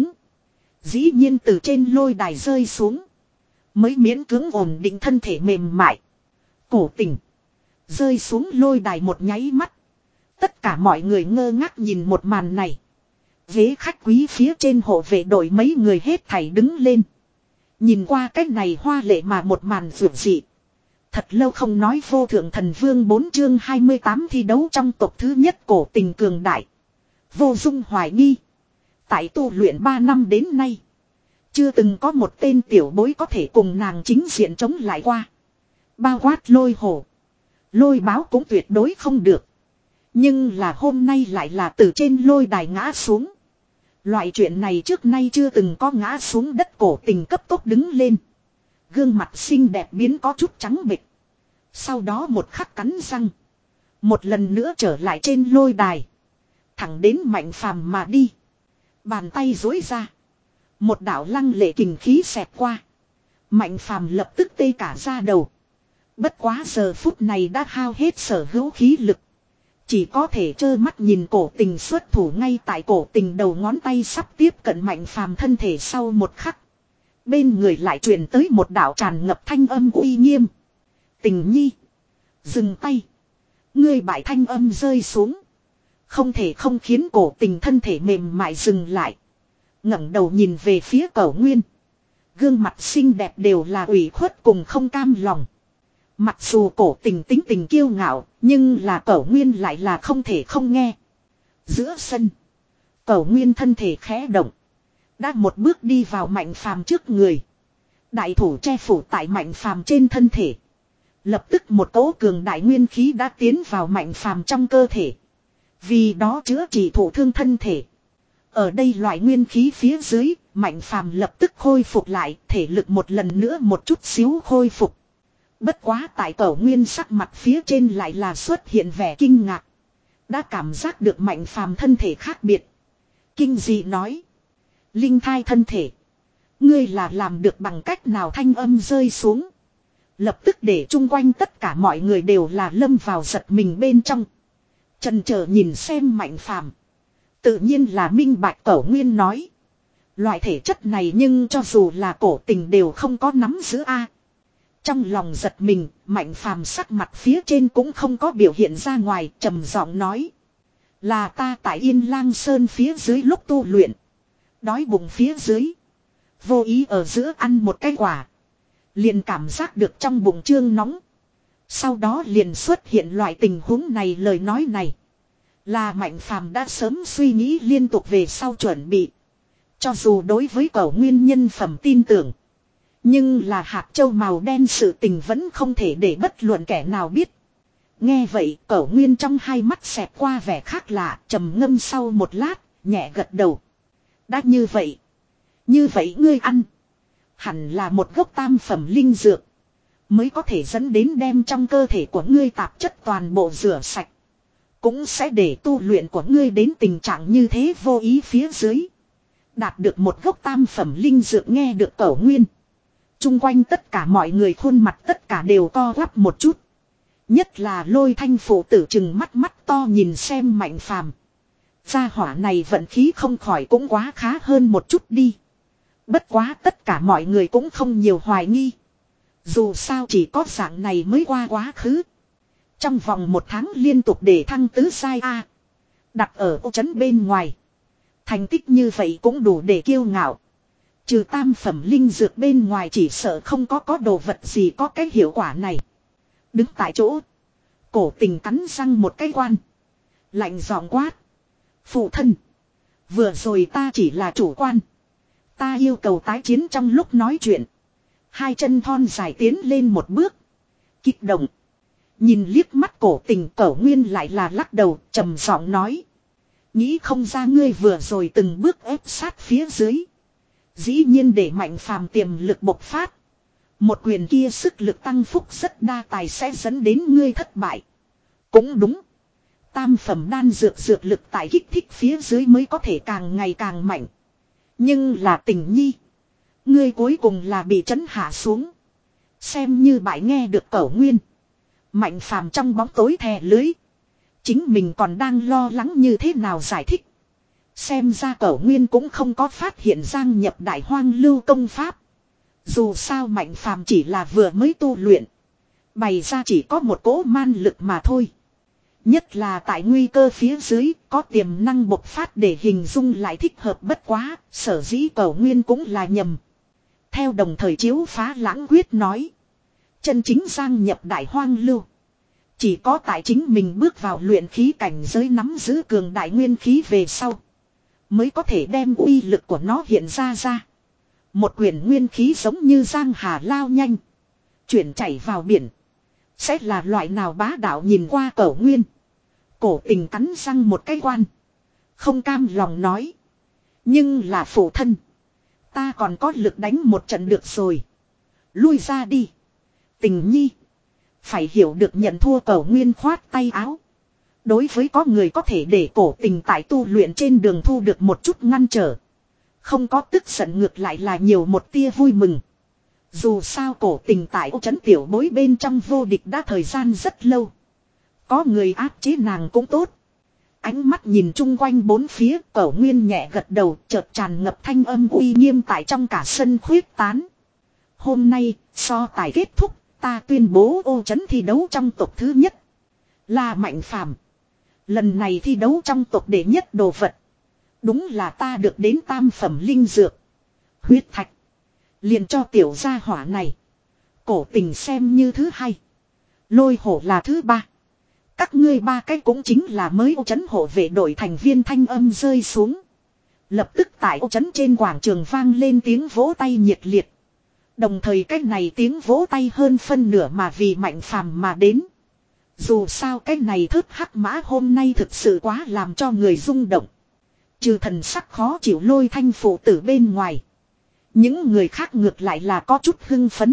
Dĩ nhiên từ trên lôi đài rơi xuống. Mới miễn cưỡng ổn định thân thể mềm mại. Cổ tình. Rơi xuống lôi đài một nháy mắt. Tất cả mọi người ngơ ngác nhìn một màn này. Ghế khách quý phía trên hộ vệ đội mấy người hết thảy đứng lên. Nhìn qua cách này hoa lệ mà một màn vượt dị. Thật lâu không nói vô thượng thần vương bốn chương hai mươi tám thi đấu trong tộc thứ nhất cổ tình cường đại. Vô dung hoài nghi. Tại tu luyện ba năm đến nay. Chưa từng có một tên tiểu bối có thể cùng nàng chính diện chống lại qua. Bao quát lôi hổ. Lôi báo cũng tuyệt đối không được. Nhưng là hôm nay lại là từ trên lôi đài ngã xuống. Loại chuyện này trước nay chưa từng có ngã xuống đất cổ tình cấp tốc đứng lên. Gương mặt xinh đẹp biến có chút trắng bệch. Sau đó một khắc cắn răng. Một lần nữa trở lại trên lôi đài. Thẳng đến Mạnh Phàm mà đi. Bàn tay duỗi ra. Một đạo lăng lệ kình khí xẹt qua. Mạnh phàm lập tức tê cả da đầu. Bất quá giờ phút này đã hao hết sở hữu khí lực. Chỉ có thể trơ mắt nhìn cổ tình xuất thủ ngay tại cổ tình đầu ngón tay sắp tiếp cận mạnh phàm thân thể sau một khắc. Bên người lại truyền tới một đạo tràn ngập thanh âm uy nghiêm. Tình nhi. Dừng tay. Ngươi bại thanh âm rơi xuống. Không thể không khiến cổ tình thân thể mềm mại dừng lại. ngẩng đầu nhìn về phía Cẩu Nguyên. Gương mặt xinh đẹp đều là ủy khuất cùng không cam lòng. Mặc dù cổ tình tính tình kiêu ngạo, nhưng là Cẩu Nguyên lại là không thể không nghe. Giữa sân, Cẩu Nguyên thân thể khẽ động. Đã một bước đi vào Mạnh Phàm trước người. Đại thủ che phủ tại Mạnh Phàm trên thân thể. Lập tức một cỗ cường đại nguyên khí đã tiến vào Mạnh Phàm trong cơ thể. Vì đó chữa trị thụ thương thân thể. Ở đây loại nguyên khí phía dưới, Mạnh Phàm lập tức khôi phục lại, thể lực một lần nữa một chút xíu khôi phục. Bất quá tại Cẩu Nguyên sắc mặt phía trên lại là xuất hiện vẻ kinh ngạc. Đã cảm giác được Mạnh Phàm thân thể khác biệt. Kinh dị nói. Linh thai thân thể. Ngươi là làm được bằng cách nào thanh âm rơi xuống. Lập tức để chung quanh tất cả mọi người đều là lâm vào giật mình bên trong. Chần chờ nhìn xem Mạnh Phàm. Tự nhiên là minh bạch Cẩu Nguyên nói. Loại thể chất này nhưng cho dù là cổ tình đều không có nắm giữ a. Trong lòng giật mình, Mạnh Phàm sắc mặt phía trên cũng không có biểu hiện ra ngoài, trầm giọng nói. Là ta tại Yên Lang Sơn phía dưới lúc tu luyện. Đói bụng phía dưới. Vô ý ở giữa ăn một cái quả. Liền cảm giác được trong bụng trương nóng. Sau đó liền xuất hiện loại tình huống này lời nói này. Là Mạnh Phàm đã sớm suy nghĩ liên tục về sau chuẩn bị. Cho dù đối với Cẩu Nguyên nhân phẩm tin tưởng. Nhưng là hạt châu màu đen sự tình vẫn không thể để bất luận kẻ nào biết. Nghe vậy Cẩu Nguyên trong hai mắt xẹt qua vẻ khác lạ, trầm ngâm sau một lát, nhẹ gật đầu. Đã như vậy. Như vậy ngươi ăn. Hẳn là một gốc tam phẩm linh dược. Mới có thể dẫn đến đem trong cơ thể của ngươi tạp chất toàn bộ rửa sạch. Cũng sẽ để tu luyện của ngươi đến tình trạng như thế vô ý phía dưới. Đạt được một gốc tam phẩm linh dược nghe được Cẩu Nguyên. Trung quanh tất cả mọi người khuôn mặt tất cả đều co quắp một chút. Nhất là Lôi Thanh phụ tử chừng mắt mắt to nhìn xem Mạnh Phàm. Gia hỏa này vận khí không khỏi cũng quá khá hơn một chút đi. Bất quá tất cả mọi người cũng không nhiều hoài nghi. Dù sao chỉ có dạng này mới qua quá khứ. Trong vòng một tháng liên tục để thăng tứ sai A. Đặt ở ô trấn bên ngoài. Thành tích như vậy cũng đủ để kiêu ngạo. Trừ tam phẩm linh dược bên ngoài chỉ sợ không có có đồ vật gì có cái hiệu quả này. Đứng tại chỗ. Cổ tình cắn răng một cái quan. Lạnh giọng quát. Phụ thân. Vừa rồi ta chỉ là chủ quan. Ta yêu cầu tái chiến trong lúc nói chuyện. Hai chân thon dài tiến lên một bước. Kích động. Nhìn liếc mắt cổ tình Cẩu Nguyên lại là lắc đầu trầm giọng nói. Nghĩ không ra ngươi vừa rồi từng bước ép sát phía dưới. Dĩ nhiên để Mạnh Phàm tiềm lực bộc phát. Một quyền kia sức lực tăng phúc rất đa tài sẽ dẫn đến ngươi thất bại. Cũng đúng. Tam phẩm đan dược dược lực tại kích thích phía dưới mới có thể càng ngày càng mạnh. Nhưng là Tình nhi. Ngươi cuối cùng là bị trấn hạ xuống. Xem như bại nghe được Cẩu Nguyên. Mạnh Phàm trong bóng tối thè lưới. Chính mình còn đang lo lắng như thế nào giải thích. Xem ra Cẩu Nguyên cũng không có phát hiện Giang Nhập Đại Hoang lưu công pháp. Dù sao Mạnh Phàm chỉ là vừa mới tu luyện. Bày ra chỉ có một cỗ man lực mà thôi. Nhất là tại nguy cơ phía dưới có tiềm năng bộc phát để hình dung lại thích hợp bất quá. Sở dĩ Cẩu Nguyên cũng là nhầm. Theo đồng thời chiếu phá lãng quyết nói. Chân chính Giang Nhập Đại Hoang lưu. Chỉ có tại chính mình bước vào luyện khí cảnh giới nắm giữ cường đại nguyên khí về sau. Mới có thể đem uy lực của nó hiện ra ra. Một quyền nguyên khí giống như giang hà lao nhanh. Chuyển chảy vào biển. Sẽ là loại nào bá đạo nhìn qua Cẩu Nguyên. Cổ tình cắn răng một cái quan. Không cam lòng nói. Nhưng là phụ thân. Ta còn có lực đánh một trận được rồi. Lui ra đi. Tình nhi. Phải hiểu được nhận thua Cẩu Nguyên khoát tay áo. Đối với có người có thể để cổ tình tại tu luyện trên đường thu được một chút ngăn trở. Không có tức giận, ngược lại là nhiều một tia vui mừng. Dù sao cổ tình tại Ô Trấn tiểu bối bên trong vô địch đã thời gian rất lâu. Có người áp chế nàng cũng tốt. Ánh mắt nhìn chung quanh bốn phía, Cẩu Nguyên nhẹ gật đầu, chợt tràn ngập thanh âm uy nghiêm tại trong cả sân khuyết tán. Hôm nay, so tài kết thúc, ta tuyên bố Ô Trấn thi đấu trong tộc thứ nhất là Mạnh Phàm. Lần này thi đấu trong tộc đệ nhất đồ vật, đúng là ta được đến tam phẩm linh dược, huyết thạch. Liền cho tiểu gia hỏa này. Cổ tình xem như thứ hai. Lôi hổ là thứ ba. Các ngươi ba cái cũng chính là mới Ô Trấn hộ vệ đội thành viên. Thanh âm rơi xuống. Lập tức tại Ô Trấn trên quảng trường vang lên tiếng vỗ tay nhiệt liệt. Đồng thời cái này tiếng vỗ tay hơn phân nửa mà vì Mạnh Phàm mà đến. Dù sao cái này thớt hắc mã hôm nay thực sự quá làm cho người rung động. Trừ thần sắc khó chịu Lôi Thanh phụ tử bên ngoài, những người khác ngược lại là có chút hưng phấn.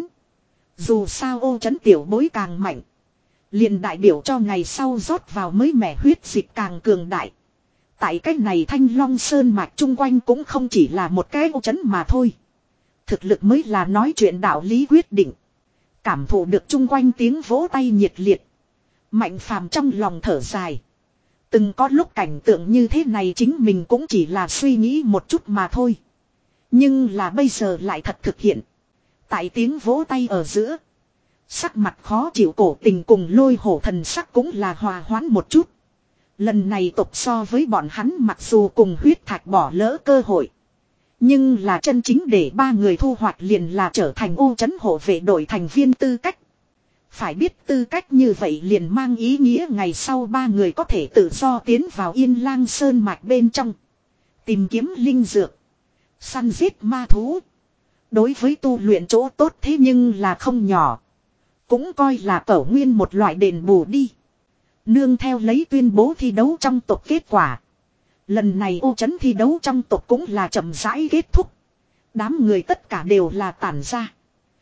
Dù sao Ô Trấn tiểu bối càng mạnh, liền đại biểu cho ngày sau rót vào mới mẻ huyết dịch càng cường đại. Tại cách này Thanh Long Sơn mạch chung quanh cũng không chỉ là một cái Ô Trấn mà thôi. Thực lực mới là nói chuyện đạo lý quyết định. Cảm thụ được chung quanh tiếng vỗ tay nhiệt liệt, Mạnh Phàm trong lòng thở dài. Từng có lúc cảnh tượng như thế này chính mình cũng chỉ là suy nghĩ một chút mà thôi. Nhưng là bây giờ lại thật thực hiện. Tại tiếng vỗ tay ở giữa, sắc mặt khó chịu cổ tình cùng Lôi hổ thần sắc cũng là hòa hoãn một chút. Lần này tộc so với bọn hắn mặc dù cùng huyết thạch bỏ lỡ cơ hội, nhưng là chân chính để ba người thu hoạch liền là trở thành Ô Trấn hộ vệ đội thành viên tư cách. Phải biết tư cách như vậy liền mang ý nghĩa ngày sau ba người có thể tự do tiến vào Yên Lang Sơn mạch bên trong, tìm kiếm linh dược, săn giết ma thú. Đối với tu luyện chỗ tốt thế nhưng là không nhỏ. Cũng coi là Cẩu Nguyên một loại đền bù đi. Nương theo lấy tuyên bố thi đấu trong tộc kết quả, lần này Ô Trấn thi đấu trong tộc cũng là chậm rãi kết thúc. Đám người tất cả đều là tản ra.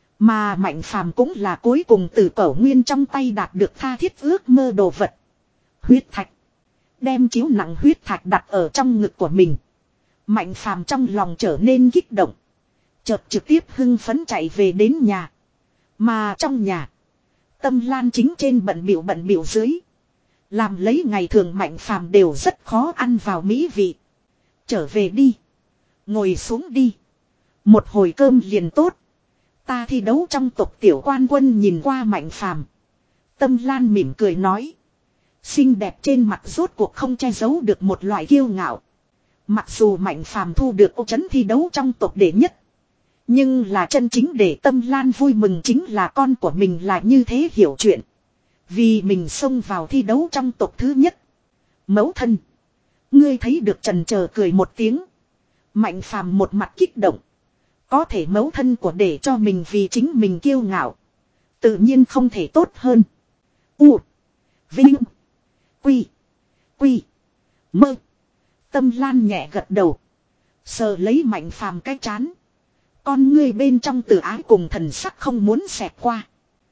Mà Mạnh Phàm cũng là cuối cùng từ Cẩu Nguyên trong tay đạt được tha thiết ước mơ đồ vật, huyết thạch. Đem chiếu nặng huyết thạch đặt ở trong ngực của mình, Mạnh Phàm trong lòng trở nên kích động. Chợt trực tiếp hưng phấn chạy về đến nhà. Mà trong nhà, Tâm Lan chính trên bận bịu bận bịu dưới, làm lấy ngày thường Mạnh Phàm đều rất khó ăn vào mỹ vị. Trở về đi, ngồi xuống đi, một hồi cơm liền tốt. Ta thi đấu trong tộc tiểu quan quân nhìn qua Mạnh Phàm, Tâm Lan mỉm cười nói. Xinh đẹp trên mặt rốt cuộc không che giấu được một loại kiêu ngạo. Mặc dù Mạnh Phàm thu được Ô Trấn thi đấu trong tộc đệ nhất, nhưng là chân chính để Tâm Lan vui mừng chính là con của mình là như thế hiểu chuyện, vì mình xông vào thi đấu trong tộc thứ nhất. Mẫu thân, ngươi thấy được chần chờ cười một tiếng. Mạnh Phàm một mặt kích động. Có thể mẫu thân của để cho mình vì chính mình kiêu ngạo, tự nhiên không thể tốt hơn. U, Vinh, Quy, Quy, Mơ. Tâm Lan nhẹ gật đầu, sờ lấy Mạnh Phàm cái chán. Con ngươi bên trong từ ái cùng thần sắc không muốn xẹt qua.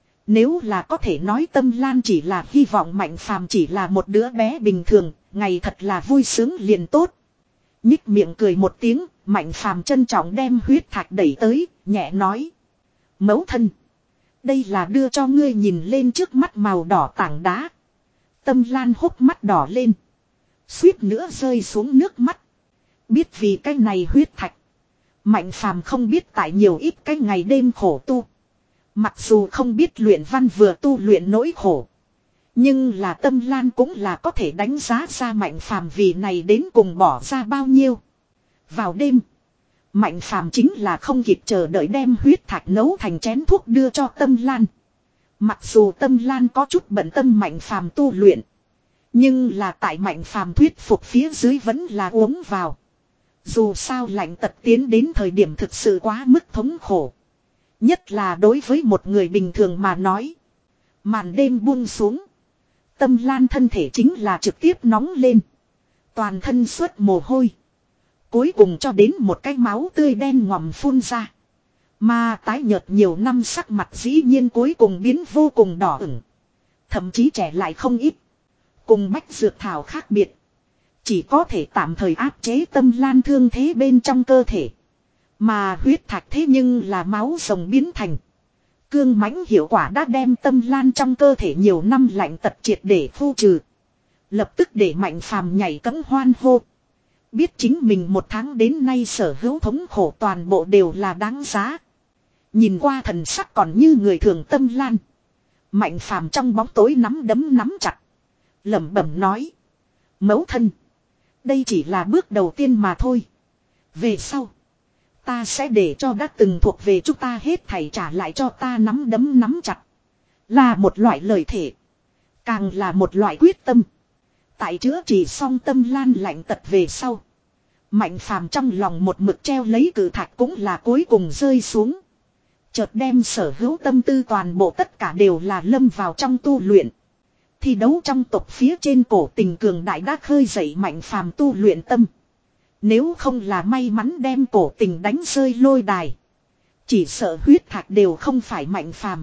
Nếu là có thể nói Tâm Lan chỉ là hy vọng Mạnh Phàm chỉ là một đứa bé bình thường, ngày thật là vui sướng liền tốt. Nhích miệng cười một tiếng, Mạnh Phàm trân trọng đem huyết thạch đẩy tới, nhẹ nói. Mẫu thân, đây là đưa cho ngươi nhìn lên trước mắt màu đỏ tảng đá. Tâm Lan hốc mắt đỏ lên, suýt nữa rơi xuống nước mắt. Biết vì cái này huyết thạch, Mạnh Phàm không biết tại nhiều ít cái ngày đêm khổ tu. Mặc dù không biết luyện văn vừa tu luyện nỗi khổ, nhưng là Tâm Lan cũng là có thể đánh giá ra Mạnh Phàm vì này đến cùng bỏ ra bao nhiêu. Vào đêm, Mạnh Phàm chính là không kịp chờ đợi đem huyết thạch nấu thành chén thuốc đưa cho Tâm Lan. Mặc dù Tâm Lan có chút bận tâm Mạnh Phàm tu luyện, nhưng là tại Mạnh Phàm thuyết phục phía dưới vẫn là uống vào. Dù sao lạnh tật tiến đến thời điểm thực sự quá mức thống khổ, nhất là đối với một người bình thường mà nói. Màn đêm buông xuống, Tâm Lan thân thể chính là trực tiếp nóng lên, toàn thân xuất mồ hôi. Cuối cùng cho đến một cái máu tươi đen ngòm phun ra. Mà tái nhợt nhiều năm sắc mặt dĩ nhiên cuối cùng biến vô cùng đỏ ửng, thậm chí trẻ lại không ít. Cùng bách dược thảo khác biệt, chỉ có thể tạm thời áp chế tâm lan thương thế bên trong cơ thể. Mà huyết thạch thế nhưng là máu rồng biến thành. Cương mãnh hiệu quả đã đem tâm lan trong cơ thể nhiều năm lạnh tật triệt để phu trừ. Lập tức để Mạnh Phàm nhảy cẫng hoan hô. Biết chính mình một tháng đến nay sở hữu thống khổ toàn bộ đều là đáng giá. Nhìn qua thần sắc còn như người thường tâm lan. Mạnh Phàm trong bóng tối nắm đấm nắm chặt. Lẩm bẩm nói. Mẫu thân. Đây chỉ là bước đầu tiên mà thôi. Về sau. Ta sẽ để cho đã từng thuộc về chúng ta hết thảy trả lại cho ta nắm đấm nắm chặt. Là một loại lời thể. Càng là một loại quyết tâm. Tại chữa trị xong tâm lan lạnh tật về sau. Mạnh Phàm trong lòng một mực treo lấy cử thạch cũng là cuối cùng rơi xuống. Chợt đem sở hữu tâm tư toàn bộ tất cả đều là lâm vào trong tu luyện. Thi đấu trong tộc phía trên cổ tình cường đại đã khơi dậy Mạnh Phàm tu luyện tâm. Nếu không là may mắn đem cổ tình đánh rơi lôi đài. Chỉ sợ huyết thạch đều không phải Mạnh Phàm.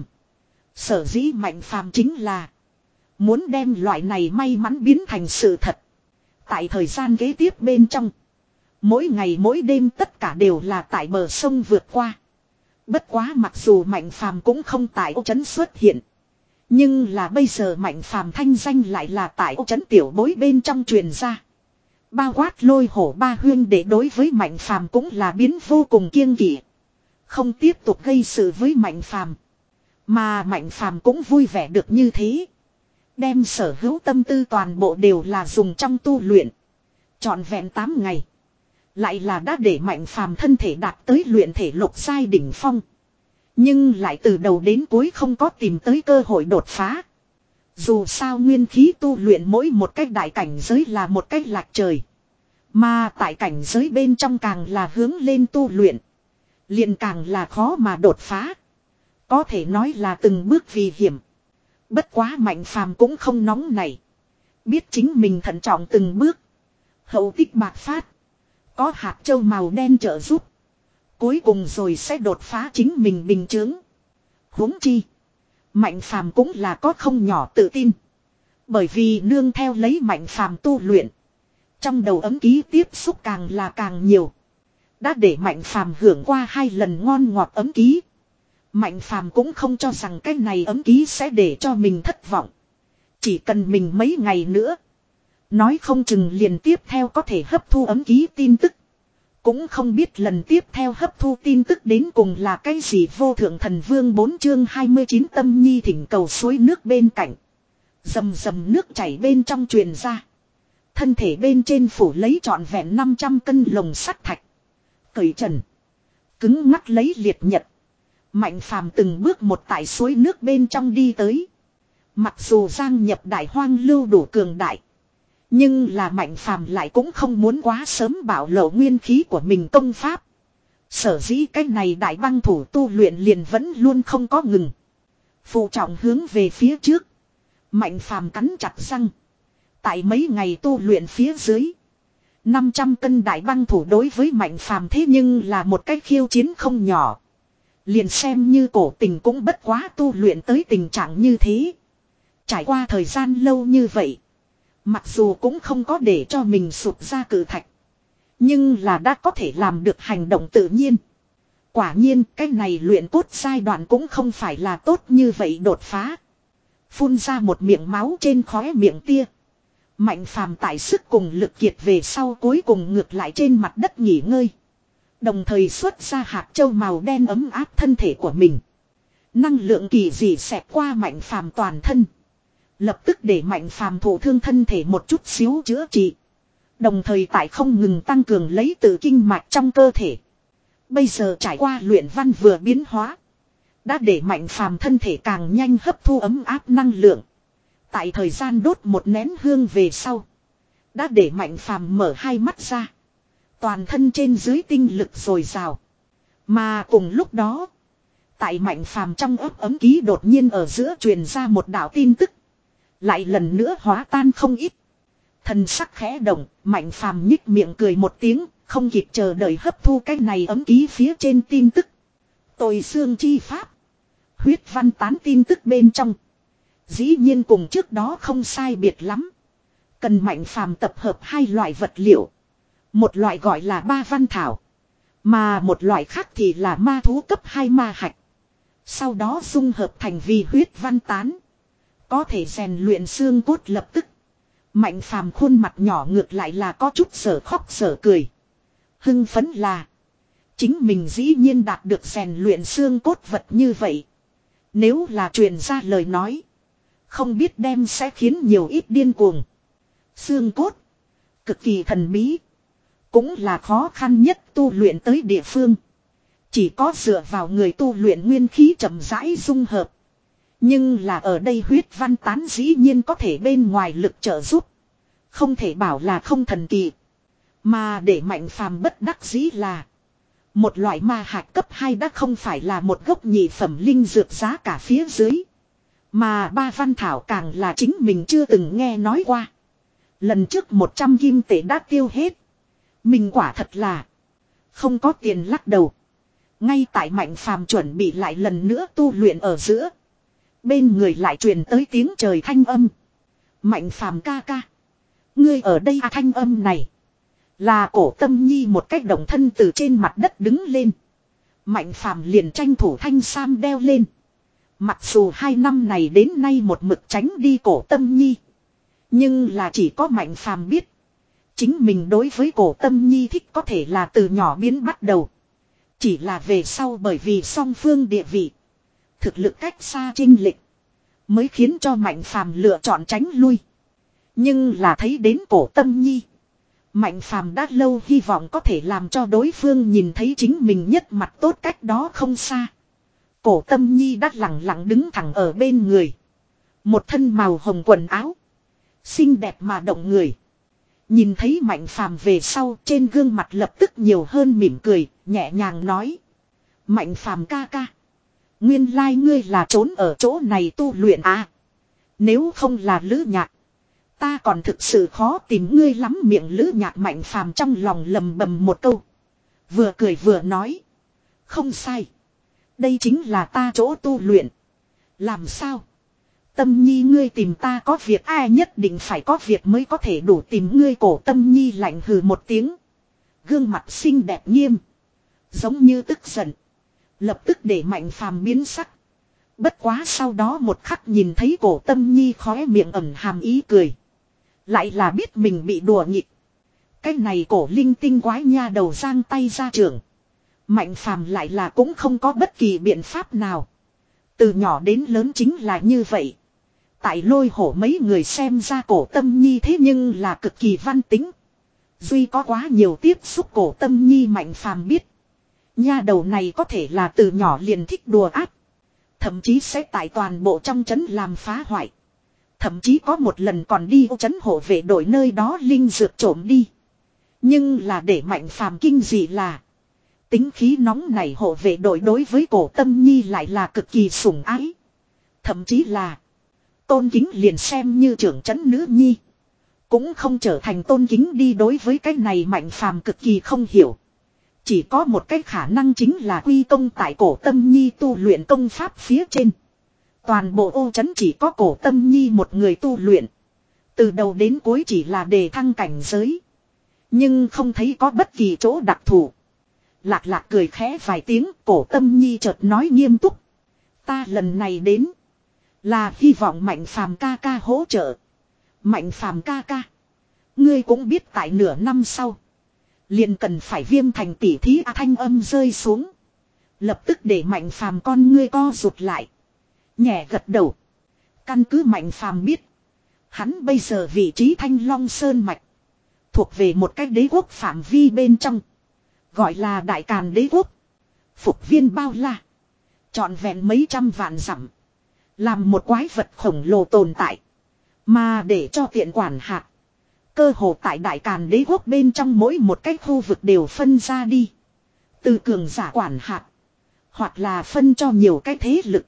Sở dĩ Mạnh Phàm chính là muốn đem loại này may mắn biến thành sự thật. Tại thời gian kế tiếp bên trong. Mỗi ngày mỗi đêm tất cả đều là tại bờ sông vượt qua. Bất quá mặc dù Mạnh Phàm cũng không tại ô trấn xuất hiện. Nhưng là bây giờ Mạnh Phàm thanh danh lại là tại ô trấn tiểu bối bên trong truyền ra. Bao quát lôi hổ ba huyên để đối với Mạnh Phàm cũng là biến vô cùng kiêng kỵ. Không tiếp tục gây sự với Mạnh Phàm. Mà Mạnh Phàm cũng vui vẻ được như thế. Đem sở hữu tâm tư toàn bộ đều là dùng trong tu luyện. Trọn vẹn tám ngày. Lại là đã để Mạnh Phàm thân thể đạt tới luyện thể lục giai đỉnh phong. Nhưng lại từ đầu đến cuối không có tìm tới cơ hội đột phá. Dù sao nguyên khí tu luyện mỗi một cách đại cảnh giới là một cách lạc trời. Mà tại cảnh giới bên trong càng là hướng lên tu luyện. Liền càng là khó mà đột phá. Có thể nói là từng bước vì hiểm. Bất quá Mạnh Phàm cũng không nóng nảy. Biết chính mình thận trọng từng bước. Hậu tích bạc phát. Có hạt châu màu đen trợ giúp. Cuối cùng rồi sẽ đột phá chính mình bình chướng. Huống chi. Mạnh Phàm cũng là có không nhỏ tự tin. Bởi vì nương theo lấy Mạnh Phàm tu luyện. Trong đầu ấm ký tiếp xúc càng là càng nhiều. Đã để Mạnh Phàm hưởng qua hai lần ngon ngọt ấm ký. Mạnh Phàm cũng không cho rằng cái này ấm ký sẽ để cho mình thất vọng. Chỉ cần mình mấy ngày nữa. Nói không chừng liền tiếp theo có thể hấp thu ấm ký tin tức. Cũng không biết lần tiếp theo hấp thu tin tức đến cùng là cái gì. Vô thượng thần vương bốn chương hai mươi chín tâm nhi thỉnh cầu suối nước bên cạnh. Dầm dầm nước chảy bên trong truyền ra. Thân thể bên trên phủ lấy trọn vẹn năm trăm cân lồng sắt thạch. Cởi trần. Cứng ngắc lấy liệt nhật. Mạnh Phàm từng bước một tại suối nước bên trong đi tới. Mặc dù giang nhập đại hoang lưu đủ cường đại. Nhưng là Mạnh Phàm lại cũng không muốn quá sớm bảo lộ nguyên khí của mình công pháp. Sở dĩ cái này đại băng thủ tu luyện liền vẫn luôn không có ngừng. Phụ trọng hướng về phía trước. Mạnh Phàm cắn chặt răng. Tại mấy ngày tu luyện phía dưới. năm trăm cân đại băng thủ đối với Mạnh Phàm thế nhưng là một cái khiêu chiến không nhỏ. Liền xem như cổ tình cũng bất quá tu luyện tới tình trạng như thế. Trải qua thời gian lâu như vậy. Mặc dù cũng không có để cho mình sụp ra cử thạch. Nhưng là đã có thể làm được hành động tự nhiên. Quả nhiên cái này luyện cốt giai đoạn cũng không phải là tốt như vậy đột phá. Phun ra một miệng máu trên khóe miệng tia. Mạnh Phàm tại sức cùng lực kiệt về sau cuối cùng ngược lại trên mặt đất nghỉ ngơi. Đồng thời xuất ra hạt châu màu đen ấm áp thân thể của mình. Năng lượng kỳ dị xẹt qua Mạnh Phàm toàn thân. Lập tức để Mạnh Phàm thụ thương thân thể một chút xíu chữa trị. Đồng thời tại không ngừng tăng cường lấy tự kinh mạch trong cơ thể. Bây giờ trải qua luyện văn vừa biến hóa. Đã để Mạnh Phàm thân thể càng nhanh hấp thu ấm áp năng lượng. Tại thời gian đốt một nén hương về sau. Đã để Mạnh Phàm mở hai mắt ra. Toàn thân trên dưới tinh lực dồi dào. Mà cùng lúc đó. Tại Mạnh Phàm trong ấp ấm ký đột nhiên ở giữa truyền ra một đạo tin tức. Lại lần nữa hóa tan không ít. Thần sắc khẽ động, Mạnh Phàm nhích miệng cười một tiếng, không kịp chờ đợi hấp thu cái này ấm ký phía trên tin tức. Tôi xương chi pháp. Huyết văn tán tin tức bên trong. Dĩ nhiên cùng trước đó không sai biệt lắm. Cần Mạnh Phàm tập hợp hai loại vật liệu. Một loại gọi là ba văn thảo. Mà một loại khác thì là ma thú cấp hai ma hạch. Sau đó dung hợp thành vì huyết văn tán. Có thể rèn luyện xương cốt lập tức. Mạnh Phàm khuôn mặt nhỏ ngược lại là có chút sở khóc sở cười. Hưng phấn là. Chính mình dĩ nhiên đạt được rèn luyện xương cốt vật như vậy. Nếu là truyền ra lời nói. Không biết đem sẽ khiến nhiều ít điên cuồng. Xương cốt. Cực kỳ thần bí. Cũng là khó khăn nhất tu luyện tới địa phương. Chỉ có dựa vào người tu luyện nguyên khí chậm rãi dung hợp. Nhưng là ở đây huyết văn tán dĩ nhiên có thể bên ngoài lực trợ giúp. Không thể bảo là không thần kỳ. Mà để Mạnh Phàm bất đắc dĩ là. Một loại ma hạch cấp hai đã không phải là một gốc nhị phẩm linh dược giá cả phía dưới. Mà ba văn thảo càng là chính mình chưa từng nghe nói qua. Lần trước một trăm kim tệ đã tiêu hết. Mình quả thật là không có tiền lắc đầu. Ngay tại Mạnh Phàm chuẩn bị lại lần nữa tu luyện ở giữa. Bên người lại truyền tới tiếng trời thanh âm. Mạnh Phàm ca ca. Ngươi ở đây à, thanh âm này. Là Cổ Tâm Nhi một cách động thân từ trên mặt đất đứng lên. Mạnh Phàm liền tranh thủ thanh sam đeo lên. Mặc dù hai năm này đến nay một mực tránh đi Cổ Tâm Nhi. Nhưng là chỉ có Mạnh Phàm biết. Chính mình đối với Cổ Tâm Nhi thích có thể là từ nhỏ biến bắt đầu. Chỉ là về sau bởi vì song phương địa vị. Thực lực cách xa chênh lệch. Mới khiến cho Mạnh Phàm lựa chọn tránh lui. Nhưng là thấy đến Cổ Tâm Nhi. Mạnh Phàm đã lâu hy vọng có thể làm cho đối phương nhìn thấy chính mình nhất mặt tốt cách đó không xa. Cổ Tâm Nhi đã lặng lặng đứng thẳng ở bên người. Một thân màu hồng quần áo. Xinh đẹp mà động người. Nhìn thấy Mạnh Phàm về sau trên gương mặt lập tức nhiều hơn mỉm cười, nhẹ nhàng nói. Mạnh Phàm ca ca. Nguyên lai ngươi là trốn ở chỗ này tu luyện à. Nếu không là Lữ Nhạc. Ta còn thực sự khó tìm ngươi lắm miệng Lữ Nhạc Mạnh Phàm trong lòng lầm bầm một câu. Vừa cười vừa nói. Không sai. Đây chính là ta chỗ tu luyện. Làm sao? Tâm Nhi ngươi tìm ta có việc ai nhất định phải có việc mới có thể đủ tìm ngươi. Cổ Tâm Nhi lạnh hừ một tiếng. Gương mặt xinh đẹp nghiêm. Giống như tức giận. Lập tức để Mạnh Phàm biến sắc. Bất quá sau đó một khắc nhìn thấy Cổ Tâm Nhi khóe miệng ẩn hàm ý cười. Lại là biết mình bị đùa nghịch. Cái này cổ linh tinh quái nha đầu giang tay ra trường. Mạnh Phàm lại là cũng không có bất kỳ biện pháp nào. Từ nhỏ đến lớn chính là như vậy. Tại Lôi Hổ mấy người xem ra Cổ Tâm Nhi thế nhưng là cực kỳ văn tính. Duy có quá nhiều tiếp xúc Cổ Tâm Nhi Mạnh Phàm biết. Nha đầu này có thể là từ nhỏ liền thích đùa ác. Thậm chí sẽ tại toàn bộ trong trấn làm phá hoại. Thậm chí có một lần còn đi trấn hộ vệ đội nơi đó linh dược trộm đi. Nhưng là để Mạnh Phàm kinh dị là. Tính khí nóng này hộ vệ đội đối với Cổ Tâm Nhi lại là cực kỳ sủng ái. Thậm chí là. Tôn kính liền xem như trưởng trấn nữ nhi. Cũng không trở thành tôn kính đi đối với cái này Mạnh Phàm cực kỳ không hiểu. Chỉ có một cái khả năng chính là quy công tại Cổ Tâm Nhi tu luyện công pháp phía trên. Toàn bộ ô trấn chỉ có Cổ Tâm Nhi một người tu luyện. Từ đầu đến cuối chỉ là đề thăng cảnh giới. Nhưng không thấy có bất kỳ chỗ đặc thù. Lạc lạc cười khẽ vài tiếng, Cổ Tâm Nhi chợt nói nghiêm túc. Ta lần này đến. Là hy vọng Mạnh Phàm ca ca hỗ trợ. Mạnh Phàm ca ca. Ngươi cũng biết tại nửa năm sau. Liền cần phải Viêm Thành tỉ thí à, thanh âm rơi xuống. Lập tức để Mạnh Phàm con ngươi co rụt lại. Nhẹ gật đầu. Căn cứ Mạnh Phàm biết. Hắn bây giờ vị trí Thanh Long Sơn Mạch. Thuộc về một cái đế quốc phạm vi bên trong. Gọi là Đại Càn đế quốc. Phục viên bao la. Trọn vẹn mấy trăm vạn dặm. Làm một quái vật khổng lồ tồn tại. Mà để cho tiện quản hạt. Cơ hồ tại Đại Càn đế quốc bên trong mỗi một cái khu vực đều phân ra đi. Từ cường giả quản hạt. Hoặc là phân cho nhiều cái thế lực.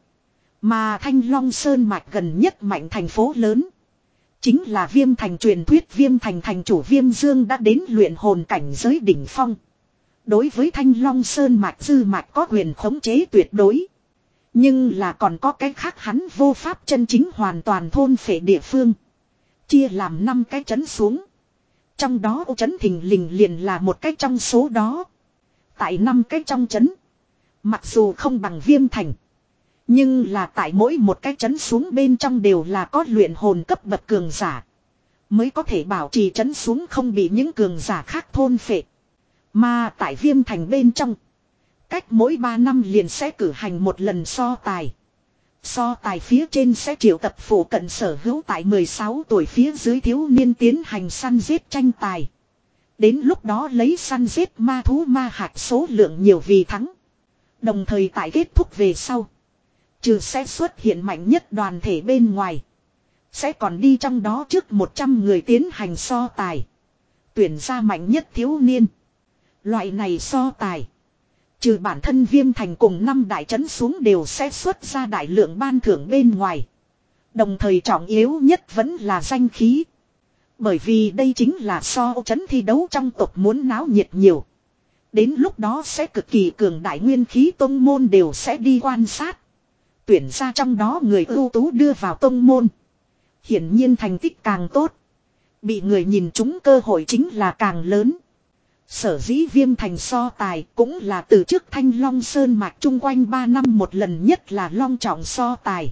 Mà Thanh Long Sơn Mạch gần nhất mạnh thành phố lớn. Chính là Viêm Thành truyền thuyết Viêm Thành thành chủ Viêm Dương đã đến luyện hồn cảnh giới đỉnh phong. Đối với Thanh Long Sơn Mạch dư mạch có quyền khống chế tuyệt đối. Nhưng là còn có cái khác hắn vô pháp chân chính hoàn toàn thôn phệ địa phương. Chia làm năm cái trấn xuống. Trong đó ô trấn thình lình liền là một cái trong số đó. Tại năm cái trong trấn. Mặc dù không bằng Viêm Thành. Nhưng là tại mỗi một cái trấn xuống bên trong đều là có luyện hồn cấp bậc cường giả. Mới có thể bảo trì trấn xuống không bị những cường giả khác thôn phệ. Mà tại Viêm Thành bên trong. Cách mỗi ba năm liền sẽ cử hành một lần so tài. So tài phía trên sẽ triệu tập phụ cận sở hữu tại mười sáu tuổi phía dưới thiếu niên tiến hành săn giết tranh tài. Đến lúc đó lấy săn giết ma thú ma hạt số lượng nhiều vì thắng. Đồng thời tại kết thúc về sau. Trừ sẽ xuất hiện mạnh nhất đoàn thể bên ngoài. Sẽ còn đi trong đó trước một trăm người tiến hành so tài. Tuyển ra mạnh nhất thiếu niên. Loại này so tài. Trừ bản thân Viêm Thành cùng năm đại trấn xuống đều sẽ xuất ra đại lượng ban thưởng bên ngoài. Đồng thời trọng yếu nhất vẫn là danh khí. Bởi vì đây chính là so trấn thi đấu trong tộc muốn náo nhiệt nhiều. Đến lúc đó sẽ cực kỳ cường đại nguyên khí tông môn đều sẽ đi quan sát. Tuyển ra trong đó người ưu tú đưa vào tông môn. Hiển nhiên thành tích càng tốt. Bị người nhìn trúng cơ hội chính là càng lớn. Sở dĩ Viêm Thành so tài cũng là từ trước Thanh Long Sơn mạch chung quanh ba năm một lần nhất là long trọng so tài.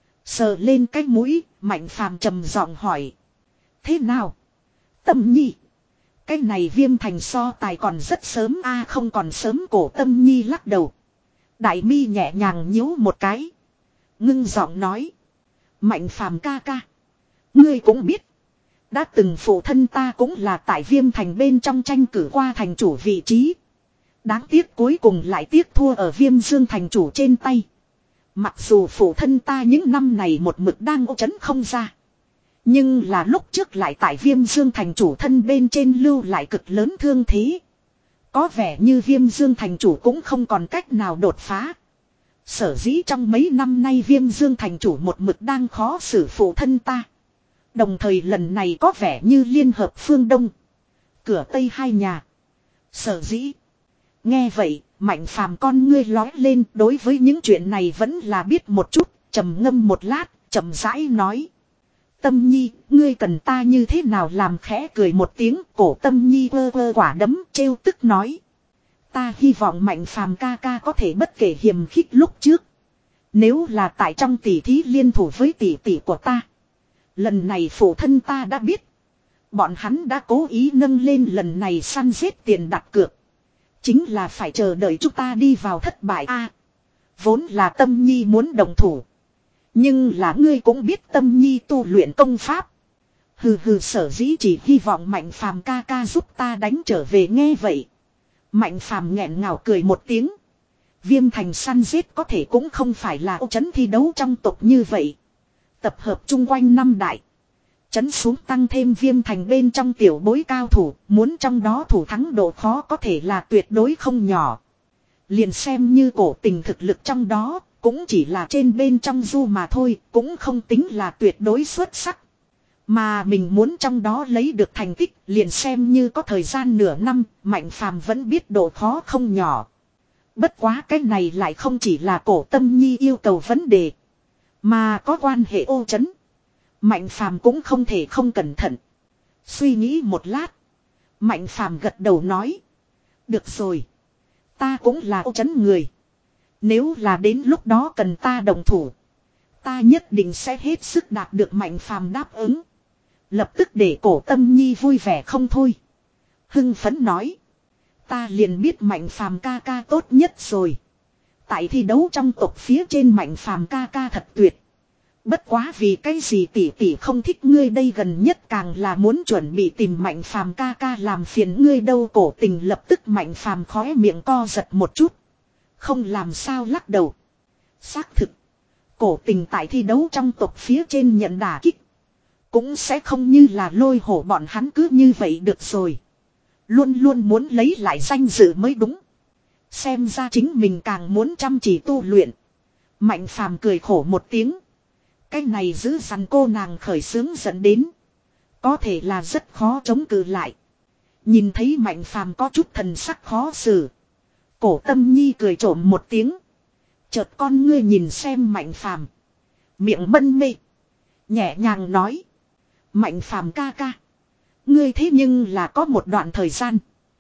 Sờ lên cái mũi, Mạnh Phàm trầm giọng hỏi. Thế nào? Tâm Nhi. Cái này Viêm Thành so tài còn rất sớm a không còn sớm. Cổ Tâm Nhi lắc đầu. Đại mi nhẹ nhàng nhíu một cái. Ngưng giọng nói. Mạnh Phàm ca ca. Ngươi cũng biết. Đã từng phụ thân ta cũng là tại Viêm Thành bên trong tranh cử qua thành chủ vị trí. Đáng tiếc cuối cùng lại tiếc thua ở Viêm Dương thành chủ trên tay. Mặc dù phụ thân ta những năm này một mực đang ô chấn không ra. Nhưng là lúc trước lại tại Viêm Dương thành chủ thân bên trên lưu lại cực lớn thương thế. Có vẻ như Viêm Dương thành chủ cũng không còn cách nào đột phá. Sở dĩ trong mấy năm nay Viêm Dương thành chủ một mực đang khó xử phụ thân ta. Đồng thời lần này có vẻ như liên hợp phương Đông. Cửa Tây hai nhà. Sở dĩ. Nghe vậy, Mạnh Phàm con ngươi lói lên đối với những chuyện này vẫn là biết một chút, trầm ngâm một lát, chậm rãi nói. Tâm Nhi, ngươi cần ta như thế nào làm khẽ cười một tiếng, cổ Tâm Nhi vơ vơ quả đấm trêu tức nói. Ta hy vọng Mạnh Phàm ca ca có thể bất kể hiềm khích lúc trước. Nếu là tại trong tỷ thí liên thủ với tỷ tỷ của ta. Lần này phụ thân ta đã biết. Bọn hắn đã cố ý nâng lên lần này săn giết tiền đặt cược. Chính là phải chờ đợi chúng ta đi vào thất bại a. Vốn là Tâm Nhi muốn đồng thủ. Nhưng là ngươi cũng biết Tâm Nhi tu luyện công pháp. Hừ hừ sở dĩ chỉ hy vọng Mạnh Phàm ca ca giúp ta đánh trở về nghe vậy. Mạnh Phàm nghẹn ngào cười một tiếng. Viêm Thành săn giết có thể cũng không phải là ô chấn thi đấu trong tộc như vậy. Tập hợp chung quanh năm đại. Chấn xuống tăng thêm Viêm Thành bên trong tiểu bối cao thủ. Muốn trong đó thủ thắng độ khó có thể là tuyệt đối không nhỏ. Liền xem như cổ tình thực lực trong đó. Cũng chỉ là trên bên trong du mà thôi. Cũng không tính là tuyệt đối xuất sắc. Mà mình muốn trong đó lấy được thành tích. Liền xem như có thời gian nửa năm. Mạnh Phàm vẫn biết độ khó không nhỏ. Bất quá cái này lại không chỉ là cổ Tâm Nhi yêu cầu vấn đề. Mà có quan hệ ô chấn. Mạnh Phàm cũng không thể không cẩn thận. Suy nghĩ một lát. Mạnh Phàm gật đầu nói. Được rồi. Ta cũng là ô chấn người. Nếu là đến lúc đó cần ta đồng thủ. Ta nhất định sẽ hết sức đạt được Mạnh Phàm đáp ứng. Lập tức để cổ Tâm Nhi vui vẻ không thôi. Hưng phấn nói. Ta liền biết Mạnh Phàm ca ca tốt nhất rồi. Tại thi đấu trong tộc phía trên Mạnh Phàm ca ca thật tuyệt. Bất quá vì cái gì tỷ tỷ không thích ngươi đây gần nhất càng là muốn chuẩn bị tìm Mạnh Phàm ca ca làm phiền ngươi đâu cổ tình lập tức Mạnh Phàm khóe miệng co giật một chút. Không làm sao lắc đầu. Xác thực. Cổ tình tại thi đấu trong tộc phía trên nhận đả kích. Cũng sẽ không như là lôi hổ bọn hắn cứ như vậy được rồi. Luôn luôn muốn lấy lại danh dự mới đúng. Xem ra chính mình càng muốn chăm chỉ tu luyện. Mạnh Phàm cười khổ một tiếng. Cái này giữ dằn cô nàng khởi sướng dẫn đến. Có thể là rất khó chống cự lại. Nhìn thấy Mạnh Phàm có chút thần sắc khó xử. Cổ Tâm Nhi cười trộm một tiếng. Chợt con ngươi nhìn xem Mạnh Phàm, miệng mân mê. Nhẹ nhàng nói. Mạnh phàm ca ca. Ngươi thế nhưng là có một đoạn thời gian.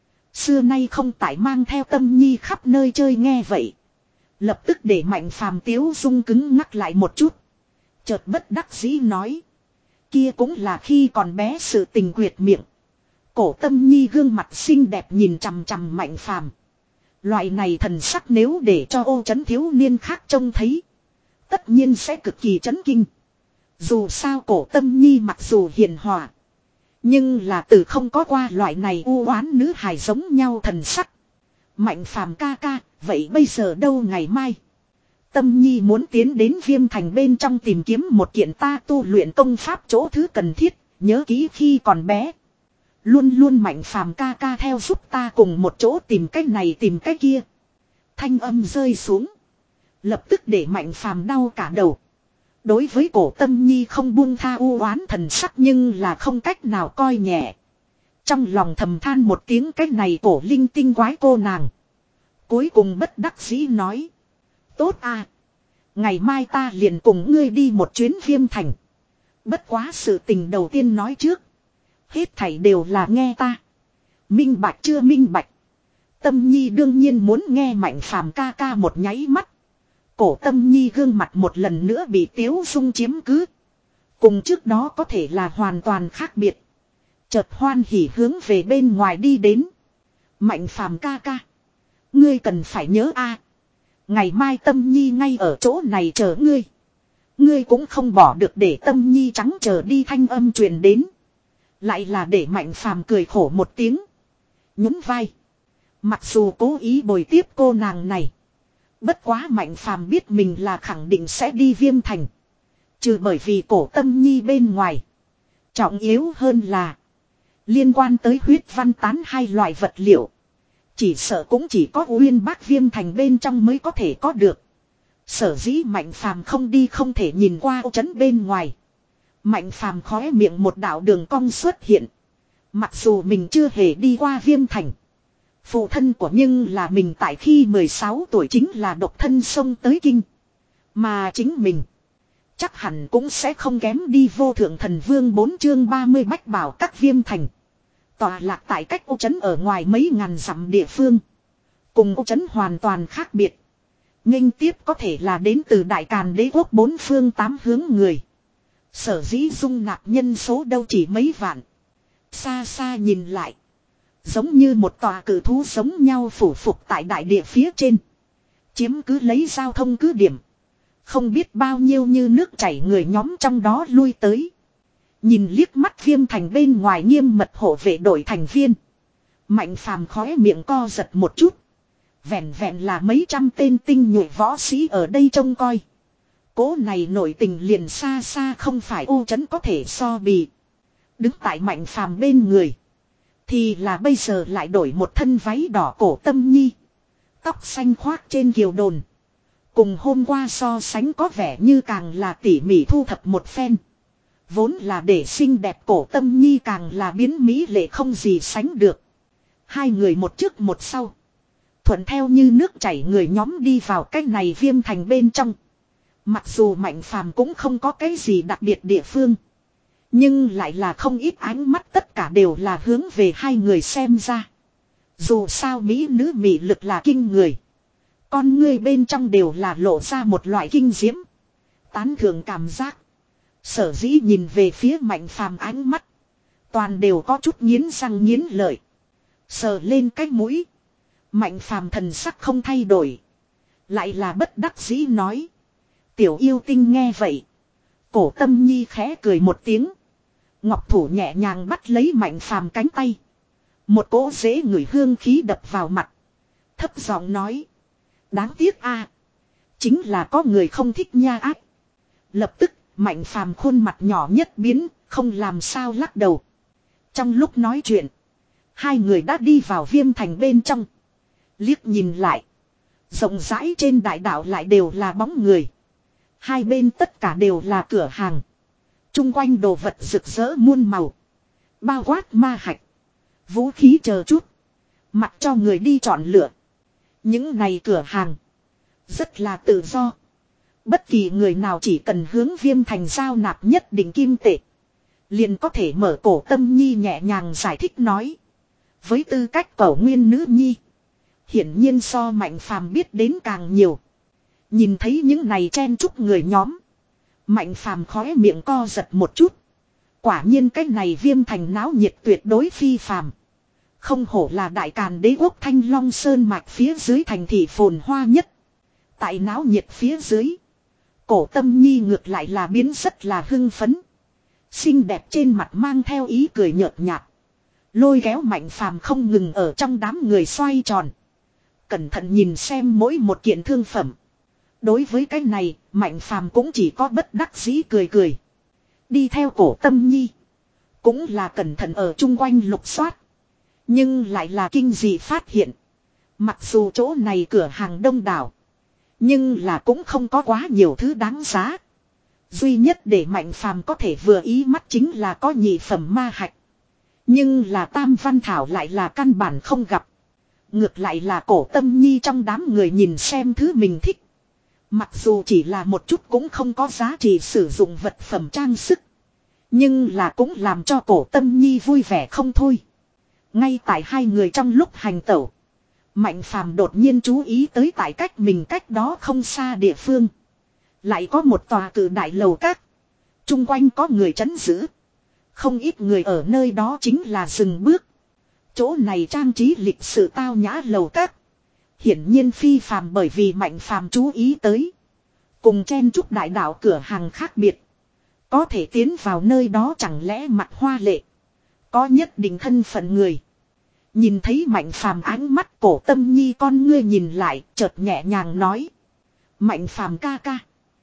Xưa nay không tại mang theo Tâm Nhi khắp nơi chơi nghe vậy. Lập tức để Mạnh phàm tiếu dung cứng ngắc lại một chút. Chợt bất đắc dĩ nói. Kia cũng là khi còn bé sự tình quyệt miệng. Cổ Tâm Nhi gương mặt xinh đẹp nhìn chằm chằm Mạnh phàm. Loại này thần sắc nếu để cho ô trấn thiếu niên khác trông thấy. Tất nhiên sẽ cực kỳ chấn kinh. Dù sao cổ Tâm Nhi mặc dù hiền hòa. Nhưng là từ không có qua loại này u oán nữ hài giống nhau thần sắc. Mạnh phàm ca ca, vậy bây giờ đâu ngày mai? Tâm Nhi muốn tiến đến Viêm Thành bên trong tìm kiếm một kiện ta tu luyện công pháp chỗ thứ cần thiết, nhớ kỹ khi còn bé. Luôn luôn Mạnh phàm ca ca theo giúp ta cùng một chỗ tìm cái này tìm cái kia. Thanh âm rơi xuống. Lập tức để Mạnh phàm đau cả đầu. Đối với cổ Tâm Nhi không buông tha u oán thần sắc nhưng là không cách nào coi nhẹ. Trong lòng thầm than một tiếng cái này cổ linh tinh quái cô nàng. Cuối cùng bất đắc dĩ nói. Tốt à. Ngày mai ta liền cùng ngươi đi một chuyến Viêm Thành. Bất quá sự tình đầu tiên nói trước. Hết thảy đều là nghe ta. Minh bạch chưa minh bạch. Tâm Nhi đương nhiên muốn nghe Mạnh phàm ca ca một nháy mắt. Cổ Tâm Nhi gương mặt một lần nữa bị tiếu dung chiếm cứ. Cùng trước đó có thể là hoàn toàn khác biệt. Chợt hoan hỉ hướng về bên ngoài đi đến. Mạnh phàm ca ca. Ngươi cần phải nhớ a. Ngày mai Tâm Nhi ngay ở chỗ này chờ ngươi. Ngươi cũng không bỏ được để Tâm Nhi trắng chờ đi thanh âm truyền đến. Lại là để Mạnh phàm cười khổ một tiếng. Nhún vai. Mặc dù cố ý bồi tiếp cô nàng này. Bất quá Mạnh phàm biết mình là khẳng định sẽ đi Viêm Thành. Trừ bởi vì cổ Tâm Nhi bên ngoài. Trọng yếu hơn là. Liên quan tới huyết văn tán hai loại vật liệu. Chỉ sợ cũng chỉ có Uyên Bác Viêm Thành bên trong mới có thể có được. Sở dĩ Mạnh phàm không đi không thể nhìn qua ô trấn bên ngoài. Mạnh phàm khóe miệng một đạo đường cong xuất hiện. Mặc dù mình chưa hề đi qua Viêm Thành. Phụ thân của nhưng là mình tại khi mười sáu tuổi chính là độc thân xông tới kinh. Mà chính mình. Chắc hẳn cũng sẽ không kém đi vô thượng thần vương bốn chương ba mươi bách bảo các Viêm Thành. Tòa lạc tại cách ô trấn ở ngoài mấy ngàn dặm địa phương. Cùng ô trấn hoàn toàn khác biệt. Nghênh tiếp có thể là đến từ Đại Càn đế quốc bốn phương tám hướng người. Sở dĩ dung nạp nhân số đâu chỉ mấy vạn. Xa xa nhìn lại. Giống như một tòa cử thú giống nhau phủ phục tại đại địa phía trên. Chiếm cứ lấy giao thông cứ điểm. Không biết bao nhiêu như nước chảy người nhóm trong đó lui tới. Nhìn liếc mắt Viêm Thành bên ngoài nghiêm mật hộ vệ đội thành viên. Mạnh phàm khóe miệng co giật một chút. Vẹn vẹn là mấy trăm tên tinh nhuệ võ sĩ ở đây trông coi. Cố này nổi tình liền xa xa không phải ô trấn có thể so bì. Đứng tại Mạnh phàm bên người. Thì là bây giờ lại đổi một thân váy đỏ cổ Tâm Nhi. Tóc xanh khoác trên kiều đồn. Cùng hôm qua so sánh có vẻ như càng là tỉ mỉ thu thập một phen. Vốn là để xinh đẹp cổ Tâm Nhi càng là biến mỹ lệ không gì sánh được. Hai người một trước một sau. Thuận theo như nước chảy người nhóm đi vào cái này Viêm Thành bên trong. Mặc dù Mạnh phàm cũng không có cái gì đặc biệt địa phương. Nhưng lại là không ít ánh mắt tất cả đều là hướng về hai người xem ra. Dù sao mỹ nữ mị lực là kinh người. Con ngươi bên trong đều là lộ ra một loại kinh diễm. Tán thưởng cảm giác. Sở dĩ nhìn về phía Mạnh phàm ánh mắt. Toàn đều có chút nghiến răng nghiến lợi. Sờ lên cái mũi. Mạnh phàm thần sắc không thay đổi. Lại là bất đắc dĩ nói. Tiểu yêu tinh nghe vậy. Cổ Tâm Nhi khẽ cười một tiếng. Ngọc thủ nhẹ nhàng bắt lấy Mạnh phàm cánh tay. Một cỗ dễ ngửi hương khí đập vào mặt. Thấp giọng nói. Đáng tiếc a, chính là có người không thích nha ác. Lập tức Mạnh phàm khuôn mặt nhỏ nhất biến. Không làm sao lắc đầu. Trong lúc nói chuyện. Hai người đã đi vào Viêm Thành bên trong. Liếc nhìn lại. Rộng rãi trên đại đạo lại đều là bóng người. Hai bên tất cả đều là cửa hàng. Trung quanh đồ vật rực rỡ muôn màu. Bao quát ma hạch. Vũ khí chờ chút. Mặc cho người đi chọn lựa. Những này cửa hàng. Rất là tự do. Bất kỳ người nào chỉ cần hướng Viêm Thành giao nạp nhất định kim tệ. Liền có thể mở Cổ Tâm Nhi nhẹ nhàng giải thích nói. Với tư cách cẩu nguyên nữ nhi. Hiển nhiên so Mạnh Phàm biết đến càng nhiều. Nhìn thấy những này chen chúc người nhóm. Mạnh Phàm khóe miệng co giật một chút. Quả nhiên cái này Viêm Thành náo nhiệt tuyệt đối phi phàm. Không hổ là đại càn đế quốc Thanh Long Sơn mạch phía dưới thành thị phồn hoa nhất. Tại náo nhiệt phía dưới. Cổ Tâm Nhi ngược lại là biến rất là hưng phấn. Xinh đẹp trên mặt mang theo ý cười nhợt nhạt. Lôi kéo Mạnh Phàm không ngừng ở trong đám người xoay tròn. Cẩn thận nhìn xem mỗi một kiện thương phẩm. Đối với cái này, Mạnh Phàm cũng chỉ có bất đắc dĩ cười cười. Đi theo Cổ Tâm Nhi. Cũng là cẩn thận ở chung quanh lục soát. Nhưng lại là kinh dị phát hiện. Mặc dù chỗ này cửa hàng đông đảo. Nhưng là cũng không có quá nhiều thứ đáng giá. Duy nhất để Mạnh Phàm có thể vừa ý mắt chính là có nhị phẩm ma hạch. Nhưng là Tam Văn Thảo lại là căn bản không gặp. Ngược lại là Cổ Tâm Nhi trong đám người nhìn xem thứ mình thích. Mặc dù chỉ là một chút cũng không có giá trị sử dụng vật phẩm trang sức. Nhưng là cũng làm cho Cổ Tâm Nhi vui vẻ không thôi. Ngay tại hai người trong lúc hành tẩu. Mạnh Phàm đột nhiên chú ý tới tại cách mình cách đó không xa địa phương. Lại có một tòa cự đại lầu các. Trung quanh có người trấn giữ. Không ít người ở nơi đó chính là dừng bước. Chỗ này trang trí lịch sự tao nhã lầu các. Hiển nhiên phi phàm bởi vì Mạnh Phàm chú ý tới. Cùng chen chúc đại đạo cửa hàng khác biệt. Có thể tiến vào nơi đó chẳng lẽ mặt hoa lệ. Có nhất định thân phận người. Nhìn thấy Mạnh Phàm ánh mắt Cổ Tâm Nhi con ngươi nhìn lại chợt nhẹ nhàng nói. Mạnh Phàm ca ca.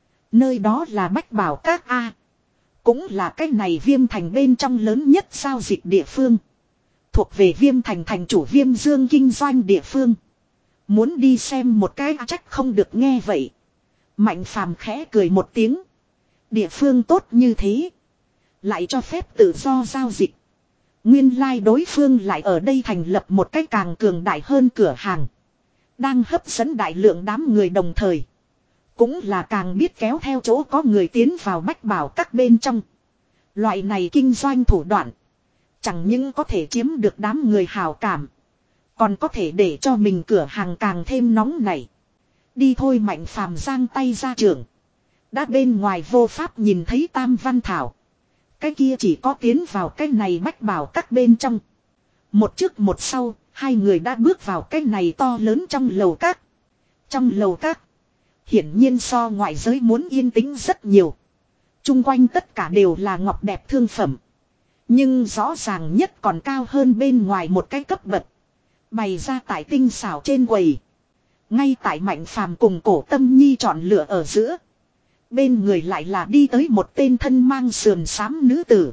Nơi đó là Bách Bảo Các A. Cũng là cái này Viêm Thành bên trong lớn nhất giao dịch địa phương. Thuộc về Viêm Thành thành chủ Viêm Dương kinh doanh địa phương. Muốn đi xem một cái trách không được nghe vậy. Mạnh Phàm khẽ cười một tiếng. Địa phương tốt như thế. Lại cho phép tự do giao dịch. Nguyên lai like đối phương lại ở đây thành lập một cái càng cường đại hơn cửa hàng. Đang hấp dẫn đại lượng đám người đồng thời. Cũng là càng biết kéo theo chỗ có người tiến vào Bách Bảo Các bên trong. Loại này kinh doanh thủ đoạn. Chẳng những có thể chiếm được đám người hào cảm. Còn có thể để cho mình cửa hàng càng thêm nóng nảy. Đi thôi Mạnh Phàm giang tay ra trường. Đã bên ngoài vô pháp nhìn thấy Tam Văn Thảo. Cái kia chỉ có tiến vào cái này Bách Bảo Các bên trong. Một trước một sau, hai người đã bước vào cái này to lớn trong lầu các. Trong lầu các, hiển nhiên so ngoại giới muốn yên tĩnh rất nhiều. Trung quanh tất cả đều là ngọc đẹp thương phẩm. Nhưng rõ ràng nhất còn cao hơn bên ngoài một cái cấp bậc. Bày ra tại tinh xảo trên quầy. Ngay tại Mạnh Phàm cùng Cổ Tâm Nhi chọn lựa ở giữa. Bên người lại là đi tới một tên thân mang sườn xám nữ tử.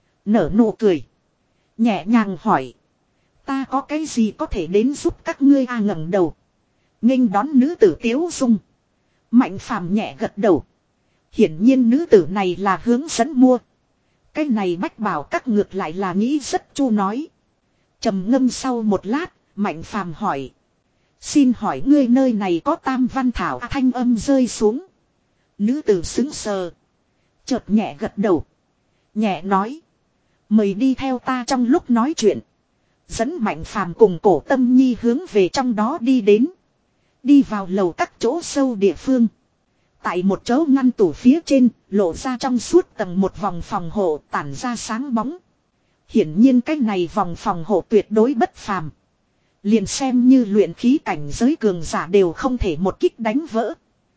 Nở nụ cười. Nhẹ nhàng hỏi. Ta có cái gì có thể đến giúp các ngươi a ngẩng đầu. Nghênh đón nữ tử Tiếu Dung. Mạnh Phàm nhẹ gật đầu. Hiển nhiên nữ tử này là hướng dẫn mua. Cái này Bách Bảo Các ngược lại là nghĩ rất chu nói. Trầm ngâm sau một lát, Mạnh Phàm hỏi. Xin hỏi ngươi nơi này có Tam Văn Thảo à, thanh âm rơi xuống. Nữ tử xứng sờ. Chợt nhẹ gật đầu. Nhẹ nói. Mời đi theo ta trong lúc nói chuyện. Dẫn Mạnh Phàm cùng Cổ Tâm Nhi hướng về trong đó đi đến. Đi vào lầu các chỗ sâu địa phương. Tại một chỗ ngăn tủ phía trên, lộ ra trong suốt tầng một vòng phòng hộ tản ra sáng bóng. Hiển nhiên cái này vòng phòng hộ tuyệt đối bất phàm. Liền xem như luyện khí cảnh giới cường giả đều không thể một kích đánh vỡ.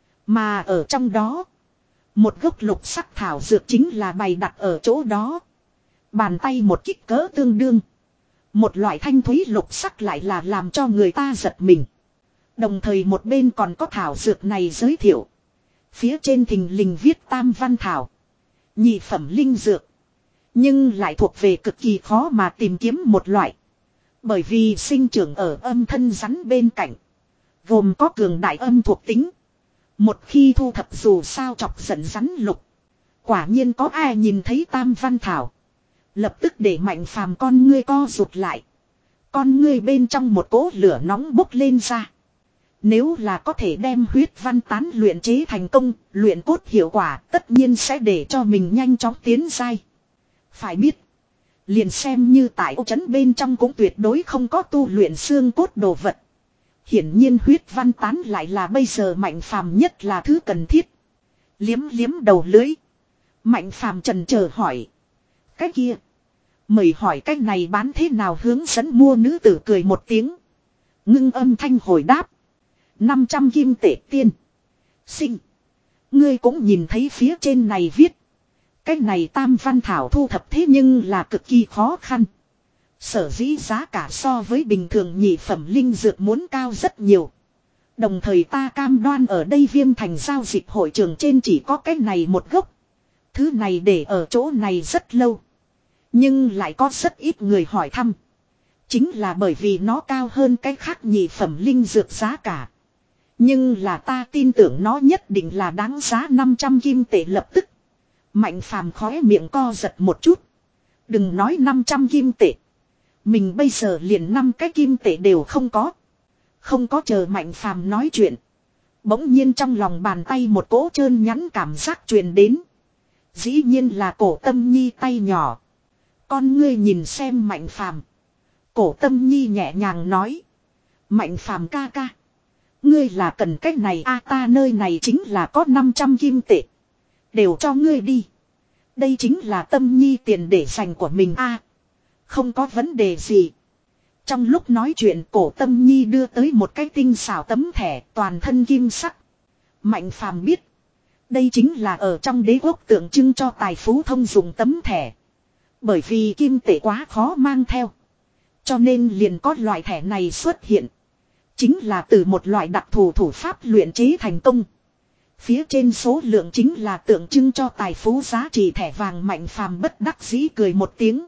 Mà ở trong đó, một gốc lục sắc thảo dược chính là bày đặt ở chỗ đó. Bàn tay một kích cỡ tương đương. Một loại thanh thúy lục sắc lại là làm cho người ta giật mình. Đồng thời một bên còn có thảo dược này giới thiệu. Phía trên thình lình viết Tam Văn Thảo. Nhị phẩm linh dược. Nhưng lại thuộc về cực kỳ khó mà tìm kiếm một loại. Bởi vì sinh trưởng ở âm thân rắn bên cạnh. Gồm có cường đại âm thuộc tính. Một khi thu thập dù sao chọc giận rắn lục. Quả nhiên có ai nhìn thấy Tam Văn Thảo. Lập tức để Mạnh Phàm con ngươi co rụt lại. Con ngươi bên trong một cỗ lửa nóng bốc lên ra. Nếu là có thể đem huyết văn tán luyện chế thành công, luyện cốt hiệu quả tất nhiên sẽ để cho mình nhanh chóng tiến giai. Phải biết. Liền xem như tại ô trấn bên trong cũng tuyệt đối không có tu luyện xương cốt đồ vật. Hiển nhiên huyết văn tán lại là bây giờ Mạnh Phàm nhất là thứ cần thiết. Liếm liếm đầu lưới. Mạnh Phàm trần chờ hỏi. Cái kia. Mời hỏi cái này bán thế nào hướng dẫn mua nữ tử cười một tiếng. Ngưng âm thanh hồi đáp. năm trăm kim tệ tiên. Sinh. Ngươi cũng nhìn thấy phía trên này viết. Cái này tam văn thảo thu thập thế nhưng là cực kỳ khó khăn. Sở dĩ giá cả so với bình thường nhị phẩm linh dược muốn cao rất nhiều. Đồng thời ta cam đoan ở đây Viêm Thành giao dịch hội trường trên chỉ có cái này một gốc. Thứ này để ở chỗ này rất lâu. Nhưng lại có rất ít người hỏi thăm. Chính là bởi vì nó cao hơn cái khác nhị phẩm linh dược giá cả. Nhưng là ta tin tưởng nó nhất định là đáng giá năm trăm kim tệ lập tức. Mạnh Phàm khóe miệng co giật một chút. Đừng nói năm trăm kim tệ. Mình bây giờ liền năm cái kim tệ đều không có. Không có chờ Mạnh Phàm nói chuyện. Bỗng nhiên trong lòng bàn tay một cỗ trơn nhẵn cảm giác truyền đến. Dĩ nhiên là Cổ Tâm Nhi tay nhỏ. Con ngươi nhìn xem Mạnh Phàm. Cổ Tâm Nhi nhẹ nhàng nói. Mạnh Phàm ca ca. Ngươi là cần cách này a ta nơi này chính là có năm trăm kim tệ. Đều cho ngươi đi. Đây chính là Tâm Nhi tiền để dành của mình a. Không có vấn đề gì. Trong lúc nói chuyện Cổ Tâm Nhi đưa tới một cái tinh xảo tấm thẻ toàn thân kim sắc. Mạnh Phàm biết. Đây chính là ở trong đế quốc tượng trưng cho tài phú thông dụng tấm thẻ. Bởi vì kim tệ quá khó mang theo. Cho nên liền có loại thẻ này xuất hiện. Chính là từ một loại đặc thù thủ pháp luyện chế thành công. Phía trên số lượng chính là tượng trưng cho tài phú giá trị thẻ vàng. Mạnh Phàm bất đắc dĩ cười một tiếng.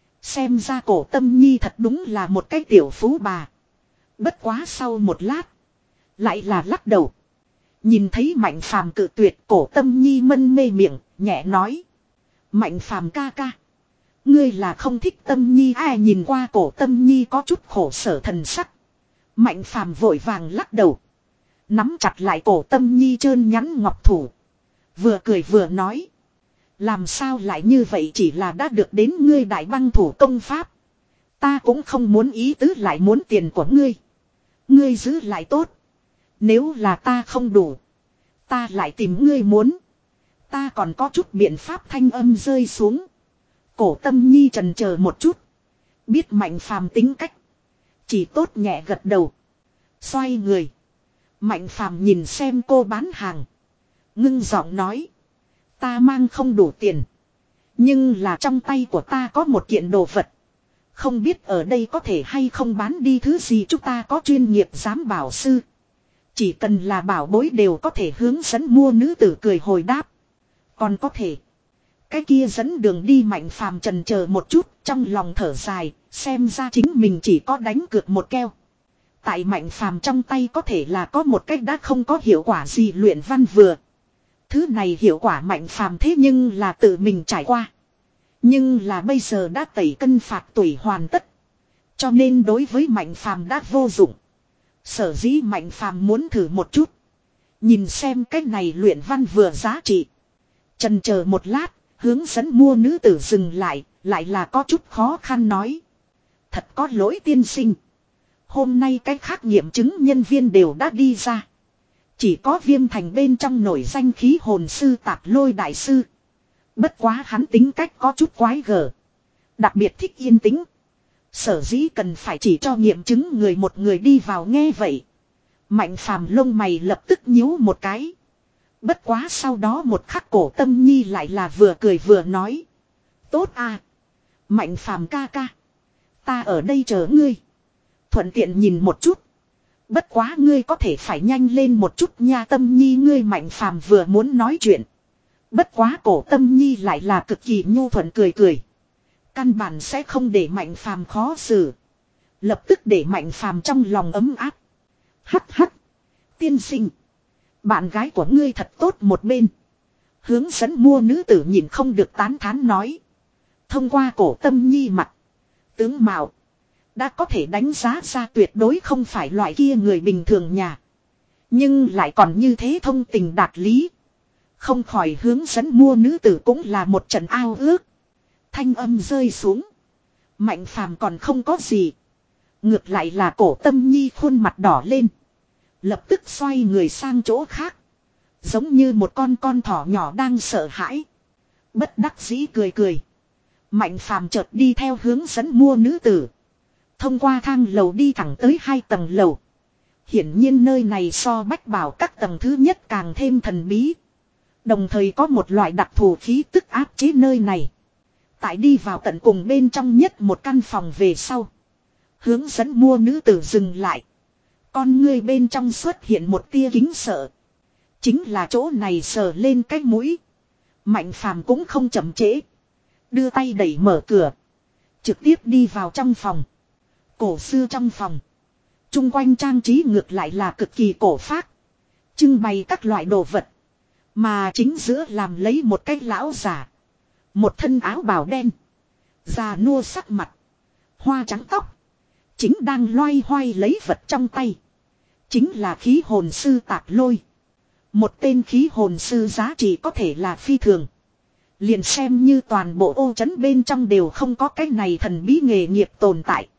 Xem ra Cổ Tâm Nhi thật đúng là một cái tiểu phú bà. Bất quá sau một lát. Lại là lắc đầu. Nhìn thấy Mạnh Phàm cự tuyệt Cổ Tâm Nhi mân mê miệng, nhẹ nói. Mạnh Phàm ca ca. Ngươi là không thích Tâm Nhi ai nhìn qua Cổ Tâm Nhi có chút khổ sở thần sắc. Mạnh Phàm vội vàng lắc đầu. Nắm chặt lại Cổ Tâm Nhi trơn nhắn ngọc thủ. Vừa cười vừa nói. Làm sao lại như vậy chỉ là đã được đến ngươi đại băng thủ công pháp. Ta cũng không muốn ý tứ lại muốn tiền của ngươi. Ngươi giữ lại tốt. Nếu là ta không đủ. Ta lại tìm ngươi muốn. Ta còn có chút biện pháp thanh âm rơi xuống. Cổ Tâm Nhi trần chờ một chút. Biết Mạnh Phàm tính cách. Chỉ tốt nhẹ gật đầu. Xoay người. Mạnh Phàm nhìn xem cô bán hàng. Ngưng giọng nói. Ta mang không đủ tiền. Nhưng là trong tay của ta có một kiện đồ vật. Không biết ở đây có thể hay không bán đi thứ gì chúng ta có chuyên nghiệp giám bảo sư. Chỉ cần là bảo bối đều có thể hướng dẫn mua nữ tử cười hồi đáp. Còn có thể. Cái kia dẫn đường đi Mạnh Phàm trần chờ một chút trong lòng thở dài. Xem ra chính mình chỉ có đánh cược một keo. Tại Mạnh Phàm trong tay có thể là có một cách đã không có hiệu quả gì luyện văn vừa. Thứ này hiệu quả Mạnh Phàm thế nhưng là tự mình trải qua. Nhưng là bây giờ đã tẩy cân phạt tủy hoàn tất. Cho nên đối với Mạnh Phàm đã vô dụng. Sở dĩ Mạnh Phàm muốn thử một chút. Nhìn xem cái này luyện văn vừa giá trị. Chần chờ một lát, hướng dẫn mua nữ tử dừng lại, lại là có chút khó khăn nói. Thật có lỗi tiên sinh. Hôm nay cái khác nghiệm chứng nhân viên đều đã đi ra. Chỉ có Viêm Thành bên trong nổi danh khí hồn sư Tạp Lôi đại sư. Bất quá hắn tính cách có chút quái gở. Đặc biệt thích yên tĩnh. Sở dĩ cần phải chỉ cho nghiệm chứng người một người đi vào nghe vậy. Mạnh Phàm lông mày lập tức nhíu một cái. Bất quá sau đó một khắc Cổ Tâm Nhi lại là vừa cười vừa nói. Tốt à. Mạnh Phàm ca ca. Ta ở đây chờ ngươi. Thuận tiện nhìn một chút. Bất quá ngươi có thể phải nhanh lên một chút nha Tâm Nhi ngươi Mạnh Phàm vừa muốn nói chuyện. Bất quá Cổ Tâm Nhi lại là cực kỳ nhu thuận cười cười. Căn bản sẽ không để Mạnh Phàm khó xử. Lập tức để Mạnh Phàm trong lòng ấm áp. Hắc hắc. Tiên sinh. Bạn gái của ngươi thật tốt một bên. Hướng dẫn mua nữ tử nhìn không được tán thán nói. Thông qua Cổ Tâm Nhi mặt. Tướng mạo. Đã có thể đánh giá ra tuyệt đối không phải loại kia người bình thường nhà. Nhưng lại còn như thế thông tình đạt lý. Không khỏi hướng dẫn mua nữ tử cũng là một trận ao ước. Thanh âm rơi xuống. Mạnh phàm còn không có gì. Ngược lại là cổ tâm nhi khuôn mặt đỏ lên. Lập tức xoay người sang chỗ khác. Giống như một con con thỏ nhỏ đang sợ hãi. Bất đắc dĩ cười cười. Mạnh phàm chợt đi theo hướng dẫn mua nữ tử. Thông qua thang lầu đi thẳng tới hai tầng lầu. Hiển nhiên nơi này so bách bảo các tầng thứ nhất càng thêm thần bí. Đồng thời có một loại đặc thù khí tức áp chế nơi này. Tại đi vào tận cùng bên trong nhất một căn phòng về sau. Hướng dẫn mua nữ tử dừng lại. Con ngươi bên trong xuất hiện một tia kính sợ. Chính là chỗ này sờ lên cái mũi. Mạnh phàm cũng không chậm trễ. Đưa tay đẩy mở cửa. Trực tiếp đi vào trong phòng. Cổ xưa trong phòng. Trung quanh trang trí ngược lại là cực kỳ cổ phác. Trưng bày các loại đồ vật. Mà chính giữa làm lấy một cái lão giả. Một thân áo bào đen. Già nua sắc mặt. Hoa trắng tóc. Chính đang loay hoay lấy vật trong tay. Chính là khí hồn sư Tạp Lôi. Một tên khí hồn sư giá trị có thể là phi thường. Liền xem như toàn bộ ô trấn bên trong đều không có cái này thần bí nghề nghiệp tồn tại.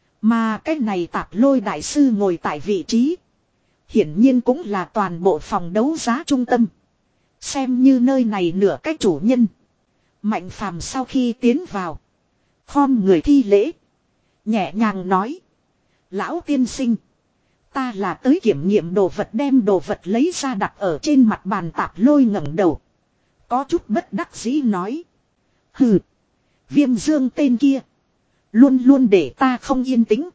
Mà cái này Tạp Lôi đại sư ngồi tại vị trí. Hiển nhiên cũng là toàn bộ phòng đấu giá trung tâm. Xem như nơi này nửa cái chủ nhân. Mạnh phàm sau khi tiến vào. Khom người thi lễ. Nhẹ nhàng nói. Lão tiên sinh. Ta là tới kiểm nghiệm đồ vật, đem đồ vật lấy ra đặt ở trên mặt bàn. Tạp Lôi ngẩng đầu. Có chút bất đắc dĩ nói. Hừ. Viêm dương tên kia. Luôn luôn để ta không yên tĩnh.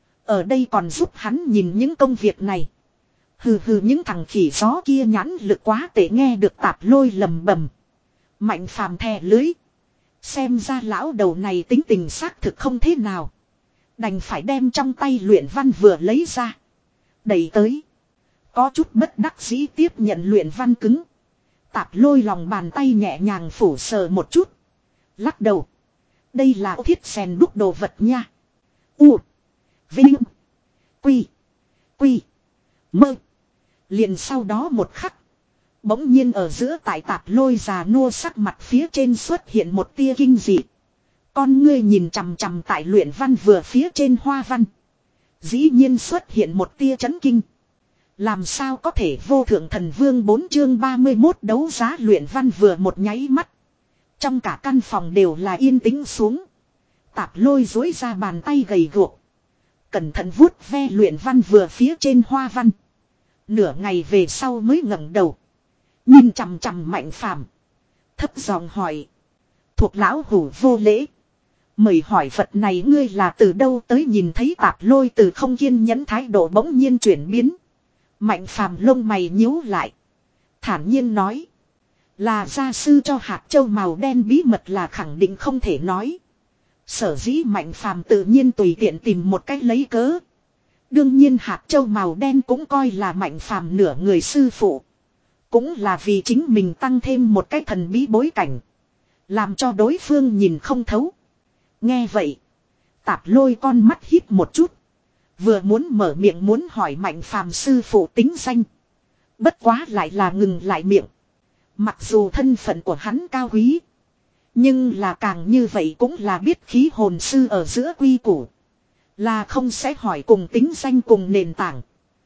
Ở đây còn giúp hắn nhìn những công việc này. Hừ hừ, những thằng khỉ gió kia nhãn lực quá tệ. Nghe được Tạp Lôi lầm bầm. Mạnh phàm thè lưới. Xem ra lão đầu này tính tình xác thực không thế nào. Đành phải đem trong tay luyện văn vừa lấy ra. Đẩy tới. Có chút bất đắc dĩ tiếp nhận luyện văn cứng. Tạp Lôi lòng bàn tay nhẹ nhàng phủ sờ một chút. Lắc đầu. Đây là thiết rèn đúc đồ vật nha. U. Vinh. Quy. Quy. Mơ. Liền sau đó một khắc. Bỗng nhiên ở giữa tại Tạp Lôi già nua sắc mặt phía trên xuất hiện một tia kinh dị. Con ngươi nhìn chằm chằm tại luyện văn vừa phía trên hoa văn. Dĩ nhiên xuất hiện một tia chấn kinh. Làm sao có thể vô thượng thần vương bốn chương ba mươi mốt đấu giá luyện văn vừa một nháy mắt. Trong cả căn phòng đều là yên tĩnh xuống. Tạp Lôi dối ra bàn tay gầy guộc. Cẩn thận vuốt ve luyện văn vừa phía trên hoa văn. Nửa ngày về sau mới ngẩng đầu. Nhìn chằm chằm Mạnh phàm. Thấp giọng hỏi. Thuộc lão hủ vô lễ. Mời hỏi vật này ngươi là từ đâu tới? Nhìn thấy Tạp Lôi từ không kiên nhẫn thái độ bỗng nhiên chuyển biến. Mạnh phàm lông mày nhíu lại. Thản nhiên nói. Là gia sư cho hạt châu màu đen, bí mật là khẳng định không thể nói. Sở dĩ Mạnh phàm tự nhiên tùy tiện tìm một cách lấy cớ. Đương nhiên hạt châu màu đen cũng coi là Mạnh phàm nửa người sư phụ. Cũng là vì chính mình tăng thêm một cái thần bí bối cảnh. Làm cho đối phương nhìn không thấu. Nghe vậy. Tạp Lôi con mắt híp một chút. Vừa muốn mở miệng muốn hỏi Mạnh phàm sư phụ tính danh. Bất quá lại là ngừng lại miệng. Mặc dù thân phận của hắn cao quý. Nhưng là càng như vậy cũng là biết khí hồn sư ở giữa quy củ. Là không sẽ hỏi cùng tính danh cùng nền tảng.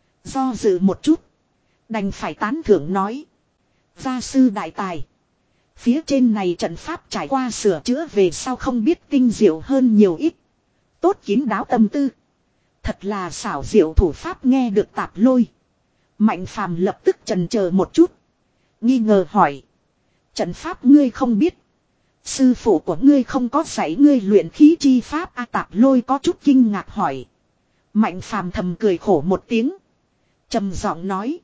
Do dự một chút. Đành phải tán thưởng nói. Gia sư đại tài. Phía trên này trận pháp trải qua sửa chữa về sau không biết tinh diệu hơn nhiều ít. Tốt kín đáo tâm tư. Thật là xảo diệu thủ pháp. Nghe được Tạp Lôi. Mạnh phàm lập tức chần chờ một chút. Nghi ngờ hỏi. Trận pháp ngươi không biết. Sư phụ của ngươi không có dạy ngươi luyện khí chi pháp? A Tạp Lôi có chút kinh ngạc hỏi. Mạnh phàm thầm cười khổ một tiếng. Trầm giọng nói.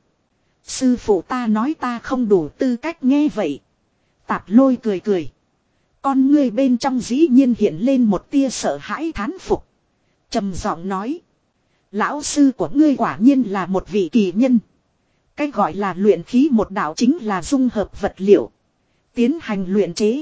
Sư phụ ta nói ta không đủ tư cách. Nghe vậy. Tạp Lôi cười cười. Con ngươi bên trong dĩ nhiên hiện lên một tia sợ hãi thán phục. Trầm giọng nói. Lão sư của ngươi quả nhiên là một vị kỳ nhân. Cái gọi là luyện khí một đạo chính là dung hợp vật liệu. Tiến hành luyện chế.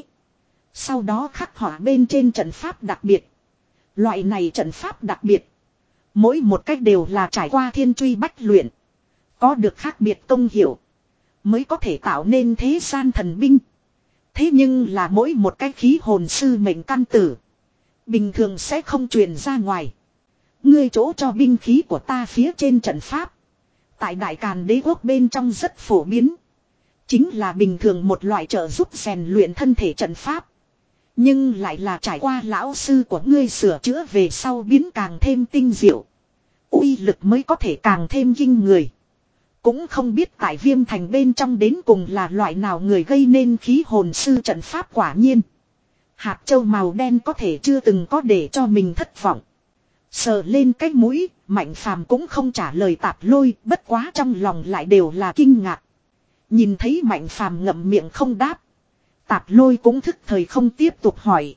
Sau đó khắc họa bên trên trận pháp đặc biệt. Loại này trận pháp đặc biệt. Mỗi một cách đều là trải qua thiên truy bách luyện. Có được khác biệt công hiệu. Mới có thể tạo nên thế gian thần binh. Thế nhưng là mỗi một cái khí hồn sư mệnh căn tử. Bình thường sẽ không truyền ra ngoài. Ngươi chỗ cho binh khí của ta phía trên trận pháp. Tại Đại Càn Đế quốc bên trong rất phổ biến. Chính là bình thường một loại trợ giúp rèn luyện thân thể trận pháp. Nhưng lại là trải qua lão sư của ngươi sửa chữa về sau biến càng thêm tinh diệu. Uy lực mới có thể càng thêm kinh người. Cũng không biết tại Viêm Thành bên trong đến cùng là loại nào người gây nên khí hồn sư trận pháp quả nhiên. Hạt châu màu đen có thể chưa từng có để cho mình thất vọng. Sờ lên cái mũi, Mạnh Phàm cũng không trả lời Tạp Lôi, bất quá trong lòng lại đều là kinh ngạc. Nhìn thấy Mạnh Phàm ngậm miệng không đáp. Tạp Lôi cũng thức thời không tiếp tục hỏi.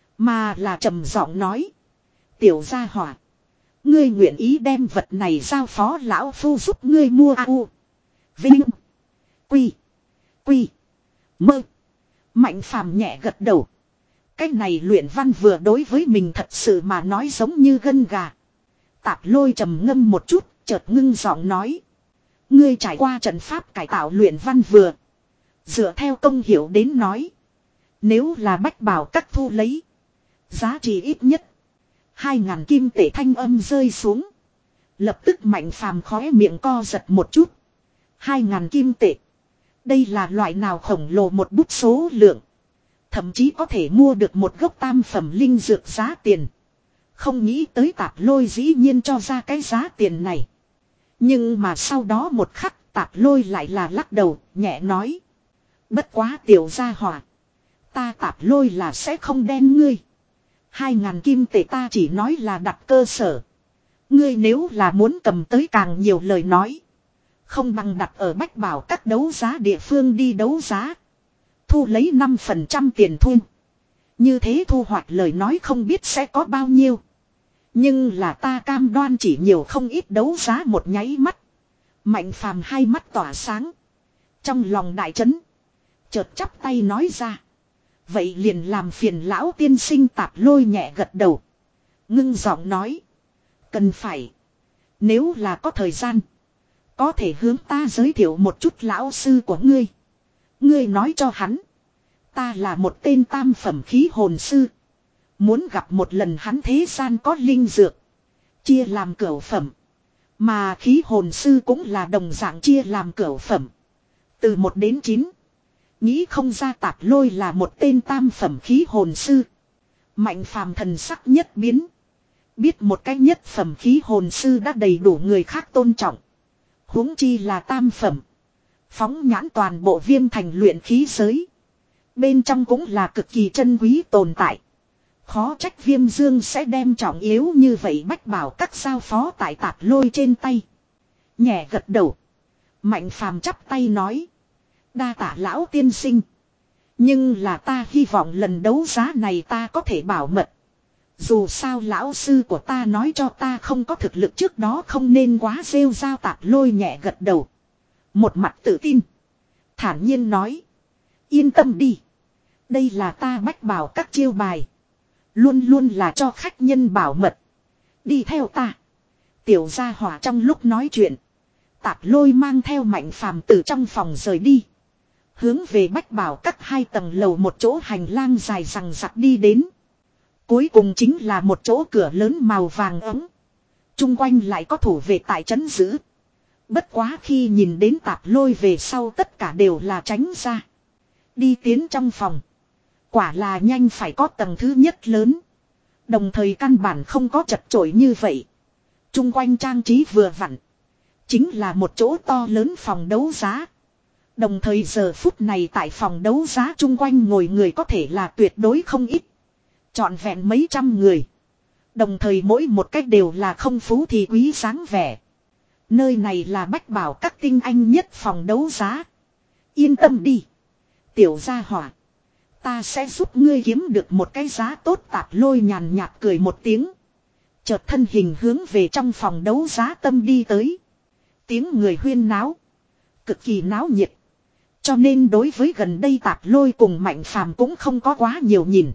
Mà là trầm giọng nói. Tiểu gia hỏa. Ngươi nguyện ý đem vật này giao phó lão phu giúp ngươi mua a u. Vinh. Quy. Quy. Mơ. Mạnh Phàm nhẹ gật đầu. Cái này luyện văn vừa đối với mình thật sự mà nói giống như gân gà. Tạp Lôi trầm ngâm một chút, chợt ngưng giọng nói. Ngươi trải qua trận pháp cải tạo luyện văn vừa. Dựa theo công hiểu đến nói. Nếu là bách bảo các thu lấy. Giá trị ít nhất. Hai ngàn kim tệ thanh âm rơi xuống. Lập tức Mạnh Phàm khóe miệng co giật một chút. Hai ngàn kim tệ. Đây là loại nào khổng lồ một bút số lượng. Thậm chí có thể mua được một gốc tam phẩm linh dược giá tiền. Không nghĩ tới Tạp Lôi dĩ nhiên cho ra cái giá tiền này. Nhưng mà sau đó một khắc Tạp Lôi lại là lắc đầu, nhẹ nói. Bất quá tiểu gia hỏa. Ta Tạp Lôi là sẽ không đen ngươi. Hai ngàn kim tệ ta chỉ nói là đặt cơ sở. Ngươi nếu là muốn cầm tới càng nhiều lời nói. Không bằng đặt ở bách bảo các đấu giá địa phương đi đấu giá. Thu lấy năm phần trăm tiền thu. Như thế thu hoạch lời nói không biết sẽ có bao nhiêu. Nhưng là ta cam đoan chỉ nhiều không ít đấu giá một nháy mắt. Mạnh Phàm hai mắt tỏa sáng. Trong lòng đại chấn. Chợt chắp tay nói ra. Vậy liền làm phiền lão tiên sinh Tạp Lôi nhẹ gật đầu. Ngưng giọng nói. Cần phải. Nếu là có thời gian. Có thể hướng ta giới thiệu một chút lão sư của ngươi. Ngươi nói cho hắn. Ta là một tên tam phẩm khí hồn sư. Muốn gặp một lần hắn thế gian có linh dược. Chia làm cửu phẩm. Mà khí hồn sư cũng là đồng dạng chia làm cửu phẩm. Từ một đến chín. Nghĩ không ra Tạp Lôi là một tên tam phẩm khí hồn sư. Mạnh Phàm thần sắc nhất biến. Biết một cái nhất phẩm khí hồn sư đã đầy đủ người khác tôn trọng. Huống chi là tam phẩm. Phóng nhãn toàn bộ Viêm Thành luyện khí giới. Bên trong cũng là cực kỳ chân quý tồn tại. Khó trách Viêm Dương sẽ đem trọng yếu như vậy bách bảo các giao phó tại Tạp Lôi trên tay. Nhẹ gật đầu. Mạnh Phàm chắp tay nói. Đa tạ lão tiên sinh. Nhưng là ta hy vọng lần đấu giá này ta có thể bảo mật. Dù sao lão sư của ta nói cho ta không có thực lực trước đó không nên quá rêu rao. Tạp Lôi nhẹ gật đầu. Một mặt tự tin. Thản nhiên nói. Yên tâm đi. Đây là ta bách bảo các chiêu bài. Luôn luôn là cho khách nhân bảo mật. Đi theo ta. Tiểu gia hỏa trong lúc nói chuyện. Tạp Lôi mang theo Mạnh Phàm từ trong phòng rời đi. Hướng về bách bảo các hai tầng lầu một chỗ hành lang dài rằng rặc đi đến. Cuối cùng chính là một chỗ cửa lớn màu vàng ấm. Trung quanh lại có thủ vệ tại trấn giữ. Bất quá khi nhìn đến Tạp Lôi về sau tất cả đều là tránh ra. Đi tiến trong phòng. Quả là nhanh phải có tầng thứ nhất lớn. Đồng thời căn bản không có chật chội như vậy. Trung quanh trang trí vừa vặn. Chính là một chỗ to lớn phòng đấu giá. Đồng thời giờ phút này tại phòng đấu giá chung quanh ngồi người có thể là tuyệt đối không ít. Trọn vẹn mấy trăm người. Đồng thời mỗi một cách đều là không phú thì quý dáng vẻ. Nơi này là bách bảo các tinh anh nhất phòng đấu giá. Yên tâm đi. Tiểu gia hỏa. Ta sẽ giúp ngươi kiếm được một cái giá tốt. Tạp Lôi nhàn nhạt cười một tiếng. Chợt thân hình hướng về trong phòng đấu giá tâm đi tới. Tiếng người huyên náo. Cực kỳ náo nhiệt. Cho nên đối với gần đây Tạp Lôi cùng Mạnh Phàm cũng không có quá nhiều nhìn.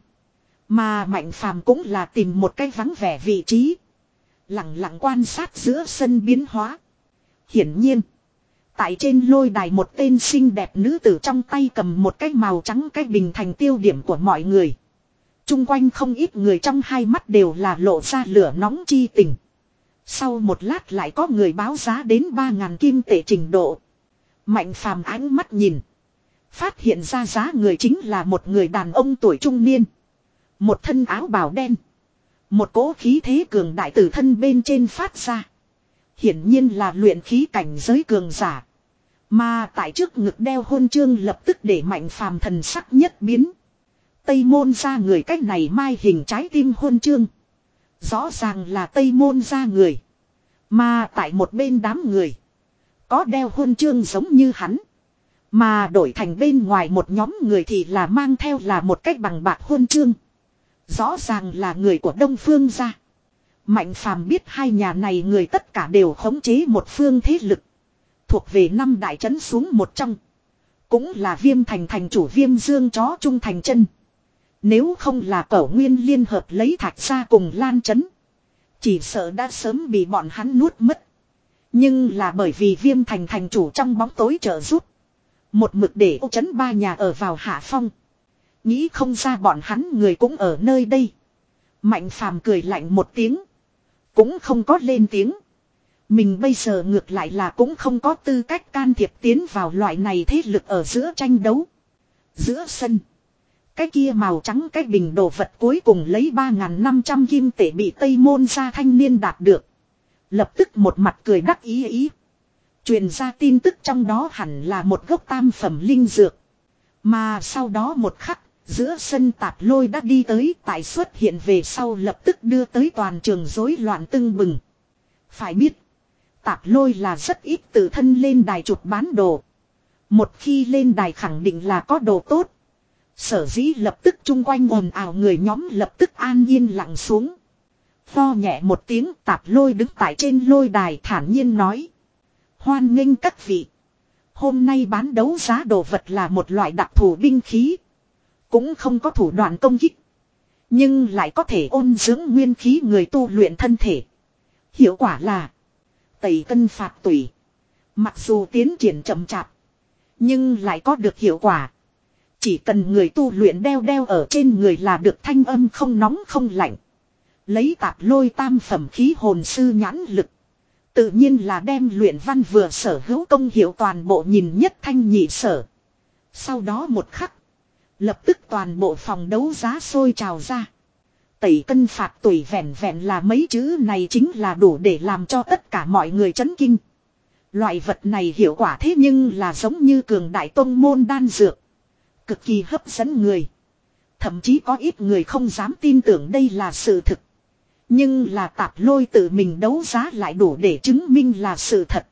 Mà Mạnh Phàm cũng là tìm một cái vắng vẻ vị trí. Lặng lặng quan sát giữa sân biến hóa. Hiển nhiên. Tại trên lôi đài một tên xinh đẹp nữ tử trong tay cầm một cái màu trắng cái bình thành tiêu điểm của mọi người. Trung quanh không ít người trong hai mắt đều là lộ ra lửa nóng chi tình. Sau một lát lại có người báo giá đến ba ngàn kim tệ trình độ. Mạnh phàm ánh mắt nhìn. Phát hiện ra giá người chính là một người đàn ông tuổi trung niên. Một thân áo bào đen. Một cỗ khí thế cường đại từ thân bên trên phát ra. Hiển nhiên là luyện khí cảnh giới cường giả. Mà tại trước ngực đeo hôn chương lập tức để mạnh phàm thần sắc nhất biến. Tây môn ra người cách này mai hình trái tim hôn chương. Rõ ràng là Tây môn ra người. Mà tại một bên đám người. Có đeo hôn chương giống như hắn. Mà đổi thành bên ngoài một nhóm người thì là mang theo là một cách bằng bạc hôn chương. Rõ ràng là người của Đông Phương gia. Mạnh phàm biết hai nhà này người tất cả đều khống chế một phương thế lực. Thuộc về năm đại trấn xuống một trong. Cũng là Viêm Thành thành chủ Viêm Dương chó trung thành chân. Nếu không là Cẩu Nguyên liên hợp lấy Thạch gia cùng Lan trấn. Chỉ sợ đã sớm bị bọn hắn nuốt mất. Nhưng là bởi vì Viêm Thành thành chủ trong bóng tối trợ giúp. Một mực để ô trấn ba nhà ở vào hạ phong. Nghĩ không ra bọn hắn người cũng ở nơi đây. Mạnh phàm cười lạnh một tiếng. Cũng không có lên tiếng. Mình bây giờ ngược lại là cũng không có tư cách can thiệp tiến vào loại này thế lực ở giữa tranh đấu. Giữa sân. Cái kia màu trắng cái bình đồ vật cuối cùng lấy ba nghìn năm trăm kim tệ bị Tây môn gia thanh niên đạt được. Lập tức một mặt cười đắc ý ý. Truyền ra tin tức trong đó hẳn là một gốc tam phẩm linh dược. Mà sau đó một khắc, giữa sân tạp lôi đã đi tới, tại xuất hiện về sau lập tức đưa tới toàn trường rối loạn tưng bừng. Phải biết, tạp lôi là rất ít tự thân lên đài chụp bán đồ. Một khi lên đài khẳng định là có đồ tốt. Sở dĩ lập tức chung quanh ồn ào người nhóm lập tức an yên lặng xuống. Pho nhẹ một tiếng, tạp lôi đứng tại trên lôi đài thản nhiên nói. Hoan nghênh các vị. Hôm nay bán đấu giá đồ vật là một loại đặc thù binh khí. Cũng không có thủ đoạn công kích. Nhưng lại có thể ôn dưỡng nguyên khí người tu luyện thân thể. Hiệu quả là tẩy cân phạt tủy. Mặc dù tiến triển chậm chạp. Nhưng lại có được hiệu quả. Chỉ cần người tu luyện đeo đeo ở trên người là được thanh âm không nóng không lạnh. Lấy tạp lôi tam phẩm khí hồn sư nhãn lực. Tự nhiên là đem luyện văn vừa sở hữu công hiệu toàn bộ nhìn nhất thanh nhị sở. Sau đó một khắc. Lập tức toàn bộ phòng đấu giá sôi trào ra. Tẩy cân phạt tùy vẹn vẹn là mấy chữ này chính là đủ để làm cho tất cả mọi người chấn kinh. Loại vật này hiệu quả thế nhưng là giống như cường đại tông môn đan dược. Cực kỳ hấp dẫn người. Thậm chí có ít người không dám tin tưởng đây là sự thực. Nhưng là tạp lôi tự mình đấu giá lại đủ để chứng minh là sự thật.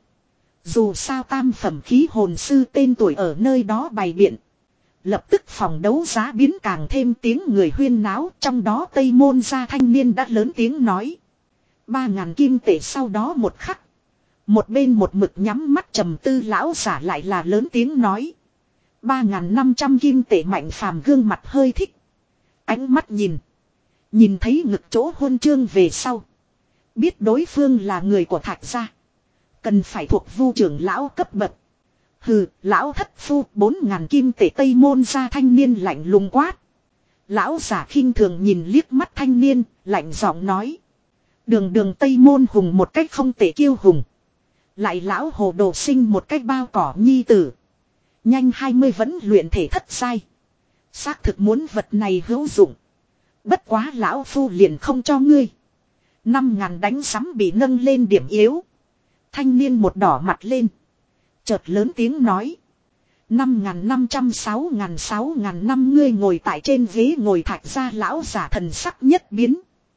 Dù sao tam phẩm khí hồn sư tên tuổi ở nơi đó bày biện. Lập tức phòng đấu giá biến càng thêm tiếng người huyên náo. Trong đó Tây môn gia thanh niên đã lớn tiếng nói. Ba ngàn kim tệ sau đó một khắc. Một bên một mực nhắm mắt trầm tư lão giả lại là lớn tiếng nói. Ba ngàn năm trăm kim tệ mạnh phàm gương mặt hơi thích. Ánh mắt nhìn. Nhìn thấy ngực chỗ hôn chương về sau. Biết đối phương là người của Thạch gia. Cần phải thuộc vu trưởng lão cấp bậc. Hừ, lão thất phu bốn ngàn kim tệ Tây môn gia thanh niên lạnh lùng quát. Lão giả khinh thường nhìn liếc mắt thanh niên, lạnh giọng nói. Đường đường Tây môn hùng một cách không tệ kiêu hùng. Lại lão hồ đồ sinh một cách bao cỏ nhi tử. Nhanh hai mươi vẫn luyện thể thất sai. Xác thực muốn vật này hữu dụng. Bất quá lão phu liền không cho ngươi. Năm ngàn đánh sắm bị nâng lên điểm yếu. Thanh niên một đỏ mặt lên. Chợt lớn tiếng nói. Năm ngàn năm trăm sáu ngàn sáu ngàn năm ngươi ngồi tại trên ghế ngồi Thạch gia lão giả thần sắc nhất biến.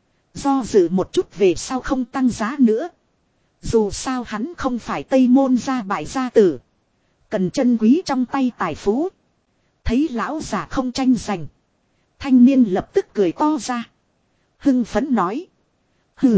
Do dự một chút về sau không tăng giá nữa. Dù sao hắn không phải Tây môn gia bại gia tử. Cần chân quý trong tay tài phú. Thấy lão giả không tranh giành. Thanh niên lập tức cười to ra. Hưng phấn nói. Hừ.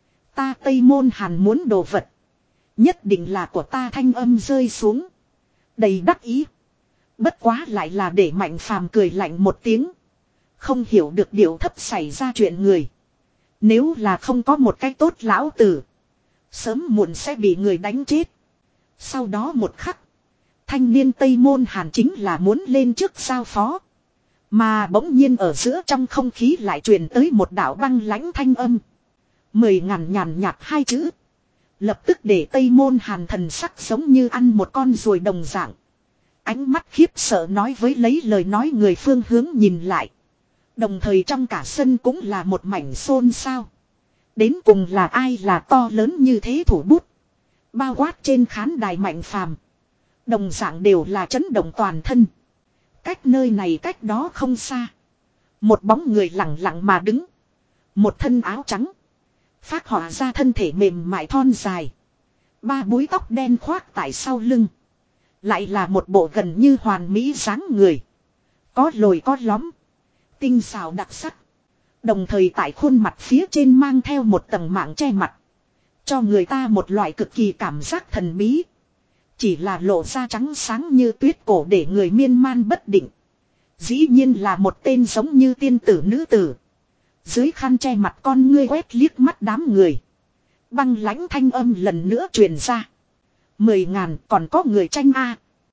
Ta Tây môn hàn muốn đồ vật. Nhất định là của ta thanh âm rơi xuống. Đầy đắc ý. Bất quá lại là để mạnh phàm cười lạnh một tiếng. Không hiểu được điều thấp xảy ra chuyện người. Nếu là không có một cái tốt lão tử. Sớm muộn sẽ bị người đánh chết. Sau đó một khắc. Thanh niên Tây Môn Hàn chính là muốn lên trước giao phó. Mà bỗng nhiên ở giữa trong không khí lại truyền tới một đạo băng lãnh thanh âm. Mười ngàn nhàn nhạt hai chữ. Lập tức để Tây Môn Hàn thần sắc giống như ăn một con ruồi đồng dạng. Ánh mắt khiếp sợ nói với lấy lời nói người phương hướng nhìn lại. Đồng thời trong cả sân cũng là một mảnh xôn xao. Đến cùng là ai là to lớn như thế thủ bút. Bao quát trên khán đài Mạnh Phàm. Đồng dạng đều là chấn động toàn thân. Cách nơi này cách đó không xa. Một bóng người lặng lặng mà đứng. Một thân áo trắng. Phác họa ra thân thể mềm mại thon dài. Ba búi tóc đen khoác tại sau lưng. Lại là một bộ gần như hoàn mỹ dáng người. Có lồi có lõm. Tinh xảo đặc sắc. Đồng thời tại khuôn mặt phía trên mang theo một tầng mạng che mặt. Cho người ta một loại cực kỳ cảm giác thần bí. Chỉ là lộ ra trắng sáng như tuyết cổ để người miên man bất định. Dĩ nhiên là một tên giống như tiên tử nữ tử. Dưới khăn che mặt con ngươi quét liếc mắt đám người. Băng lãnh thanh âm lần nữa truyền ra. Mười ngàn còn có người tranh a